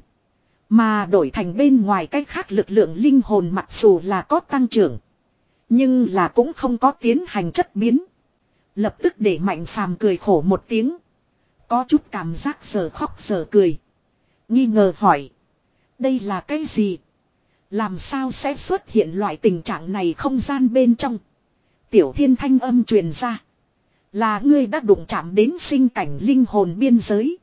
Mà đổi thành bên ngoài cách khác lực lượng linh hồn mặc dù là có tăng trưởng. Nhưng là cũng không có tiến hành chất biến. Lập tức để mạnh phàm cười khổ một tiếng. Có chút cảm giác giờ khóc giờ cười. Nghi ngờ hỏi. Đây là cái gì? Làm sao sẽ xuất hiện loại tình trạng này không gian bên trong? Tiểu thiên thanh âm truyền ra. Là ngươi đã đụng chạm đến sinh cảnh linh hồn biên giới.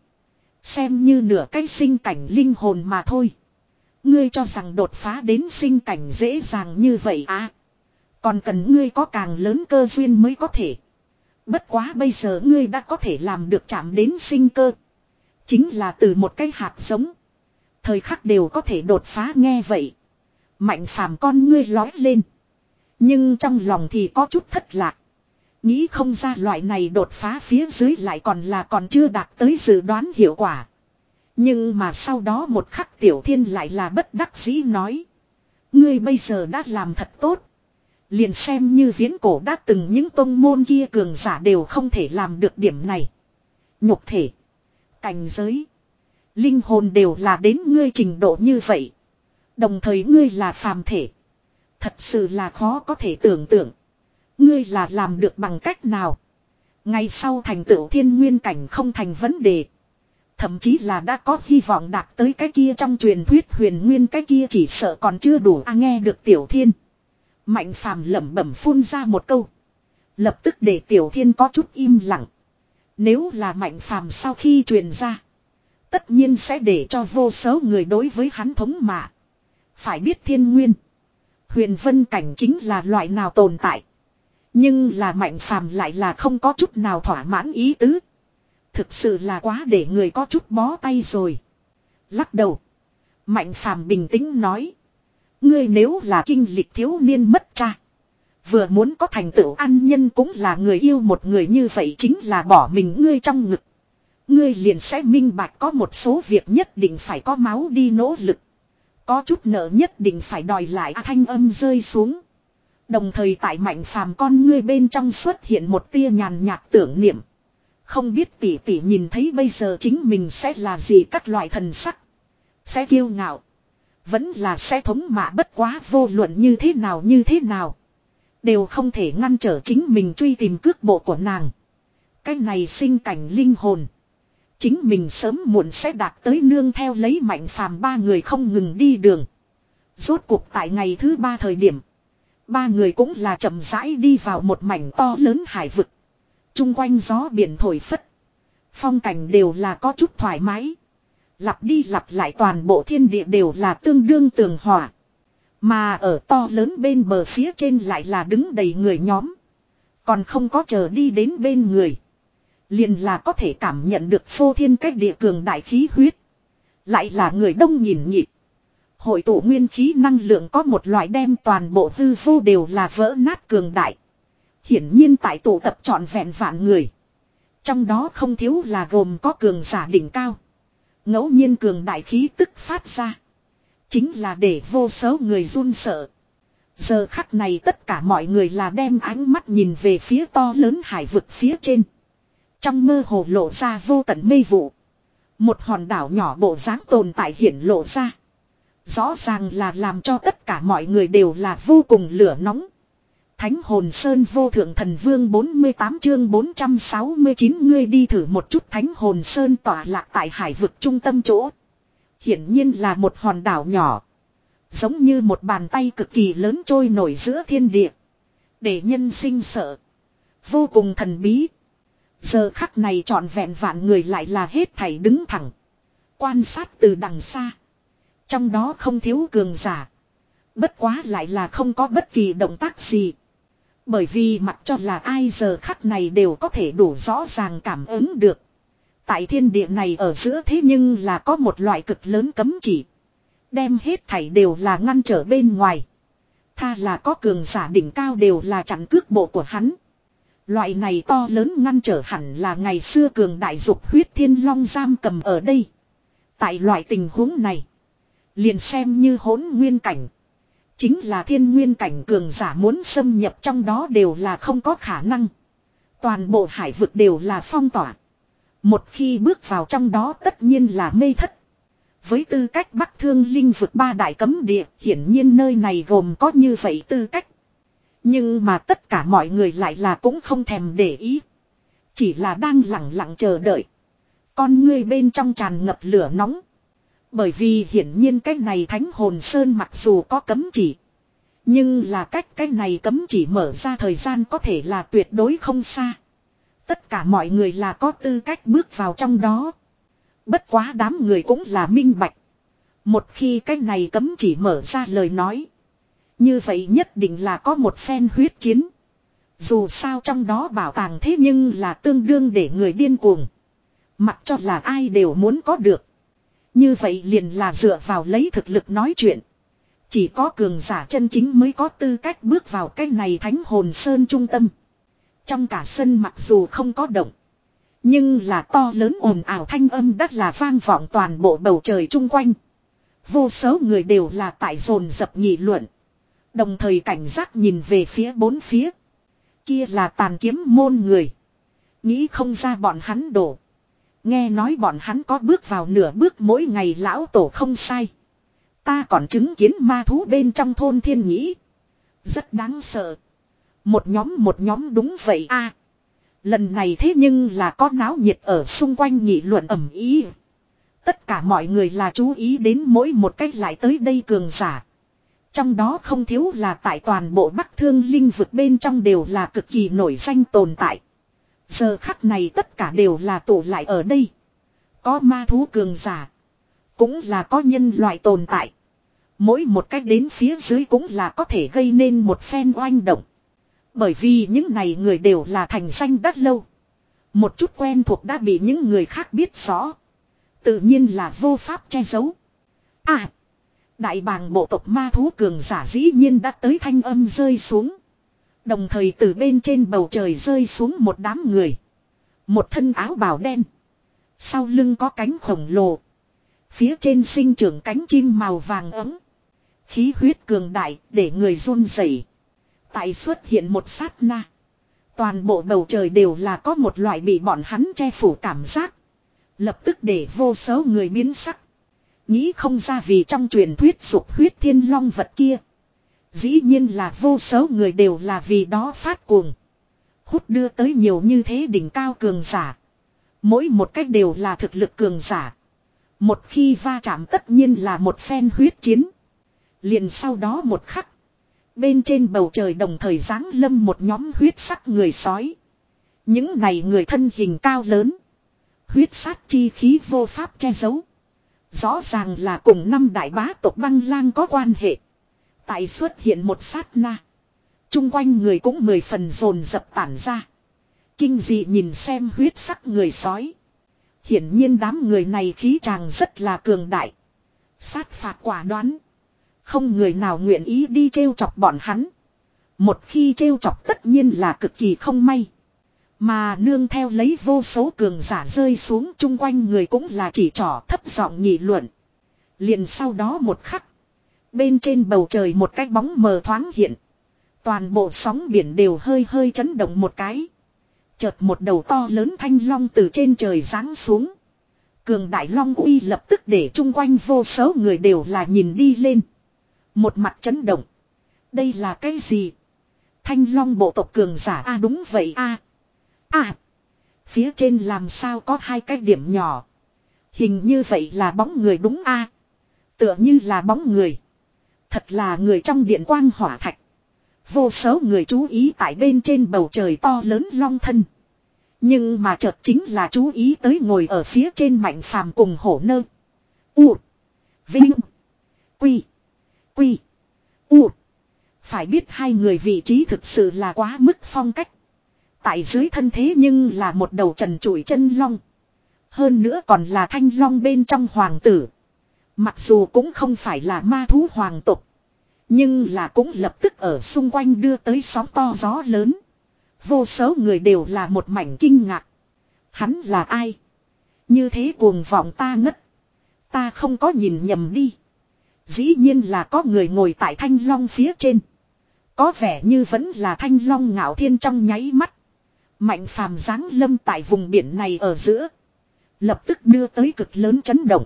Xem như nửa cái sinh cảnh linh hồn mà thôi. Ngươi cho rằng đột phá đến sinh cảnh dễ dàng như vậy à? Còn cần ngươi có càng lớn cơ duyên mới có thể. Bất quá bây giờ ngươi đã có thể làm được chạm đến sinh cơ. Chính là từ một cái hạt giống. Thời khắc đều có thể đột phá nghe vậy. Mạnh phàm con ngươi lói lên. Nhưng trong lòng thì có chút thất lạc. Nghĩ không ra loại này đột phá phía dưới lại còn là còn chưa đạt tới dự đoán hiệu quả. Nhưng mà sau đó một khắc Tiểu Thiên lại là bất đắc dĩ nói. Ngươi bây giờ đã làm thật tốt. Liền xem như viễn cổ đã từng những tông môn kia cường giả đều không thể làm được điểm này. Nhục thể, cảnh giới, linh hồn đều là đến ngươi trình độ như vậy. Đồng thời ngươi là phàm thể. Thật sự là khó có thể tưởng tượng. Ngươi là làm được bằng cách nào? Ngày sau thành tựu thiên nguyên cảnh không thành vấn đề. Thậm chí là đã có hy vọng đạt tới cái kia trong truyền thuyết huyền nguyên, cái kia chỉ sợ còn chưa đủ. À, nghe được Tiểu Thiên, Mạnh Phàm lẩm bẩm phun ra một câu. Lập tức để Tiểu Thiên có chút im lặng. Nếu là Mạnh Phàm sau khi truyền ra, tất nhiên sẽ để cho vô số người đối với hắn thống mạ. Phải biết thiên nguyên, huyền vân cảnh chính là loại nào tồn tại. Nhưng là Mạnh Phàm lại là không có chút nào thỏa mãn ý tứ. Thực sự là quá để người có chút bó tay rồi. Lắc đầu, Mạnh Phàm bình tĩnh nói. Ngươi nếu là kinh lịch thiếu niên mất cha, vừa muốn có thành tựu ăn nhân cũng là người yêu một người như vậy chính là bỏ mình ngươi trong ngực. Ngươi liền sẽ minh bạch có một số việc nhất định phải có máu đi nỗ lực. Có chút nợ nhất định phải đòi lại. À, thanh âm rơi xuống. Đồng thời tại Mạnh Phàm con ngươi bên trong xuất hiện một tia nhàn nhạt tưởng niệm. Không biết tỷ tỷ nhìn thấy bây giờ chính mình sẽ là gì, các loại thần sắc. Sẽ kiêu ngạo. Vẫn là sẽ thống mạ, bất quá vô luận như thế nào như thế nào. Đều không thể ngăn trở chính mình truy tìm cước bộ của nàng. Cái này sinh cảnh linh hồn. Chính mình sớm muộn sẽ đạt tới, nương theo lấy Mạnh Phàm ba người không ngừng đi đường. Rốt cuộc tại ngày thứ ba thời điểm. Ba người cũng là chậm rãi đi vào một mảnh to lớn hải vực. Trung quanh gió biển thổi phất. Phong cảnh đều là có chút thoải mái. Lặp đi lặp lại toàn bộ thiên địa đều là tương đương tường hòa. Mà ở to lớn bên bờ phía trên lại là đứng đầy người nhóm. Còn không có chờ đi đến bên người. Liền là có thể cảm nhận được phô thiên cách địa cường đại khí huyết. Lại là người đông nhìn nhịp. Hội tụ nguyên khí năng lượng có một loại đem toàn bộ hư vô đều là vỡ nát cường đại. Hiển nhiên tại tụ tập trọn vẹn vạn người. Trong đó không thiếu là gồm có cường giả đỉnh cao. Ngẫu nhiên cường đại khí tức phát ra. Chính là để vô số người run sợ. Giờ khắc này tất cả mọi người là đem ánh mắt nhìn về phía to lớn hải vực phía trên. Trong mơ hồ lộ ra vô tận mây vụ. Một hòn đảo nhỏ bộ dáng tồn tại hiển lộ ra. Rõ ràng là làm cho tất cả mọi người đều là vô cùng lửa nóng. Thánh Hồn Sơn Vô Thượng Thần Vương bốn mươi tám chương bốn trăm sáu mươi chín, ngươi đi thử một chút. Thánh Hồn Sơn tỏa lạc tại hải vực trung tâm chỗ. Hiển nhiên là một hòn đảo nhỏ. Giống như một bàn tay cực kỳ lớn trôi nổi giữa thiên địa. Để nhân sinh sợ. Vô cùng thần bí. Giờ khắc này trọn vẹn vạn người lại là hết thảy đứng thẳng. Quan sát từ đằng xa. Trong đó không thiếu cường giả. Bất quá lại là không có bất kỳ động tác gì. Bởi vì mặc cho là ai giờ khắc này đều có thể đủ rõ ràng cảm ứng được. Tại thiên địa này ở giữa thế nhưng là có một loại cực lớn cấm chỉ. Đem hết thảy đều là ngăn trở bên ngoài. Tha là có cường giả đỉnh cao đều là chặn cước bộ của hắn. Loại này to lớn ngăn trở hẳn là ngày xưa cường đại dục huyết thiên long giam cầm ở đây. Tại loại tình huống này. Liền xem như hỗn nguyên cảnh. Chính là thiên nguyên cảnh cường giả muốn xâm nhập trong đó đều là không có khả năng. Toàn bộ hải vực đều là phong tỏa. Một khi bước vào trong đó tất nhiên là mê thất. Với tư cách Bắc Thương Linh vực ba đại cấm địa, hiển nhiên nơi này gồm có như vậy tư cách. Nhưng mà tất cả mọi người lại là cũng không thèm để ý. Chỉ là đang lặng lặng chờ đợi. Con ngươi bên trong tràn ngập lửa nóng. Bởi vì hiển nhiên cái này Thánh Hồn Sơn mặc dù có cấm chỉ. Nhưng là cách cái này cấm chỉ mở ra thời gian có thể là tuyệt đối không xa. Tất cả mọi người là có tư cách bước vào trong đó. Bất quá đám người cũng là minh bạch. Một khi cái này cấm chỉ mở ra lời nói. Như vậy nhất định là có một phen huyết chiến. Dù sao trong đó bảo tàng thế nhưng là tương đương để người điên cuồng. Mặc cho là ai đều muốn có được. Như vậy liền là dựa vào lấy thực lực nói chuyện. Chỉ có cường giả chân chính mới có tư cách bước vào cái này Thánh Hồn Sơn trung tâm. Trong cả sân mặc dù không có động. Nhưng là to lớn ồn ào thanh âm đất là vang vọng toàn bộ bầu trời chung quanh. Vô số người đều là tại dồn dập nghị luận. Đồng thời cảnh giác nhìn về phía bốn phía. Kia là tàn kiếm môn người. Nghĩ không ra bọn hắn đổ. Nghe nói bọn hắn có bước vào nửa bước mỗi ngày lão tổ không sai. Ta còn chứng kiến ma thú bên trong thôn thiên nhĩ. Rất đáng sợ. Một nhóm một nhóm đúng vậy a. Lần này thế nhưng là có náo nhiệt ở xung quanh nghị luận ầm ĩ. Tất cả mọi người là chú ý đến mỗi một cách lại tới đây cường giả. Trong đó không thiếu là tại toàn bộ Bắc Thương Linh vực bên trong đều là cực kỳ nổi danh tồn tại. Giờ khắc này tất cả đều là tụ lại ở đây. Có ma thú cường giả. Cũng là có nhân loại tồn tại. Mỗi một cách đến phía dưới cũng là có thể gây nên một phen oanh động. Bởi vì những này người đều là thành danh đắt lâu. Một chút quen thuộc đã bị những người khác biết rõ. Tự nhiên là vô pháp che giấu. À! Đại bàng bộ tộc ma thú cường giả dĩ nhiên đã tới thanh âm rơi xuống. Đồng thời từ bên trên bầu trời rơi xuống một đám người. Một thân áo bào đen. Sau lưng có cánh khổng lồ. Phía trên sinh trưởng cánh chim màu vàng ấm. Khí huyết cường đại để người run rẩy. Tại xuất hiện một sát na. Toàn bộ bầu trời đều là có một loại bị bọn hắn che phủ cảm giác. Lập tức để vô số người biến sắc. Nghĩ không ra vì trong truyền thuyết dục huyết thiên long vật kia. Dĩ nhiên là vô số người đều là vì đó phát cuồng. Hút đưa tới nhiều như thế đỉnh cao cường giả. Mỗi một cách đều là thực lực cường giả. Một khi va chạm tất nhiên là một phen huyết chiến. Liền sau đó một khắc. Bên trên bầu trời đồng thời giáng lâm một nhóm huyết sắc người sói. Những này người thân hình cao lớn. Huyết sát chi khí vô pháp che giấu. Rõ ràng là cùng năm đại bá tộc băng lang có quan hệ. Tại xuất hiện một sát na. Trung quanh người cũng mười phần dồn dập tản ra. Kinh dị nhìn xem huyết sắc người sói. Hiển nhiên đám người này khí tràng rất là cường đại. Sát phạt quả đoán. Không người nào nguyện ý đi trêu chọc bọn hắn. Một khi trêu chọc tất nhiên là cực kỳ không may. Mà nương theo lấy vô số cường giả rơi xuống chung quanh người cũng là chỉ trỏ thấp giọng nghị luận. Liền sau đó một khắc. Bên trên bầu trời một cái bóng mờ thoáng hiện. Toàn bộ sóng biển đều hơi hơi chấn động một cái. Chợt một đầu to lớn thanh long từ trên trời giáng xuống. Cường đại long uy lập tức để chung quanh vô số người đều là nhìn đi lên. Một mặt chấn động. Đây là cái gì? Thanh long bộ tộc cường giả a à, đúng vậy a. À. À. Phía trên làm sao có hai cái điểm nhỏ. Hình như vậy là bóng người đúng a. À. Tựa như là bóng người. Thật là người trong điện quang hỏa thạch. Vô số người chú ý tại bên trên bầu trời to lớn long thân. Nhưng mà chợt chính là chú ý tới ngồi ở phía trên Mạnh Phàm cùng Hổ Nơ. U. Vinh. Quy. Quy. U. Phải biết hai người vị trí thực sự là quá mức phong cách. Tại dưới thân thế nhưng là một đầu trần trụi chân long. Hơn nữa còn là thanh long bên trong hoàng tử. Mặc dù cũng không phải là ma thú hoàng tộc. Nhưng là cũng lập tức ở xung quanh đưa tới sóng to gió lớn. Vô số người đều là một mảnh kinh ngạc. Hắn là ai? Như thế cuồng vọng ta ngất. Ta không có nhìn nhầm đi. Dĩ nhiên là có người ngồi tại thanh long phía trên. Có vẻ như vẫn là thanh long ngạo thiên trong nháy mắt. Mạnh Phàm giáng lâm tại vùng biển này ở giữa. Lập tức đưa tới cực lớn chấn động.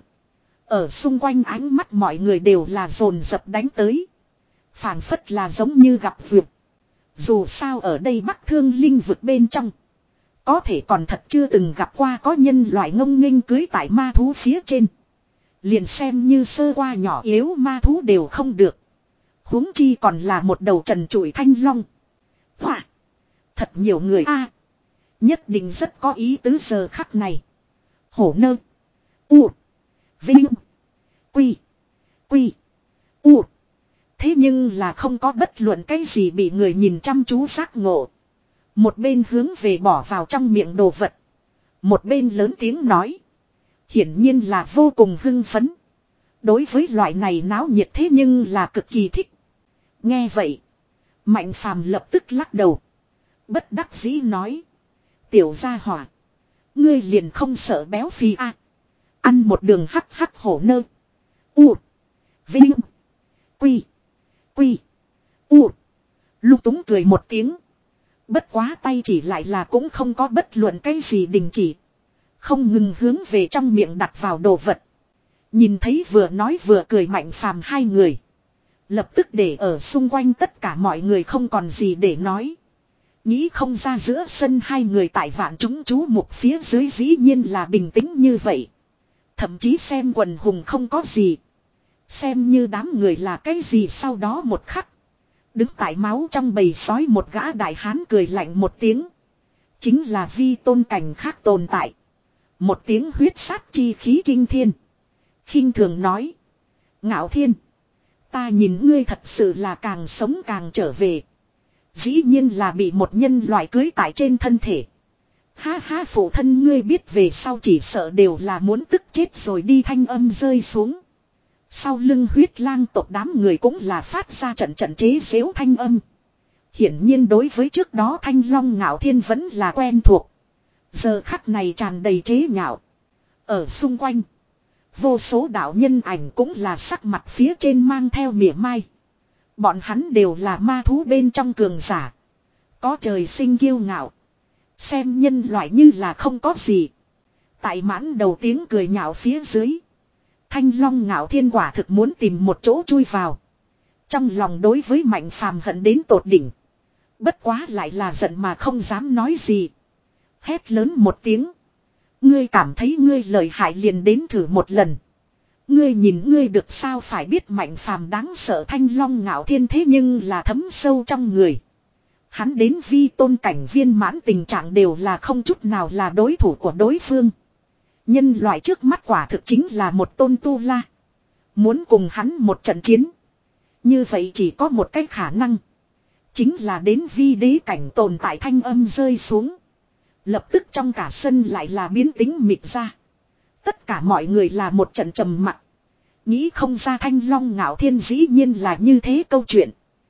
Ở xung quanh ánh mắt mọi người đều là dồn dập đánh tới. Phảng phất là giống như gặp vượt. Dù sao ở đây Bắc Thương Linh vực bên trong. Có thể còn thật chưa từng gặp qua có nhân loại ngông nghênh cưới tại ma thú phía trên. Liền xem như sơ qua nhỏ yếu ma thú đều không được. Huống chi còn là một đầu trần trụi thanh long. Hoa! Thật nhiều người a, nhất định rất có ý tứ giờ khắc này. Hổ Nơ. U. Vinh. Quy. Quy. U. Thế nhưng là không có bất luận cái gì bị người nhìn chăm chú giác ngộ. Một bên hướng về bỏ vào trong miệng đồ vật. Một bên lớn tiếng nói. Hiển nhiên là vô cùng hưng phấn. Đối với loại này náo nhiệt thế nhưng là cực kỳ thích. Nghe vậy. Mạnh Phàm lập tức lắc đầu. Bất đắc dĩ nói. Tiểu gia hỏa. Ngươi liền không sợ béo phì à. Ăn một đường hắc hắc hổ nơ. U. Vinh. Quy. Quy. U. Lung túng cười một tiếng. Bất quá tay chỉ lại là cũng không có bất luận cái gì đình chỉ. Không ngừng hướng về trong miệng đặt vào đồ vật. Nhìn thấy vừa nói vừa cười Mạnh Phàm hai người. Lập tức để ở xung quanh tất cả mọi người không còn gì để nói. Nghĩ không ra giữa sân hai người tại vạn chúng chú mục phía dưới dĩ nhiên là bình tĩnh như vậy. Thậm chí xem quần hùng không có gì. Xem như đám người là cái gì sau đó một khắc. Đứng tại máu trong bầy sói một gã đại hán cười lạnh một tiếng. Chính là vi tôn cảnh khác tồn tại. Một tiếng huyết sát chi khí kinh thiên. Khinh thường nói. Ngạo Thiên. Ta nhìn ngươi thật sự là càng sống càng trở về. Dĩ nhiên là bị một nhân loại cưới tại trên thân thể. Ha ha phụ thân ngươi biết về sau chỉ sợ đều là muốn tức chết rồi đi thanh âm rơi xuống. Sau lưng huyết lang tộc đám người cũng là phát ra trận trận chế giễu thanh âm. Hiển nhiên đối với trước đó Thanh Long Ngạo Thiên vẫn là quen thuộc. Giờ khắc này tràn đầy chế nhạo. Ở xung quanh. Vô số đạo nhân ảnh cũng là sắc mặt phía trên mang theo mỉa mai. Bọn hắn đều là ma thú bên trong cường giả. Có trời sinh kiêu ngạo. Xem nhân loại như là không có gì. Tại mãn đầu tiếng cười nhạo phía dưới. Thanh Long Ngạo Thiên quả thực muốn tìm một chỗ chui vào. Trong lòng đối với Mạnh Phàm hận đến tột đỉnh. Bất quá lại là giận mà không dám nói gì. Hét lớn một tiếng. Ngươi cảm thấy ngươi lợi hại liền đến thử một lần. Ngươi nhìn ngươi được sao phải biết Mạnh Phàm đáng sợ Thanh Long Ngạo Thiên thế nhưng là thấm sâu trong người. Hắn đến vi tôn cảnh viên mãn tình trạng đều là không chút nào là đối thủ của đối phương. Nhân loại trước mắt quả thực chính là một tôn tu la. Muốn cùng hắn một trận chiến. Như vậy chỉ có một cách khả năng. Chính là đến vi đế cảnh tồn tại thanh âm rơi xuống. Lập tức trong cả sân lại là biến tính mịt ra. Tất cả mọi người là một trận trầm mặc. Nghĩ không ra Thanh Long Ngạo Thiên dĩ nhiên là như thế câu chuyện.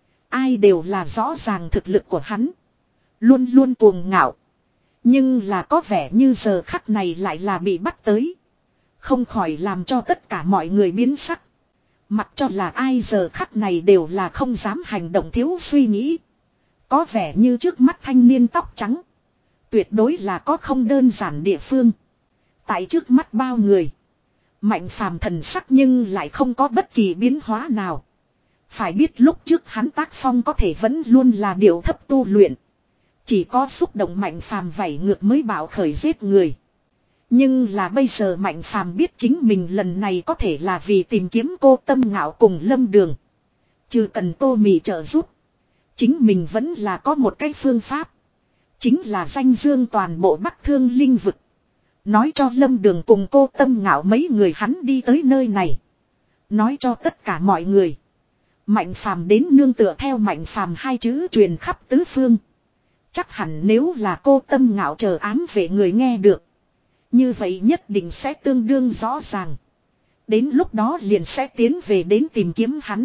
Ai đều là rõ ràng thực lực của hắn. Luôn luôn cuồng ngạo. Nhưng là có vẻ như giờ khắc này lại là bị bắt tới. Không khỏi làm cho tất cả mọi người biến sắc. Mặc cho là ai giờ khắc này đều là không dám hành động thiếu suy nghĩ. Có vẻ như trước mắt thanh niên tóc trắng. Tuyệt đối là có không đơn giản địa phương. Tại trước mắt bao người. Mạnh Phàm thần sắc nhưng lại không có bất kỳ biến hóa nào. Phải biết lúc trước hắn tác phong có thể vẫn luôn là điều thấp tu luyện. Chỉ có xúc động Mạnh Phàm vảy ngược mới bảo khởi giết người. Nhưng là bây giờ Mạnh Phàm biết chính mình lần này có thể là vì tìm kiếm cô Tâm Ngạo cùng Lâm Đường. Trừ cần Tô Mị trợ giúp. Chính mình vẫn là có một cái phương pháp. Chính là danh dương toàn bộ Bắc Thương Linh vực. Nói cho Lâm Đường cùng cô Tâm Ngạo mấy người hắn đi tới nơi này. Nói cho tất cả mọi người. Mạnh Phàm đến nương tựa theo Mạnh Phàm hai chữ truyền khắp tứ phương. Chắc hẳn nếu là cô Tâm Ngạo chờ ám về người nghe được. Như vậy nhất định sẽ tương đương rõ ràng. Đến lúc đó liền sẽ tiến về đến tìm kiếm hắn.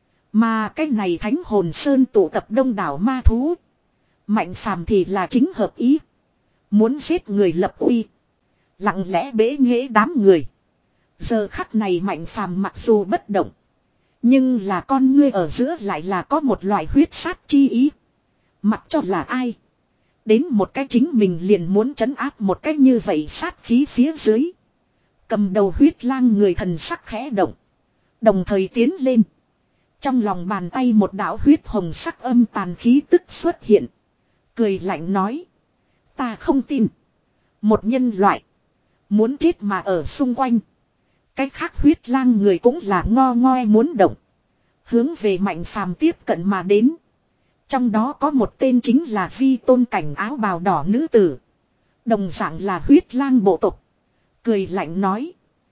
Mà cái này Thánh Hồn Sơn tụ tập đông đảo ma thú. Mạnh Phàm thì là chính hợp ý. Muốn giết người lập uy. Lặng lẽ bế nghễ đám người. Giờ khắc này Mạnh Phàm mặc dù bất động. Nhưng là con ngươi ở giữa lại là có một loại huyết sát chi ý. Mặc cho là ai. Đến một cái chính mình liền muốn trấn áp một cách như vậy sát khí phía dưới. Cầm đầu huyết lang người thần sắc khẽ động. Đồng thời tiến lên. Trong lòng bàn tay một đạo huyết hồng sắc âm tàn khí tức xuất hiện. Cười lạnh nói. Ta không tin. Một nhân loại. Muốn chết mà ở xung quanh. Cái khác huyết lang người cũng là ngo ngoe muốn động. Hướng về Mạnh Phàm tiếp cận mà đến. Trong đó có một tên chính là vi tôn cảnh áo bào đỏ nữ tử. Đồng dạng là huyết lang bộ tộc. Cười lạnh nói.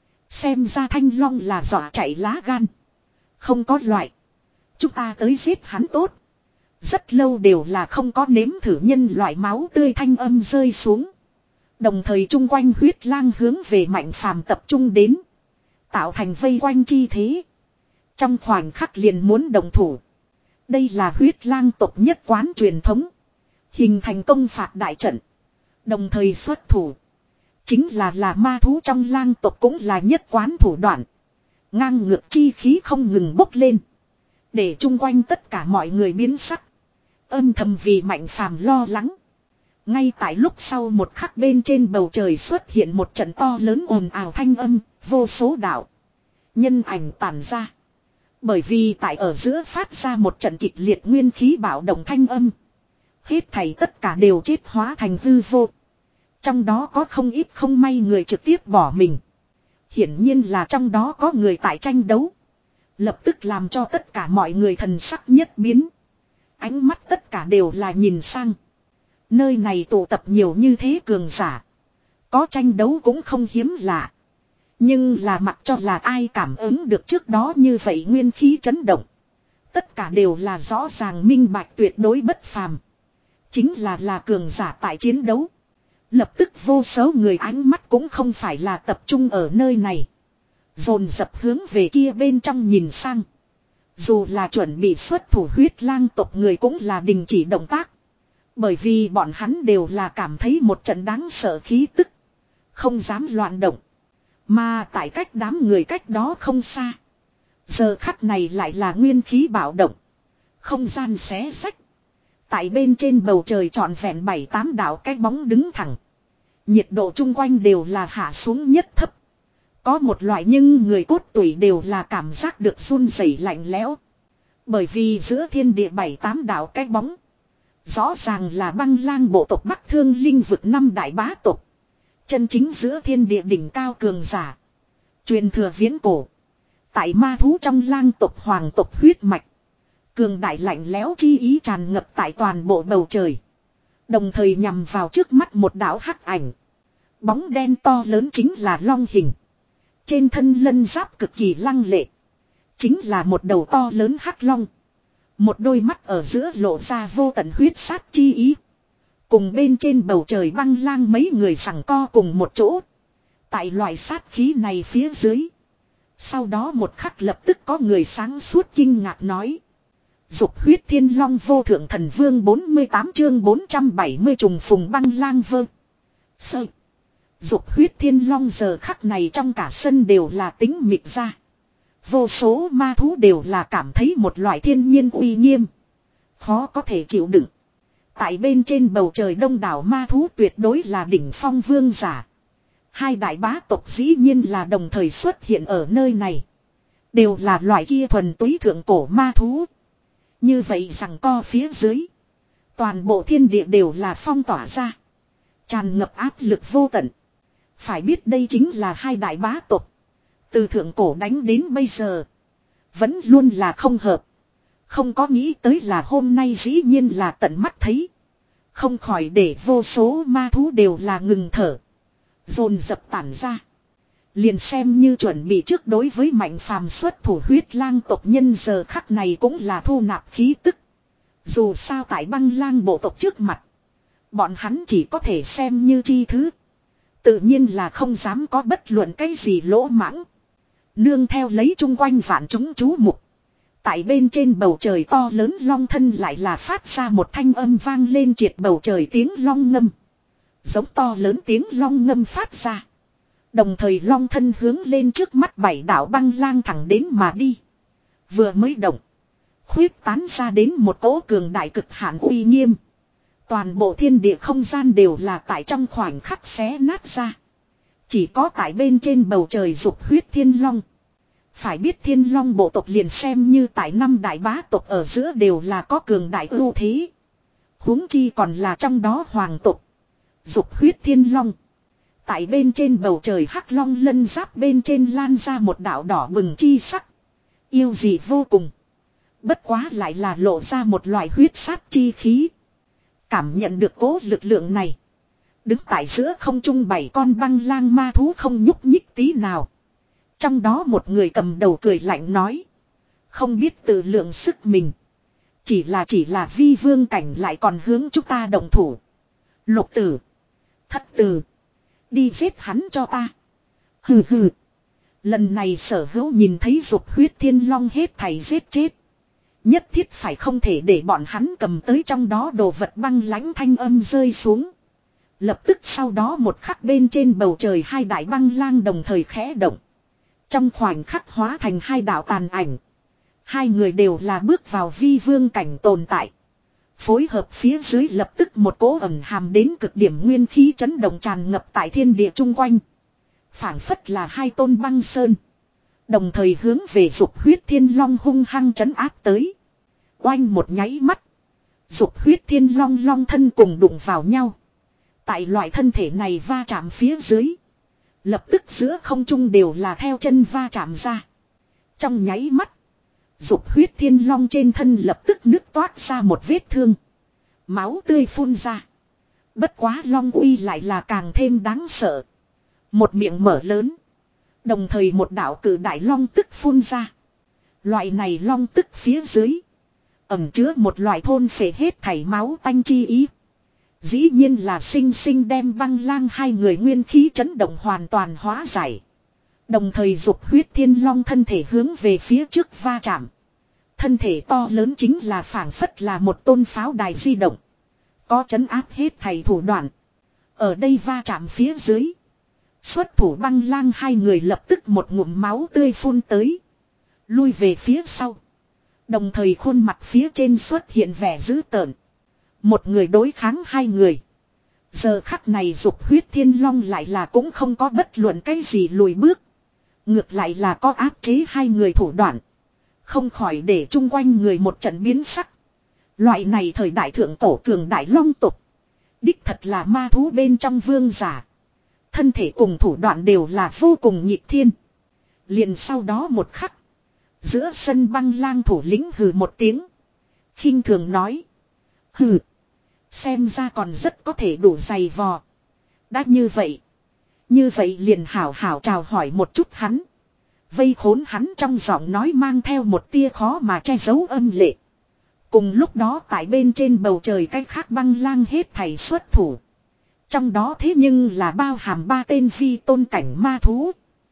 Xem ra Thanh Long là dọa chạy lá gan. Không có loại. Chúng ta tới giết hắn tốt. Rất lâu đều là không có nếm thử nhân loại máu tươi thanh âm rơi xuống. Đồng thời chung quanh huyết lang hướng về Mạnh Phàm tập trung đến. Tạo thành vây quanh chi thế. Trong khoảnh khắc liền muốn đồng thủ. Đây là huyết lang tộc nhất quán truyền thống. Hình thành công phạt đại trận. Đồng thời xuất thủ. Chính là là ma thú trong lang tộc cũng là nhất quán thủ đoạn. Ngang ngược chi khí không ngừng bốc lên. Để chung quanh tất cả mọi người biến sắc. Âm thầm vì Mạnh Phàm lo lắng. Ngay tại lúc sau một khắc bên trên bầu trời xuất hiện một trận to lớn ồn ào thanh âm, vô số đạo. Nhân ảnh tản ra. Bởi vì tại ở giữa phát ra một trận kịch liệt nguyên khí bạo động thanh âm. Hết thảy tất cả đều chết hóa thành hư vô. Trong đó có không ít không may người trực tiếp bỏ mình. Hiển nhiên là trong đó có người tại tranh đấu. Lập tức làm cho tất cả mọi người thần sắc nhất biến. Ánh mắt tất cả đều là nhìn sang. Nơi này tụ tập nhiều như thế cường giả. Có tranh đấu cũng không hiếm lạ. Nhưng là mặc cho là ai cảm ứng được trước đó như vậy nguyên khí chấn động. Tất cả đều là rõ ràng minh bạch tuyệt đối bất phàm. Chính là là cường giả tại chiến đấu. Lập tức vô số người ánh mắt cũng không phải là tập trung ở nơi này. Dồn dập hướng về kia bên trong nhìn sang. Dù là chuẩn bị xuất thủ huyết lang tộc người cũng là đình chỉ động tác. Bởi vì bọn hắn đều là cảm thấy một trận đáng sợ khí tức. Không dám loạn động. Mà tại cách đám người cách đó không xa. Giờ khắc này lại là nguyên khí bạo động. Không gian xé xách. Tại bên trên bầu trời trọn vẹn bảy tám đạo cái bóng đứng thẳng. Nhiệt độ chung quanh đều là hạ xuống nhất thấp. Có một loại nhưng người cốt tủy đều là cảm giác được run rẩy lạnh lẽo. Bởi vì giữa thiên địa bảy tám đạo cái bóng. Rõ ràng là băng lang bộ tộc Bắc Thương Linh vực năm đại bá tộc. Chân chính giữa thiên địa đỉnh cao cường giả. Truyền thừa viễn cổ. Tại ma thú trong lang tộc hoàng tộc huyết mạch. Cường đại lạnh lẽo chi ý tràn ngập tại toàn bộ bầu trời. Đồng thời nhằm vào trước mắt một đạo hắc ảnh. Bóng đen to lớn chính là long hình. Trên thân lân giáp cực kỳ lăng lệ. Chính là một đầu to lớn hắc long. Một đôi mắt ở giữa lộ ra vô tận huyết sát chi ý. Cùng bên trên bầu trời băng lang mấy người giằng co cùng một chỗ. Tại loại sát khí này phía dưới. Sau đó một khắc lập tức có người sáng suốt kinh ngạc nói. Dục huyết thiên long vô thượng thần vương bốn mươi tám chương bốn trăm bảy mươi trùng phùng băng lang vơ. Sơ. Dục huyết thiên long giờ khắc này trong cả sân đều là tính mịt ra. Vô số ma thú đều là cảm thấy một loại thiên nhiên uy nghiêm. Khó có thể chịu đựng. Tại bên trên bầu trời đông đảo ma thú tuyệt đối là đỉnh phong vương giả. Hai đại bá tộc dĩ nhiên là đồng thời xuất hiện ở nơi này. Đều là loại kia thuần túy thượng cổ ma thú. Như vậy rằng co phía dưới. Toàn bộ thiên địa đều là phong tỏa ra. Tràn ngập áp lực vô tận. Phải biết đây chính là hai đại bá tộc. Từ thượng cổ đánh đến bây giờ. Vẫn luôn là không hợp. Không có nghĩ tới là hôm nay dĩ nhiên là tận mắt thấy. Không khỏi để vô số ma thú đều là ngừng thở. Dồn dập tản ra. Liền xem như chuẩn bị trước đối với Mạnh Phàm xuất thủ huyết lang tộc nhân giờ khắc này cũng là thu nạp khí tức. Dù sao tại băng lang bộ tộc trước mặt. Bọn hắn chỉ có thể xem như chi thứ. Tự nhiên là không dám có bất luận cái gì lỗ mãng. Nương theo lấy chung quanh vạn chúng chú mục. Tại bên trên bầu trời to lớn long thân lại là phát ra một thanh âm vang lên triệt bầu trời tiếng long ngâm. Giống to lớn tiếng long ngâm phát ra. Đồng thời long thân hướng lên trước mắt bảy đảo băng lang thẳng đến mà đi. Vừa mới động. Khuyết tán ra đến một cỗ cường đại cực hạn uy nghiêm. Toàn bộ thiên địa không gian đều là tại trong khoảnh khắc xé nát ra. Chỉ có tại bên trên bầu trời dục huyết thiên long. Phải biết thiên long bộ tộc liền xem như tại năm đại bá tộc ở giữa đều là có cường đại ưu thế. Huống chi còn là trong đó hoàng tộc. Dục huyết thiên long. Tại bên trên bầu trời hắc long lân giáp bên trên lan ra một đạo đỏ bừng chi sắc. Yêu dị vô cùng. Bất quá lại là lộ ra một loại huyết sát chi khí. Cảm nhận được cố lực lượng này. Đứng tại giữa không trung bảy con băng lang ma thú không nhúc nhích tí nào. Trong đó một người cầm đầu cười lạnh nói. Không biết tự lượng sức mình. Chỉ là chỉ là vi vương cảnh lại còn hướng chúng ta động thủ. Lục tử. Thất tử. Đi giết hắn cho ta. Hừ hừ. Lần này sở hữu nhìn thấy dục huyết thiên long hết thảy giết chết. Nhất thiết phải không thể để bọn hắn cầm tới trong đó đồ vật băng lãnh thanh âm rơi xuống. Lập tức sau đó một khắc bên trên bầu trời hai đại băng lang đồng thời khẽ động. Trong khoảnh khắc hóa thành hai đạo tàn ảnh. Hai người đều là bước vào vi vương cảnh tồn tại. Phối hợp phía dưới lập tức một cỗ ẩn hàm đến cực điểm nguyên khí chấn động tràn ngập tại thiên địa chung quanh. Phảng phất là hai tôn băng sơn. Đồng thời hướng về dục huyết thiên long hung hăng trấn áp tới. Oanh một nháy mắt. Dục huyết thiên long long thân cùng đụng vào nhau. Tại loại thân thể này va chạm phía dưới. Lập tức giữa không trung đều là theo chân va chạm ra. Trong nháy mắt. Dục huyết thiên long trên thân lập tức nứt toát ra một vết thương. Máu tươi phun ra. Bất quá long uy lại là càng thêm đáng sợ. Một miệng mở lớn. Đồng thời một đạo cử đại long tức phun ra. Loại này long tức phía dưới. Ẩm chứa một loại thôn phệ hết thảy máu tanh chi ý. Dĩ nhiên là sinh sinh đem băng lang hai người nguyên khí chấn động hoàn toàn hóa giải. Đồng thời dục huyết thiên long thân thể hướng về phía trước va chạm. Thân thể to lớn chính là phảng phất là một tôn pháo đài di động. Có chấn áp hết thảy thủ đoạn. Ở đây va chạm phía dưới. Xuất thủ băng lang hai người lập tức một ngụm máu tươi phun tới. Lui về phía sau. Đồng thời khuôn mặt phía trên xuất hiện vẻ dữ tợn. Một người đối kháng hai người. Giờ khắc này dục huyết thiên long lại là cũng không có bất luận cái gì lùi bước. Ngược lại là có áp chế hai người thủ đoạn. Không khỏi để chung quanh người một trận biến sắc. Loại này thời đại thượng cổ cường đại long tục. Đích thật là ma thú bên trong vương giả. Thân thể cùng thủ đoạn đều là vô cùng nhịp thiên. Liền sau đó một khắc. Giữa sân băng lang thủ lĩnh hừ một tiếng. Khinh thường nói. Hừ. Xem ra còn rất có thể đủ dày vò. Đã như vậy. Như vậy liền hảo hảo chào hỏi một chút hắn. Vây khốn hắn trong giọng nói mang theo một tia khó mà che giấu âm lệ. Cùng lúc đó tại bên trên bầu trời cái khác băng lang hết thảy xuất thủ. Trong đó thế nhưng là bao hàm ba tên phi tôn cảnh ma thú.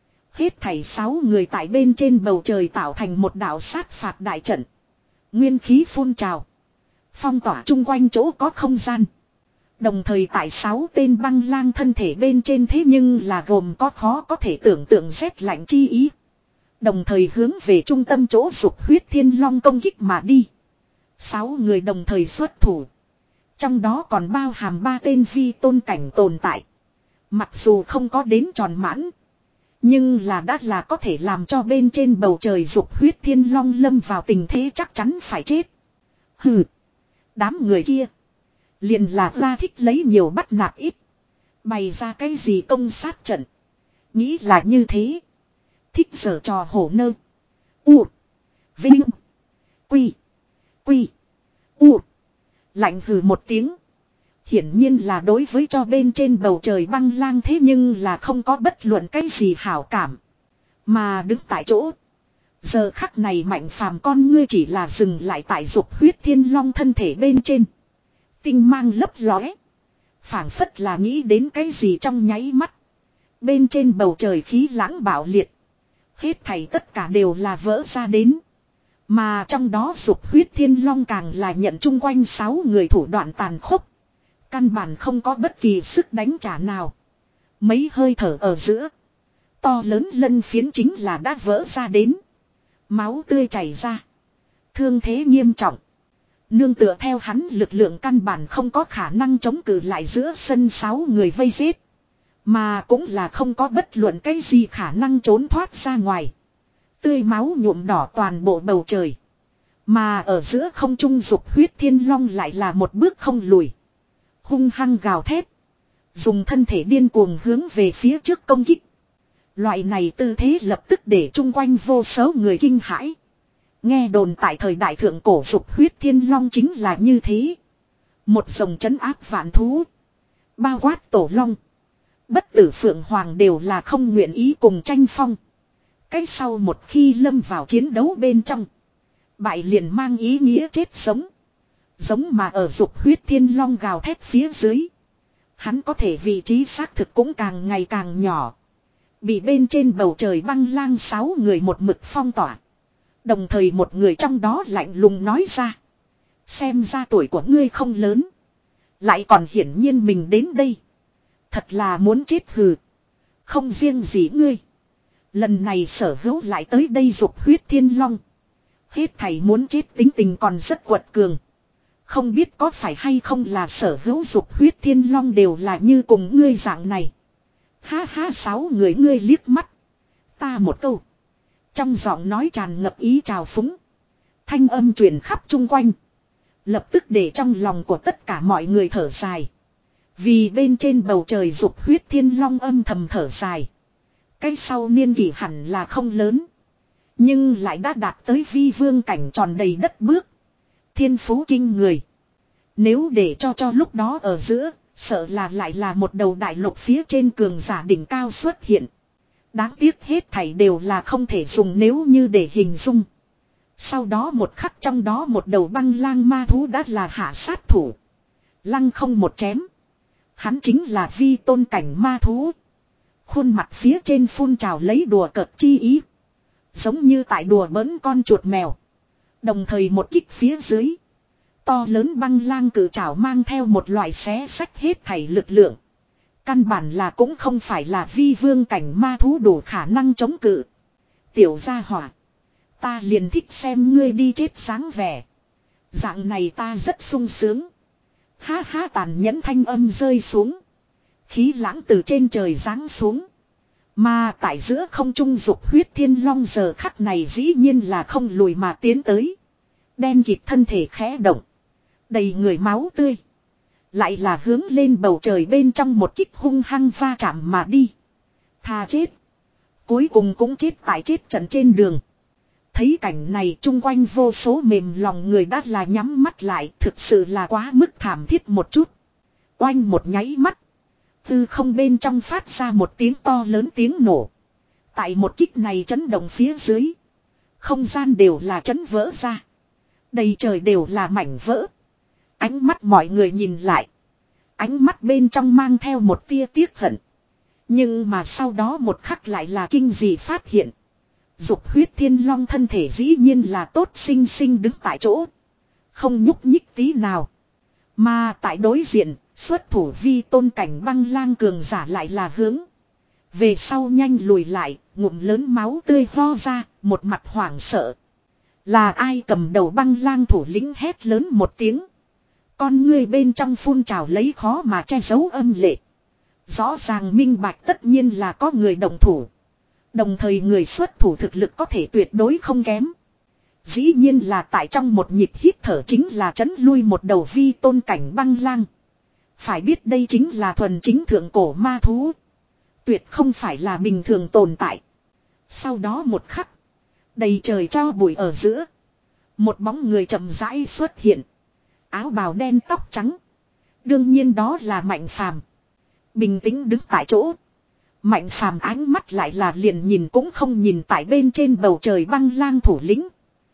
Hết thảy sáu người tại bên trên bầu trời tạo thành một đạo sát phạt đại trận. Nguyên khí phun trào. Phong tỏa chung quanh chỗ có không gian. Đồng thời tại sáu tên băng lang thân thể bên trên thế nhưng là gồm có khó có thể tưởng tượng rét lạnh chi ý. Đồng thời hướng về trung tâm chỗ dục huyết thiên long công kích mà đi. Sáu người đồng thời xuất thủ. Trong đó còn bao hàm ba tên vi tôn cảnh tồn tại. Mặc dù không có đến tròn mãn. Nhưng là đã là có thể làm cho bên trên bầu trời dục huyết thiên long lâm vào tình thế chắc chắn phải chết. Hừ. Đám người kia. Liền là ra thích lấy nhiều bắt nạt ít. Bày ra cái gì công sát trận. Nghĩ là như thế. Thích giở trò hổ nơ. U. Vinh. Quy. Quy. U. Lạnh hừ một tiếng. Hiển nhiên là đối với cho bên trên bầu trời băng lang thế nhưng là không có bất luận cái gì hảo cảm. Mà đứng tại chỗ. Giờ khắc này Mạnh Phàm con ngươi chỉ là dừng lại tại dục huyết thiên long thân thể bên trên. Tinh mang lấp lóe. Phảng phất là nghĩ đến cái gì trong nháy mắt. Bên trên bầu trời khí lãng bạo liệt. Hết thảy tất cả đều là vỡ ra đến. Mà trong đó dục huyết thiên long càng là nhận chung quanh sáu người thủ đoạn tàn khốc. Căn bản không có bất kỳ sức đánh trả nào. Mấy hơi thở ở giữa. To lớn lân phiến chính là đã vỡ ra đến. Máu tươi chảy ra. Thương thế nghiêm trọng. Nương tựa theo hắn lực lượng căn bản không có khả năng chống cự lại giữa sân sáu người vây giết. Mà cũng là không có bất luận cái gì khả năng trốn thoát ra ngoài. Tươi máu nhuộm đỏ toàn bộ bầu trời. Mà ở giữa không trung dục huyết thiên long lại là một bước không lùi. Hung hăng gào thét. Dùng thân thể điên cuồng hướng về phía trước công kích. Loại này tư thế lập tức để chung quanh vô số người kinh hãi. Nghe đồn tại thời đại thượng cổ dục huyết thiên long chính là như thế. Một dòng trấn áp vạn thú. Bao quát tổ long. Bất tử phượng hoàng đều là không nguyện ý cùng tranh phong. Cách sau một khi lâm vào chiến đấu bên trong. Bại liền mang ý nghĩa chết sống. Giống mà ở dục huyết thiên long gào thét phía dưới. Hắn có thể vị trí xác thực cũng càng ngày càng nhỏ. Bị bên trên bầu trời băng lang sáu người một mực phong tỏa. Đồng thời một người trong đó lạnh lùng nói ra. Xem ra tuổi của ngươi không lớn. Lại còn hiển nhiên mình đến đây. Thật là muốn chết hừ. Không riêng gì ngươi. Lần này sở hữu lại tới đây dục huyết thiên long. Hết thầy muốn chết tính tình còn rất quật cường. Không biết có phải hay không là sở hữu dục huyết thiên long đều là như cùng ngươi dạng này. Ha ha, sáu người ngươi liếc mắt. Ta một câu. Trong giọng nói tràn ngập ý trào phúng. Thanh âm truyền khắp chung quanh. Lập tức để trong lòng của tất cả mọi người thở dài. Vì bên trên bầu trời dục huyết thiên long âm thầm thở dài. Cái sau niên kỷ hẳn là không lớn. Nhưng lại đã đạt tới vi vương cảnh tròn đầy đất bước. Thiên phú kinh người. Nếu để cho cho lúc đó ở giữa, sợ là lại là một đầu đại lục phía trên cường giả đỉnh cao xuất hiện. Đáng tiếc hết thảy đều là không thể dùng nếu như để hình dung. Sau đó một khắc trong đó một đầu băng lang ma thú đã là hạ sát thủ. Lăng không một chém. Hắn chính là vi tôn cảnh ma thú. Khuôn mặt phía trên phun trào lấy đùa cợt chi ý. Giống như tại đùa bỡn con chuột mèo. Đồng thời một kích phía dưới. To lớn băng lang cử trảo mang theo một loại xé sách hết thảy lực lượng. Căn bản là cũng không phải là vi vương cảnh ma thú đủ khả năng chống cự. Tiểu gia hỏa. Ta liền thích xem ngươi đi chết sáng vẻ. Dạng này ta rất sung sướng. Ha ha, tàn nhẫn thanh âm rơi xuống. Khí lãng từ trên trời giáng xuống. Mà tại giữa không trung dục huyết thiên long giờ khắc này dĩ nhiên là không lùi mà tiến tới. Đen kịt thân thể khẽ động. Đầy người máu tươi. Lại là hướng lên bầu trời bên trong một kích hung hăng va chạm mà đi. Thà chết. Cuối cùng cũng chết tại chết trận trên đường. Thấy cảnh này chung quanh vô số mềm lòng người đã là nhắm mắt lại. Thực sự là quá mức thảm thiết một chút. Oanh một nháy mắt. Tư không bên trong phát ra một tiếng to lớn tiếng nổ. Tại một kích này chấn động phía dưới. Không gian đều là chấn vỡ ra. Đầy trời đều là mảnh vỡ. Ánh mắt mọi người nhìn lại. Ánh mắt bên trong mang theo một tia tiếc hận. Nhưng mà sau đó một khắc lại là kinh dị phát hiện. Dục huyết thiên long thân thể dĩ nhiên là tốt xinh xinh đứng tại chỗ. Không nhúc nhích tí nào. Mà tại đối diện, xuất thủ vi tôn cảnh băng lang cường giả lại là hướng. Về sau nhanh lùi lại, ngụm lớn máu tươi ho ra, một mặt hoảng sợ. Là ai cầm đầu băng lang thủ lĩnh hét lớn một tiếng. Con ngươi bên trong phun trào lấy khó mà che giấu âm lệ. Rõ ràng minh bạch tất nhiên là có người đồng thủ. Đồng thời người xuất thủ thực lực có thể tuyệt đối không kém. Dĩ nhiên là tại trong một nhịp hít thở chính là chấn lui một đầu vi tôn cảnh băng lang. Phải biết đây chính là thuần chính thượng cổ ma thú. Tuyệt không phải là bình thường tồn tại. Sau đó một khắc. Đầy trời cho bụi ở giữa. Một bóng người chậm rãi xuất hiện. Áo bào đen tóc trắng. Đương nhiên đó là Mạnh Phàm. Bình tĩnh đứng tại chỗ. Mạnh Phàm ánh mắt lại là liền nhìn cũng không nhìn tại bên trên bầu trời băng lang thủ lĩnh.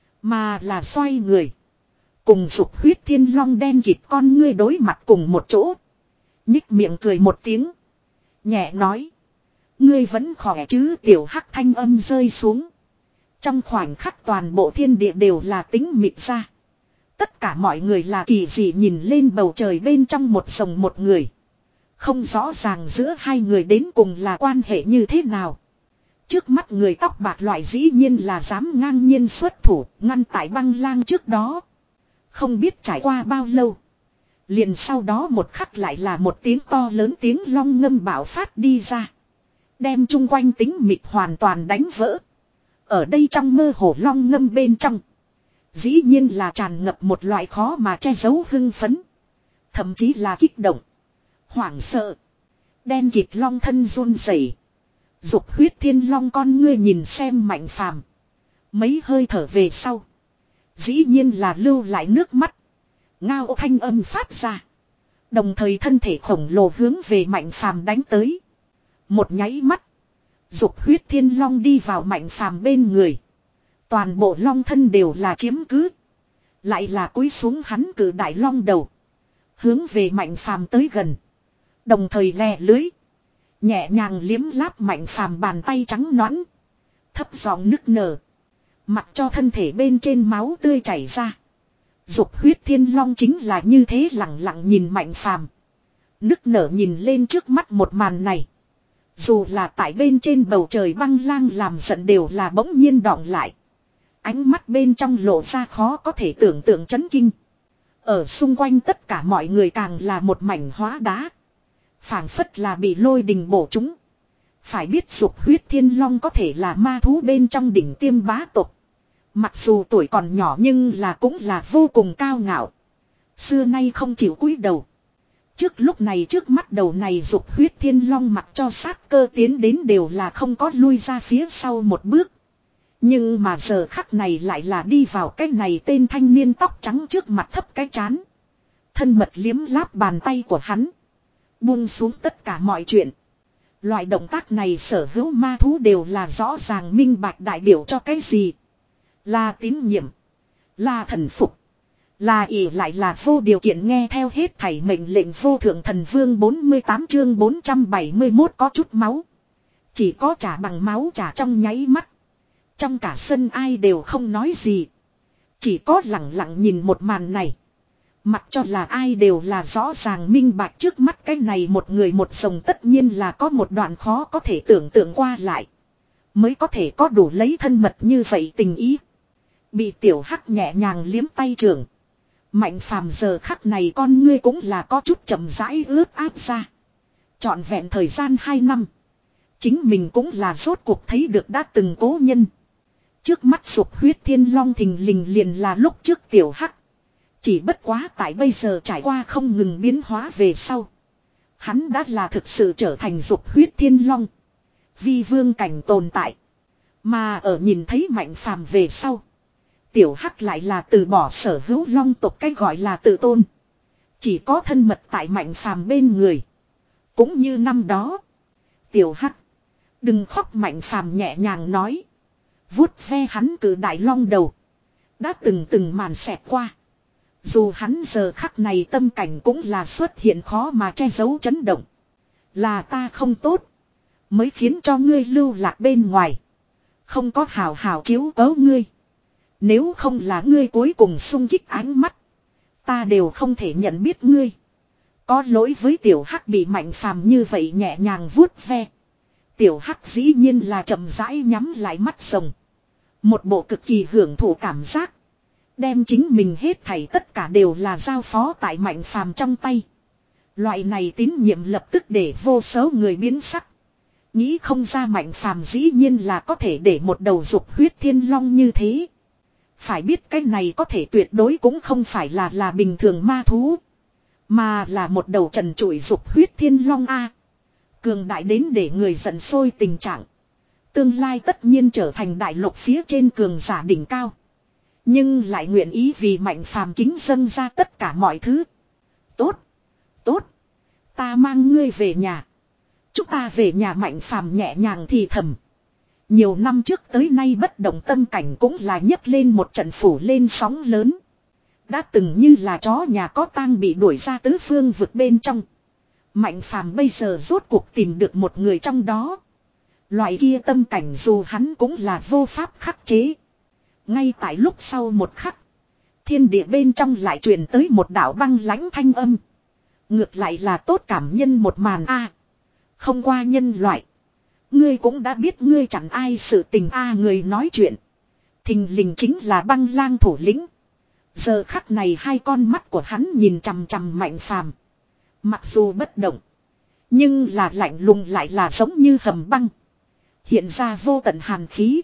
Mà là xoay người. Cùng dục huyết thiên long đen kịt con ngươi đối mặt cùng một chỗ. Nhích miệng cười một tiếng. Nhẹ nói. Ngươi vẫn khỏe chứ, tiểu hắc thanh âm rơi xuống. Trong khoảnh khắc toàn bộ thiên địa đều là tính mịt ra. Tất cả mọi người là kỳ dị nhìn lên bầu trời bên trong một dòng một người. Không rõ ràng giữa hai người đến cùng là quan hệ như thế nào. Trước mắt người tóc bạc loại dĩ nhiên là dám ngang nhiên xuất thủ ngăn tại băng lang trước đó. Không biết trải qua bao lâu. Liền sau đó một khắc lại là một tiếng to lớn tiếng long ngâm bạo phát đi ra. Đem chung quanh tính mịt hoàn toàn đánh vỡ. Ở đây trong mơ hồ long ngâm bên trong. Dĩ nhiên là tràn ngập một loại khó mà che giấu hưng phấn. Thậm chí là kích động. Hoảng sợ. Đen kịt long thân run rẩy. Dục huyết thiên long con ngươi nhìn xem Mạnh Phàm. Mấy hơi thở về sau. Dĩ nhiên là lưu lại nước mắt. Ngao thanh âm phát ra. Đồng thời thân thể khổng lồ hướng về Mạnh Phàm đánh tới. Một nháy mắt. Dục huyết thiên long đi vào Mạnh Phàm bên người. Toàn bộ long thân đều là chiếm cứ. Lại là cúi xuống hắn cử đại long đầu. Hướng về Mạnh Phàm tới gần. Đồng thời lè lưới. Nhẹ nhàng liếm láp Mạnh Phàm bàn tay trắng nõn. Thấp giọng nức nở. Mặc cho thân thể bên trên máu tươi chảy ra. Dục huyết thiên long chính là như thế lặng lặng nhìn Mạnh Phàm. Nức nở nhìn lên trước mắt một màn này. Dù là tại bên trên bầu trời băng lang làm giận đều là bỗng nhiên đọng lại. Ánh mắt bên trong lộ ra khó có thể tưởng tượng chấn kinh. Ở xung quanh tất cả mọi người càng là một mảnh hóa đá. Phảng phất là bị lôi đình bổ chúng. Phải biết dục huyết thiên long có thể là ma thú bên trong đỉnh tiêm bá tộc. Mặc dù tuổi còn nhỏ nhưng là cũng là vô cùng cao ngạo. Xưa nay không chịu cúi đầu. Trước lúc này trước mắt đầu này dục huyết thiên long mặc cho sát cơ tiến đến đều là không có lui ra phía sau một bước. Nhưng mà giờ khắc này lại là đi vào cái này tên thanh niên tóc trắng trước mặt thấp cái chán. Thân mật liếm láp bàn tay của hắn. Buông xuống tất cả mọi chuyện. Loại động tác này sở hữu ma thú đều là rõ ràng minh bạch đại biểu cho cái gì. Là tín nhiệm. Là thần phục. Là ỷ lại là vô điều kiện nghe theo hết thảy mệnh lệnh vô thượng thần vương bốn mươi tám chương bốn trăm bảy mươi mốt có chút máu. Chỉ có trả bằng máu trả trong nháy mắt. Trong cả sân ai đều không nói gì. Chỉ có lặng lặng nhìn một màn này. Mặc cho là ai đều là rõ ràng minh bạch trước mắt cái này một người một rồng tất nhiên là có một đoạn khó có thể tưởng tượng qua lại. Mới có thể có đủ lấy thân mật như vậy tình ý. Bị tiểu hắc nhẹ nhàng liếm tay trưởng. Mạnh phàm giờ khắc này con ngươi cũng là có chút chậm rãi ướt át ra. Trọn vẹn thời gian hai năm. Chính mình cũng là rốt cuộc thấy được đã từng cố nhân. Trước mắt dục huyết thiên long thình lình liền là lúc trước tiểu hắc. Chỉ bất quá tại bây giờ trải qua không ngừng biến hóa về sau. Hắn đã là thực sự trở thành dục huyết thiên long. Vi vương cảnh tồn tại. Mà ở nhìn thấy mạnh phàm về sau. Tiểu hắc lại là từ bỏ sở hữu long tộc cái gọi là tự tôn. Chỉ có thân mật tại mạnh phàm bên người. Cũng như năm đó. Tiểu hắc. Đừng khóc mạnh phàm nhẹ nhàng nói. Vuốt ve hắn cử đại long đầu. Đã từng từng màn xẹt qua. Dù hắn giờ khắc này tâm cảnh cũng là xuất hiện khó mà che giấu chấn động. Là ta không tốt. Mới khiến cho ngươi lưu lạc bên ngoài. Không có hào hào chiếu cố ngươi. Nếu không là ngươi cuối cùng xung kích ánh mắt. Ta đều không thể nhận biết ngươi. Có lỗi với tiểu hắc bị mạnh phàm như vậy nhẹ nhàng vuốt ve. Tiểu hắc dĩ nhiên là chậm rãi nhắm lại mắt rồng. Một bộ cực kỳ hưởng thụ cảm giác. Đem chính mình hết thảy tất cả đều là giao phó tại mạnh phàm trong tay. Loại này tín nhiệm lập tức để vô số người biến sắc. Nghĩ không ra mạnh phàm dĩ nhiên là có thể để một đầu dục huyết thiên long như thế. Phải biết cái này có thể tuyệt đối cũng không phải là là bình thường ma thú. Mà là một đầu trần trụi dục huyết thiên long A. Cường đại đến để người giận sôi tình trạng. Tương lai tất nhiên trở thành đại lục phía trên cường giả đỉnh cao. Nhưng lại nguyện ý vì mạnh phàm kính dâng ra tất cả mọi thứ. Tốt. Tốt. Ta mang ngươi về nhà. Chúng ta về nhà mạnh phàm nhẹ nhàng thì thầm. Nhiều năm trước tới nay bất động tâm cảnh cũng là nhấc lên một trận phủ lên sóng lớn. Đã từng như là chó nhà có tang bị đuổi ra tứ phương vực bên trong. Mạnh phàm bây giờ rốt cuộc tìm được một người trong đó. Loại kia tâm cảnh dù hắn cũng là vô pháp khắc chế. Ngay tại lúc sau một khắc. Thiên địa bên trong lại truyền tới một đạo băng lãnh thanh âm. Ngược lại là tốt cảm nhân một màn a. Không qua nhân loại. Ngươi cũng đã biết ngươi chẳng ai sự tình a người nói chuyện. Thình lình chính là băng lang thủ lĩnh. Giờ khắc này hai con mắt của hắn nhìn chằm chằm mạnh phàm. Mặc dù bất động. Nhưng là lạnh lùng lại là giống như hầm băng. Hiện ra vô tận hàn khí.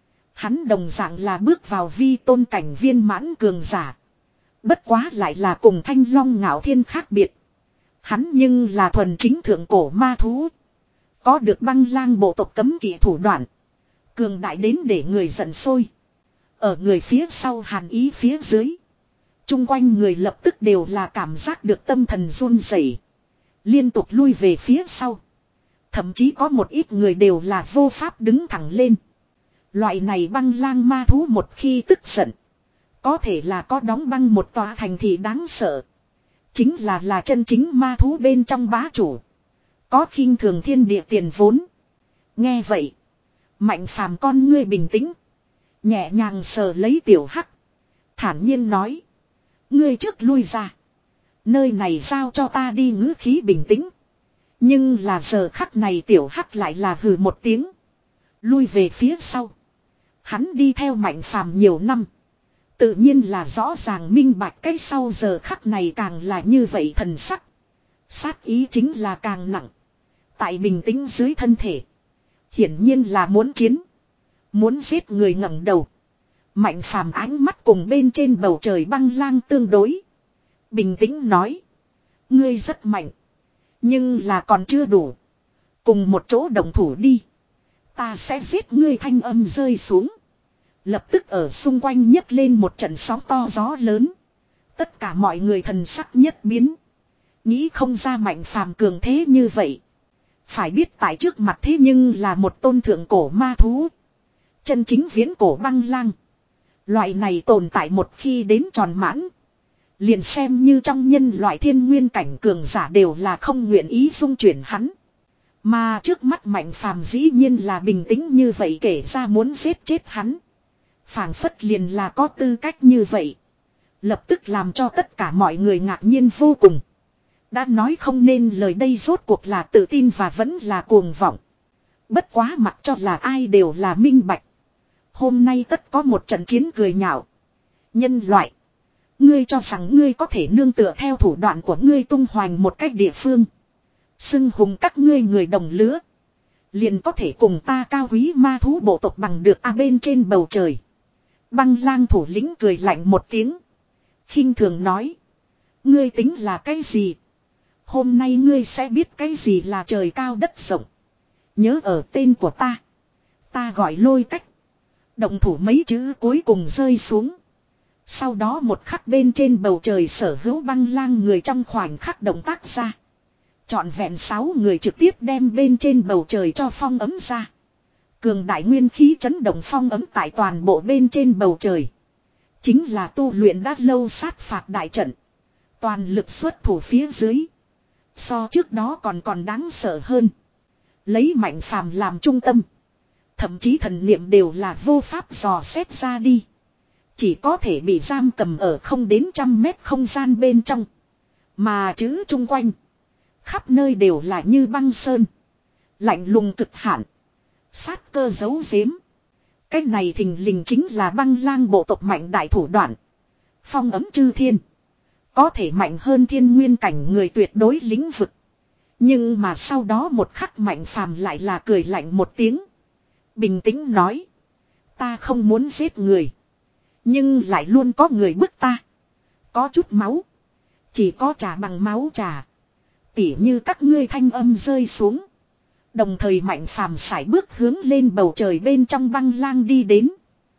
Hắn đồng dạng là bước vào vi tôn cảnh viên mãn cường giả. Bất quá lại là cùng thanh long ngạo thiên khác biệt. Hắn nhưng là thuần chính thượng cổ ma thú. Có được băng lang bộ tộc cấm kỵ thủ đoạn. Cường đại đến để người giận sôi. Ở người phía sau hàn ý phía dưới. Trung quanh người lập tức đều là cảm giác được tâm thần run rẩy, liên tục lui về phía sau. Thậm chí có một ít người đều là vô pháp đứng thẳng lên. Loại này băng lang ma thú một khi tức giận. Có thể là có đóng băng một tòa thành thị đáng sợ. Chính là là chân chính ma thú bên trong bá chủ. Có khinh thường thiên địa tiền vốn. Nghe vậy. Mạnh phàm con ngươi bình tĩnh. Nhẹ nhàng sờ lấy tiểu hắc. Thản nhiên nói. Ngươi trước lui ra. Nơi này giao cho ta đi, ngữ khí bình tĩnh. Nhưng là giờ khắc này tiểu hắc lại là hừ một tiếng. Lui về phía sau. Hắn đi theo Mạnh Phàm nhiều năm. Tự nhiên là rõ ràng minh bạch, cái sau giờ khắc này càng là như vậy thần sắc. Sát ý chính là càng nặng. Tại bình tĩnh dưới thân thể. Hiển nhiên là muốn chiến. Muốn giết người ngẩng đầu. Mạnh Phàm ánh mắt cùng bên trên bầu trời băng lang tương đối. Bình tĩnh nói. Ngươi rất mạnh. Nhưng là còn chưa đủ. Cùng một chỗ đồng thủ đi. Ta sẽ giết ngươi, thanh âm rơi xuống. Lập tức ở xung quanh nhấc lên một trận sóng to gió lớn. Tất cả mọi người thần sắc nhất biến. Nghĩ không ra Mạnh Phàm cường thế như vậy. Phải biết tại trước mặt thế nhưng là một tôn thượng cổ ma thú. Chân chính viễn cổ băng lang. Loại này tồn tại một khi đến tròn mãn. Liền xem như trong nhân loại thiên nguyên cảnh cường giả đều là không nguyện ý dung chuyển hắn. Mà trước mắt Mạnh Phàm dĩ nhiên là bình tĩnh như vậy, kể ra muốn giết chết hắn. Phảng phất liền là có tư cách như vậy. Lập tức làm cho tất cả mọi người ngạc nhiên vô cùng. Đã nói không nên lời, đây rốt cuộc là tự tin và vẫn là cuồng vọng. Bất quá mặc cho là ai đều là minh bạch. Hôm nay tất có một trận chiến cười nhạo. Nhân loại. Ngươi cho rằng ngươi có thể nương tựa theo thủ đoạn của ngươi tung hoành một cách địa phương. Xưng hùng các ngươi người đồng lứa. Liền có thể cùng ta cao quý ma thú bộ tộc bằng được à, bên trên bầu trời. Băng lang thủ lĩnh cười lạnh một tiếng. Khinh thường nói. Ngươi tính là cái gì? Hôm nay ngươi sẽ biết cái gì là trời cao đất rộng. Nhớ ở tên của ta. Ta gọi Lôi Cách. Động thủ mấy chữ cuối cùng rơi xuống. Sau đó một khắc bên trên bầu trời sở hữu băng lang người trong khoảnh khắc động tác ra. Trọn vẹn sáu người trực tiếp đem bên trên bầu trời cho phong ấm ra. Cường đại nguyên khí chấn động phong ấm tại toàn bộ bên trên bầu trời. Chính là tu luyện đã lâu sát phạt đại trận. Toàn lực xuất thủ phía dưới. So trước đó còn còn đáng sợ hơn. Lấy Mạnh Phàm làm trung tâm. Thậm chí thần niệm đều là vô pháp dò xét ra đi. Chỉ có thể bị giam cầm ở không đến trăm mét không gian bên trong. Mà chữ chung quanh. Khắp nơi đều là như băng sơn. Lạnh lùng cực hạn. Sát cơ giấu giếm. Cái này thình lình chính là băng lang bộ tộc mạnh đại thủ đoạn. Phong ấm chư thiên. Có thể mạnh hơn thiên nguyên cảnh người tuyệt đối lĩnh vực. Nhưng mà sau đó một khắc Mạnh Phàm lại là cười lạnh một tiếng. Bình tĩnh nói. Ta không muốn giết người. Nhưng lại luôn có người bức ta. Có chút máu. Chỉ có trả bằng máu trả. Tỉ như các ngươi, thanh âm rơi xuống. Đồng thời Mạnh Phàm sải bước hướng lên bầu trời bên trong băng lang đi đến.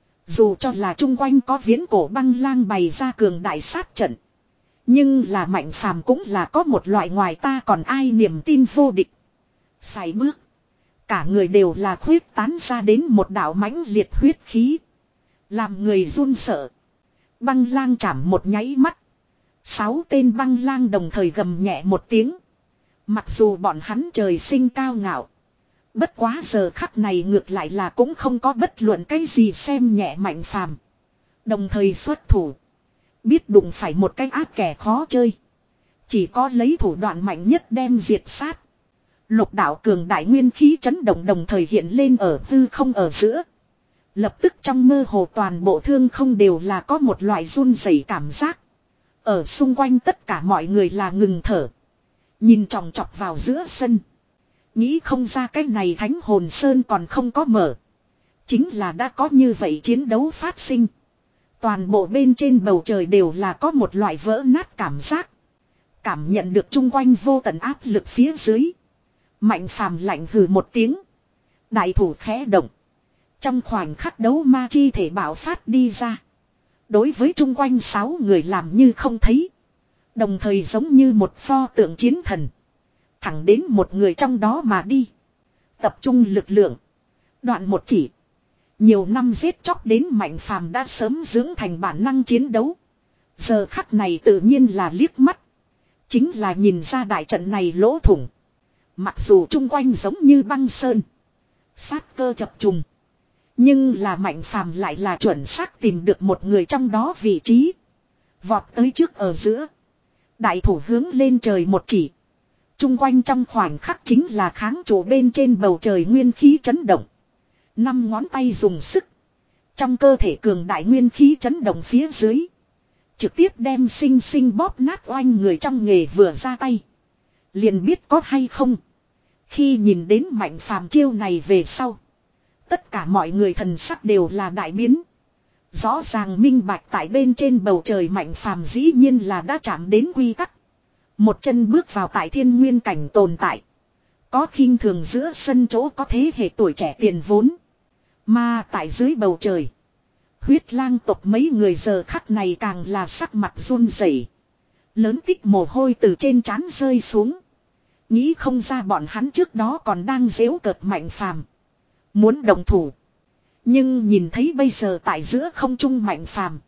Dù cho là chung quanh có viễn cổ băng lang bày ra cường đại sát trận. Nhưng là Mạnh Phàm cũng là có một loại ngoài ta còn ai niềm tin vô địch. Sải bước. Cả người đều là khuyết tán ra đến một đạo mãnh liệt huyết khí. Làm người run sợ. Băng lang chạm một nháy mắt. Sáu tên băng lang đồng thời gầm nhẹ một tiếng. Mặc dù bọn hắn trời sinh cao ngạo. Bất quá giờ khắc này ngược lại là cũng không có bất luận cái gì xem nhẹ Mạnh Phàm. Đồng thời xuất thủ. Biết đụng phải một cái ác kẻ khó chơi. Chỉ có lấy thủ đoạn mạnh nhất đem diệt sát. Lục đạo cường đại nguyên khí chấn động đồng thời hiện lên ở hư không ở giữa. Lập tức trong mơ hồ toàn bộ thương không đều là có một loại run rẩy cảm giác. Ở xung quanh tất cả mọi người là ngừng thở. Nhìn tròng trọc vào giữa sân. Nghĩ không ra cái này Thánh Hồn Sơn còn không có mở. Chính là đã có như vậy chiến đấu phát sinh. Toàn bộ bên trên bầu trời đều là có một loại vỡ nát cảm giác. Cảm nhận được chung quanh vô tận áp lực phía dưới. Mạnh Phàm lạnh hừ một tiếng. Đại thủ khẽ động. Trong khoảnh khắc đấu ma chi thể bạo phát đi ra. Đối với chung quanh sáu người làm như không thấy. Đồng thời giống như một pho tượng chiến thần. Thẳng đến một người trong đó mà đi. Tập trung lực lượng. Đoạn một chỉ. Nhiều năm giết chóc đến Mạnh Phàm đã sớm dưỡng thành bản năng chiến đấu. Giờ khắc này tự nhiên là liếc mắt. Chính là nhìn ra đại trận này lỗ thủng. Mặc dù chung quanh giống như băng sơn. Sát cơ chập trùng. Nhưng là Mạnh Phàm lại là chuẩn xác tìm được một người trong đó vị trí. Vọt tới trước ở giữa. Đại thủ hướng lên trời một chỉ. Trung quanh trong khoảnh khắc chính là kháng trụ bên trên bầu trời nguyên khí chấn động. Năm ngón tay dùng sức. Trong cơ thể cường đại nguyên khí chấn động phía dưới. Trực tiếp đem sinh sinh bóp nát oanh người trong nghề vừa ra tay. Liền biết có hay không. Khi nhìn đến Mạnh Phàm chiêu này về sau. Tất cả mọi người thần sắc đều là đại biến. Rõ ràng minh bạch tại bên trên bầu trời Mạnh Phàm dĩ nhiên là đã chạm đến quy tắc. Một chân bước vào tại thiên nguyên cảnh tồn tại. Có khinh thường giữa sân chỗ có thế hệ tuổi trẻ tiền vốn. Mà tại dưới bầu trời. Huyết lang tộc mấy người giờ khắc này càng là sắc mặt run rẩy, lớn tích mồ hôi từ trên trán rơi xuống. Nghĩ không ra bọn hắn trước đó còn đang giễu cợt Mạnh Phàm, muốn đồng thủ. Nhưng nhìn thấy bây giờ tại giữa không trung Mạnh Phàm,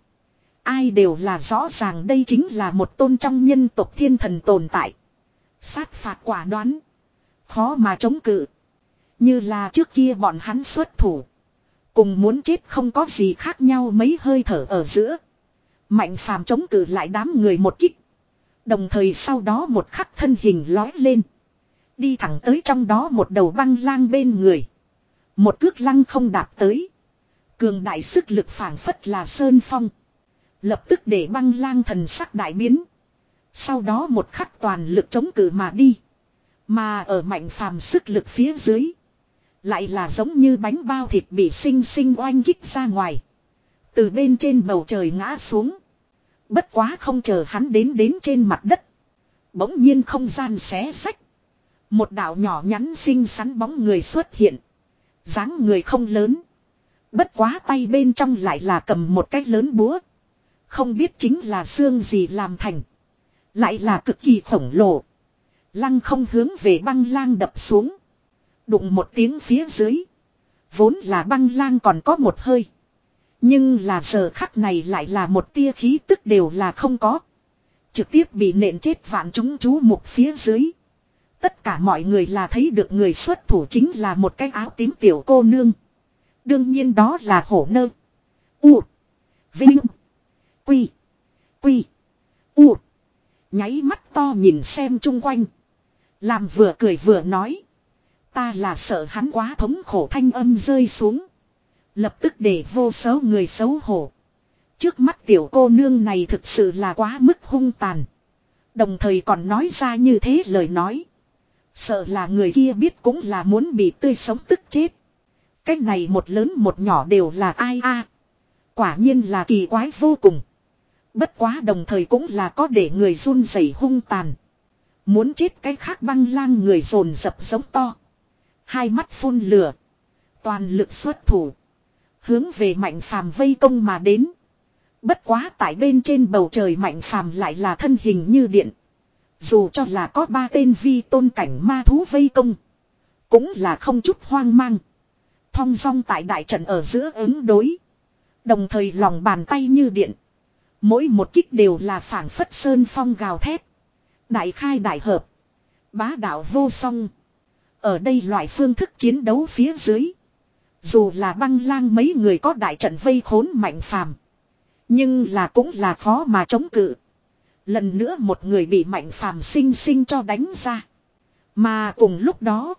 ai đều là rõ ràng đây chính là một tôn trong nhân tộc thiên thần tồn tại. Sát phạt quả đoán, khó mà chống cự. Như là trước kia bọn hắn xuất thủ, cùng muốn chết không có gì khác nhau mấy hơi thở ở giữa. Mạnh Phàm chống cự lại đám người một kích. Đồng thời sau đó một khắc thân hình lói lên. Đi thẳng tới trong đó một đầu băng lang bên người. Một cước lăng không đạp tới. Cường đại sức lực phảng phất là sơn phong. Lập tức để băng lang thần sắc đại biến. Sau đó một khắc toàn lực chống cự mà đi. Mà ở Mạnh Phàm sức lực phía dưới. Lại là giống như bánh bao thịt bị sinh sinh oanh kích ra ngoài. Từ bên trên bầu trời ngã xuống. Bất quá không chờ hắn đến đến trên mặt đất. Bỗng nhiên không gian xé xách. Một đạo nhỏ nhắn xinh xắn bóng người xuất hiện. Dáng người không lớn. Bất quá tay bên trong lại là cầm một cái lớn búa. Không biết chính là xương gì làm thành. Lại là cực kỳ khổng lồ. Lăng không hướng về băng lang đập xuống. Đụng một tiếng phía dưới. Vốn là băng lang còn có một hơi. Nhưng là giờ khắc này lại là một tia khí tức đều là không có. Trực tiếp bị nện chết vạn chúng chú mục phía dưới. Tất cả mọi người là thấy được người xuất thủ chính là một cái áo tím tiểu cô nương. Đương nhiên đó là Hổ Nơ. U. Vinh. Quy. Quy. U. Nháy mắt to nhìn xem chung quanh. Làm vừa cười vừa nói. Ta là sợ hắn quá thống khổ, thanh âm rơi xuống. Lập tức để vô số người xấu hổ. Trước mắt tiểu cô nương này thực sự là quá mức hung tàn. Đồng thời còn nói ra như thế lời nói. Sợ là người kia biết cũng là muốn bị tươi sống tức chết. Cái này một lớn một nhỏ đều là ai a? Quả nhiên là kỳ quái vô cùng. Bất quá đồng thời cũng là có để người run rẩy hung tàn. Muốn chết cái khác băng lang người dồn dập giống to. Hai mắt phun lửa. Toàn lực xuất thủ. Hướng về Mạnh Phàm vây công mà đến. Bất quá tại bên trên bầu trời Mạnh Phàm lại là thân hình như điện. Dù cho là có ba tên vi tôn cảnh ma thú vây công. Cũng là không chút hoang mang. Thong dong tại đại trận ở giữa ứng đối. Đồng thời lòng bàn tay như điện. Mỗi một kích đều là phảng phất sơn phong gào thét. Đại khai đại hợp. Bá đạo vô song. Ở đây loại phương thức chiến đấu phía dưới. Dù là băng lang mấy người có đại trận vây khốn Mạnh Phàm, nhưng là cũng là khó mà chống cự. Lần nữa một người bị Mạnh Phàm sinh sinh cho đánh ra. Mà cùng lúc đó.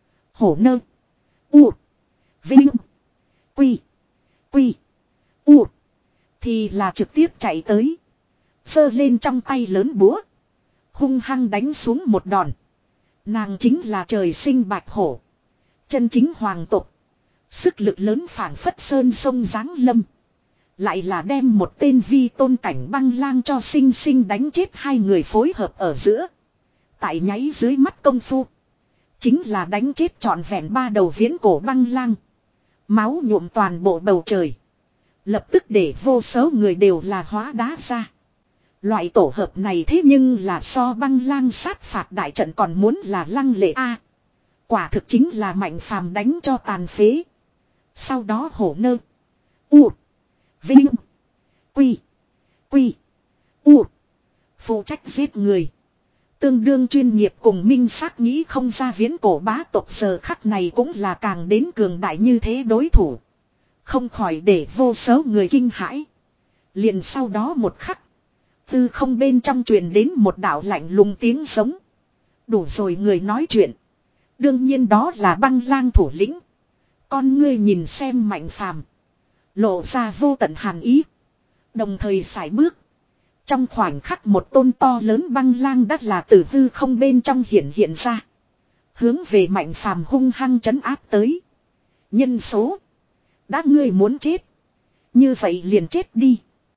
Hổ Nơ. U. Vinh. Quy. Quy. U. Thì là trực tiếp chạy tới. Giơ lên trong tay lớn búa. Hung hăng đánh xuống một đòn. Nàng chính là trời sinh bạch hổ. Chân chính hoàng tộc. Sức lực lớn phảng phất sơn sông giáng lâm. Lại là đem một tên vi tôn cảnh băng lang cho sinh sinh đánh chết, hai người phối hợp ở giữa. Tại nháy dưới mắt công phu. Chính là đánh chết trọn vẹn ba đầu viễn cổ băng lang. Máu nhuộm toàn bộ bầu trời. Lập tức để vô số người đều là hóa đá ra. Loại tổ hợp này thế nhưng là so băng lang sát phạt đại trận còn muốn là lăng lệ a. Quả thực chính là Mạnh Phàm đánh cho tàn phế. Sau đó Hổ Nơ. U. Vinh. Quy. Quy. U. Phụ trách giết người. Tương đương chuyên nghiệp cùng minh xác nghĩ không ra viễn cổ bá tộc giờ khắc này cũng là càng đến cường đại như thế đối thủ. Không khỏi để vô số người kinh hãi. Liền sau đó một khắc. Tư không bên trong truyền đến một đạo lạnh lùng tiếng giống. Đủ rồi người nói chuyện. Đương nhiên đó là băng lang thủ lĩnh. Con ngươi nhìn xem Mạnh Phàm, lộ ra vô tận hàn ý. Đồng thời sải bước. Trong khoảnh khắc một tôn to lớn băng lang đắt là từ hư không bên trong hiện hiện ra. Hướng về Mạnh Phàm hung hăng trấn áp tới. Nhân số. Đã ngươi muốn chết. Như vậy liền chết đi.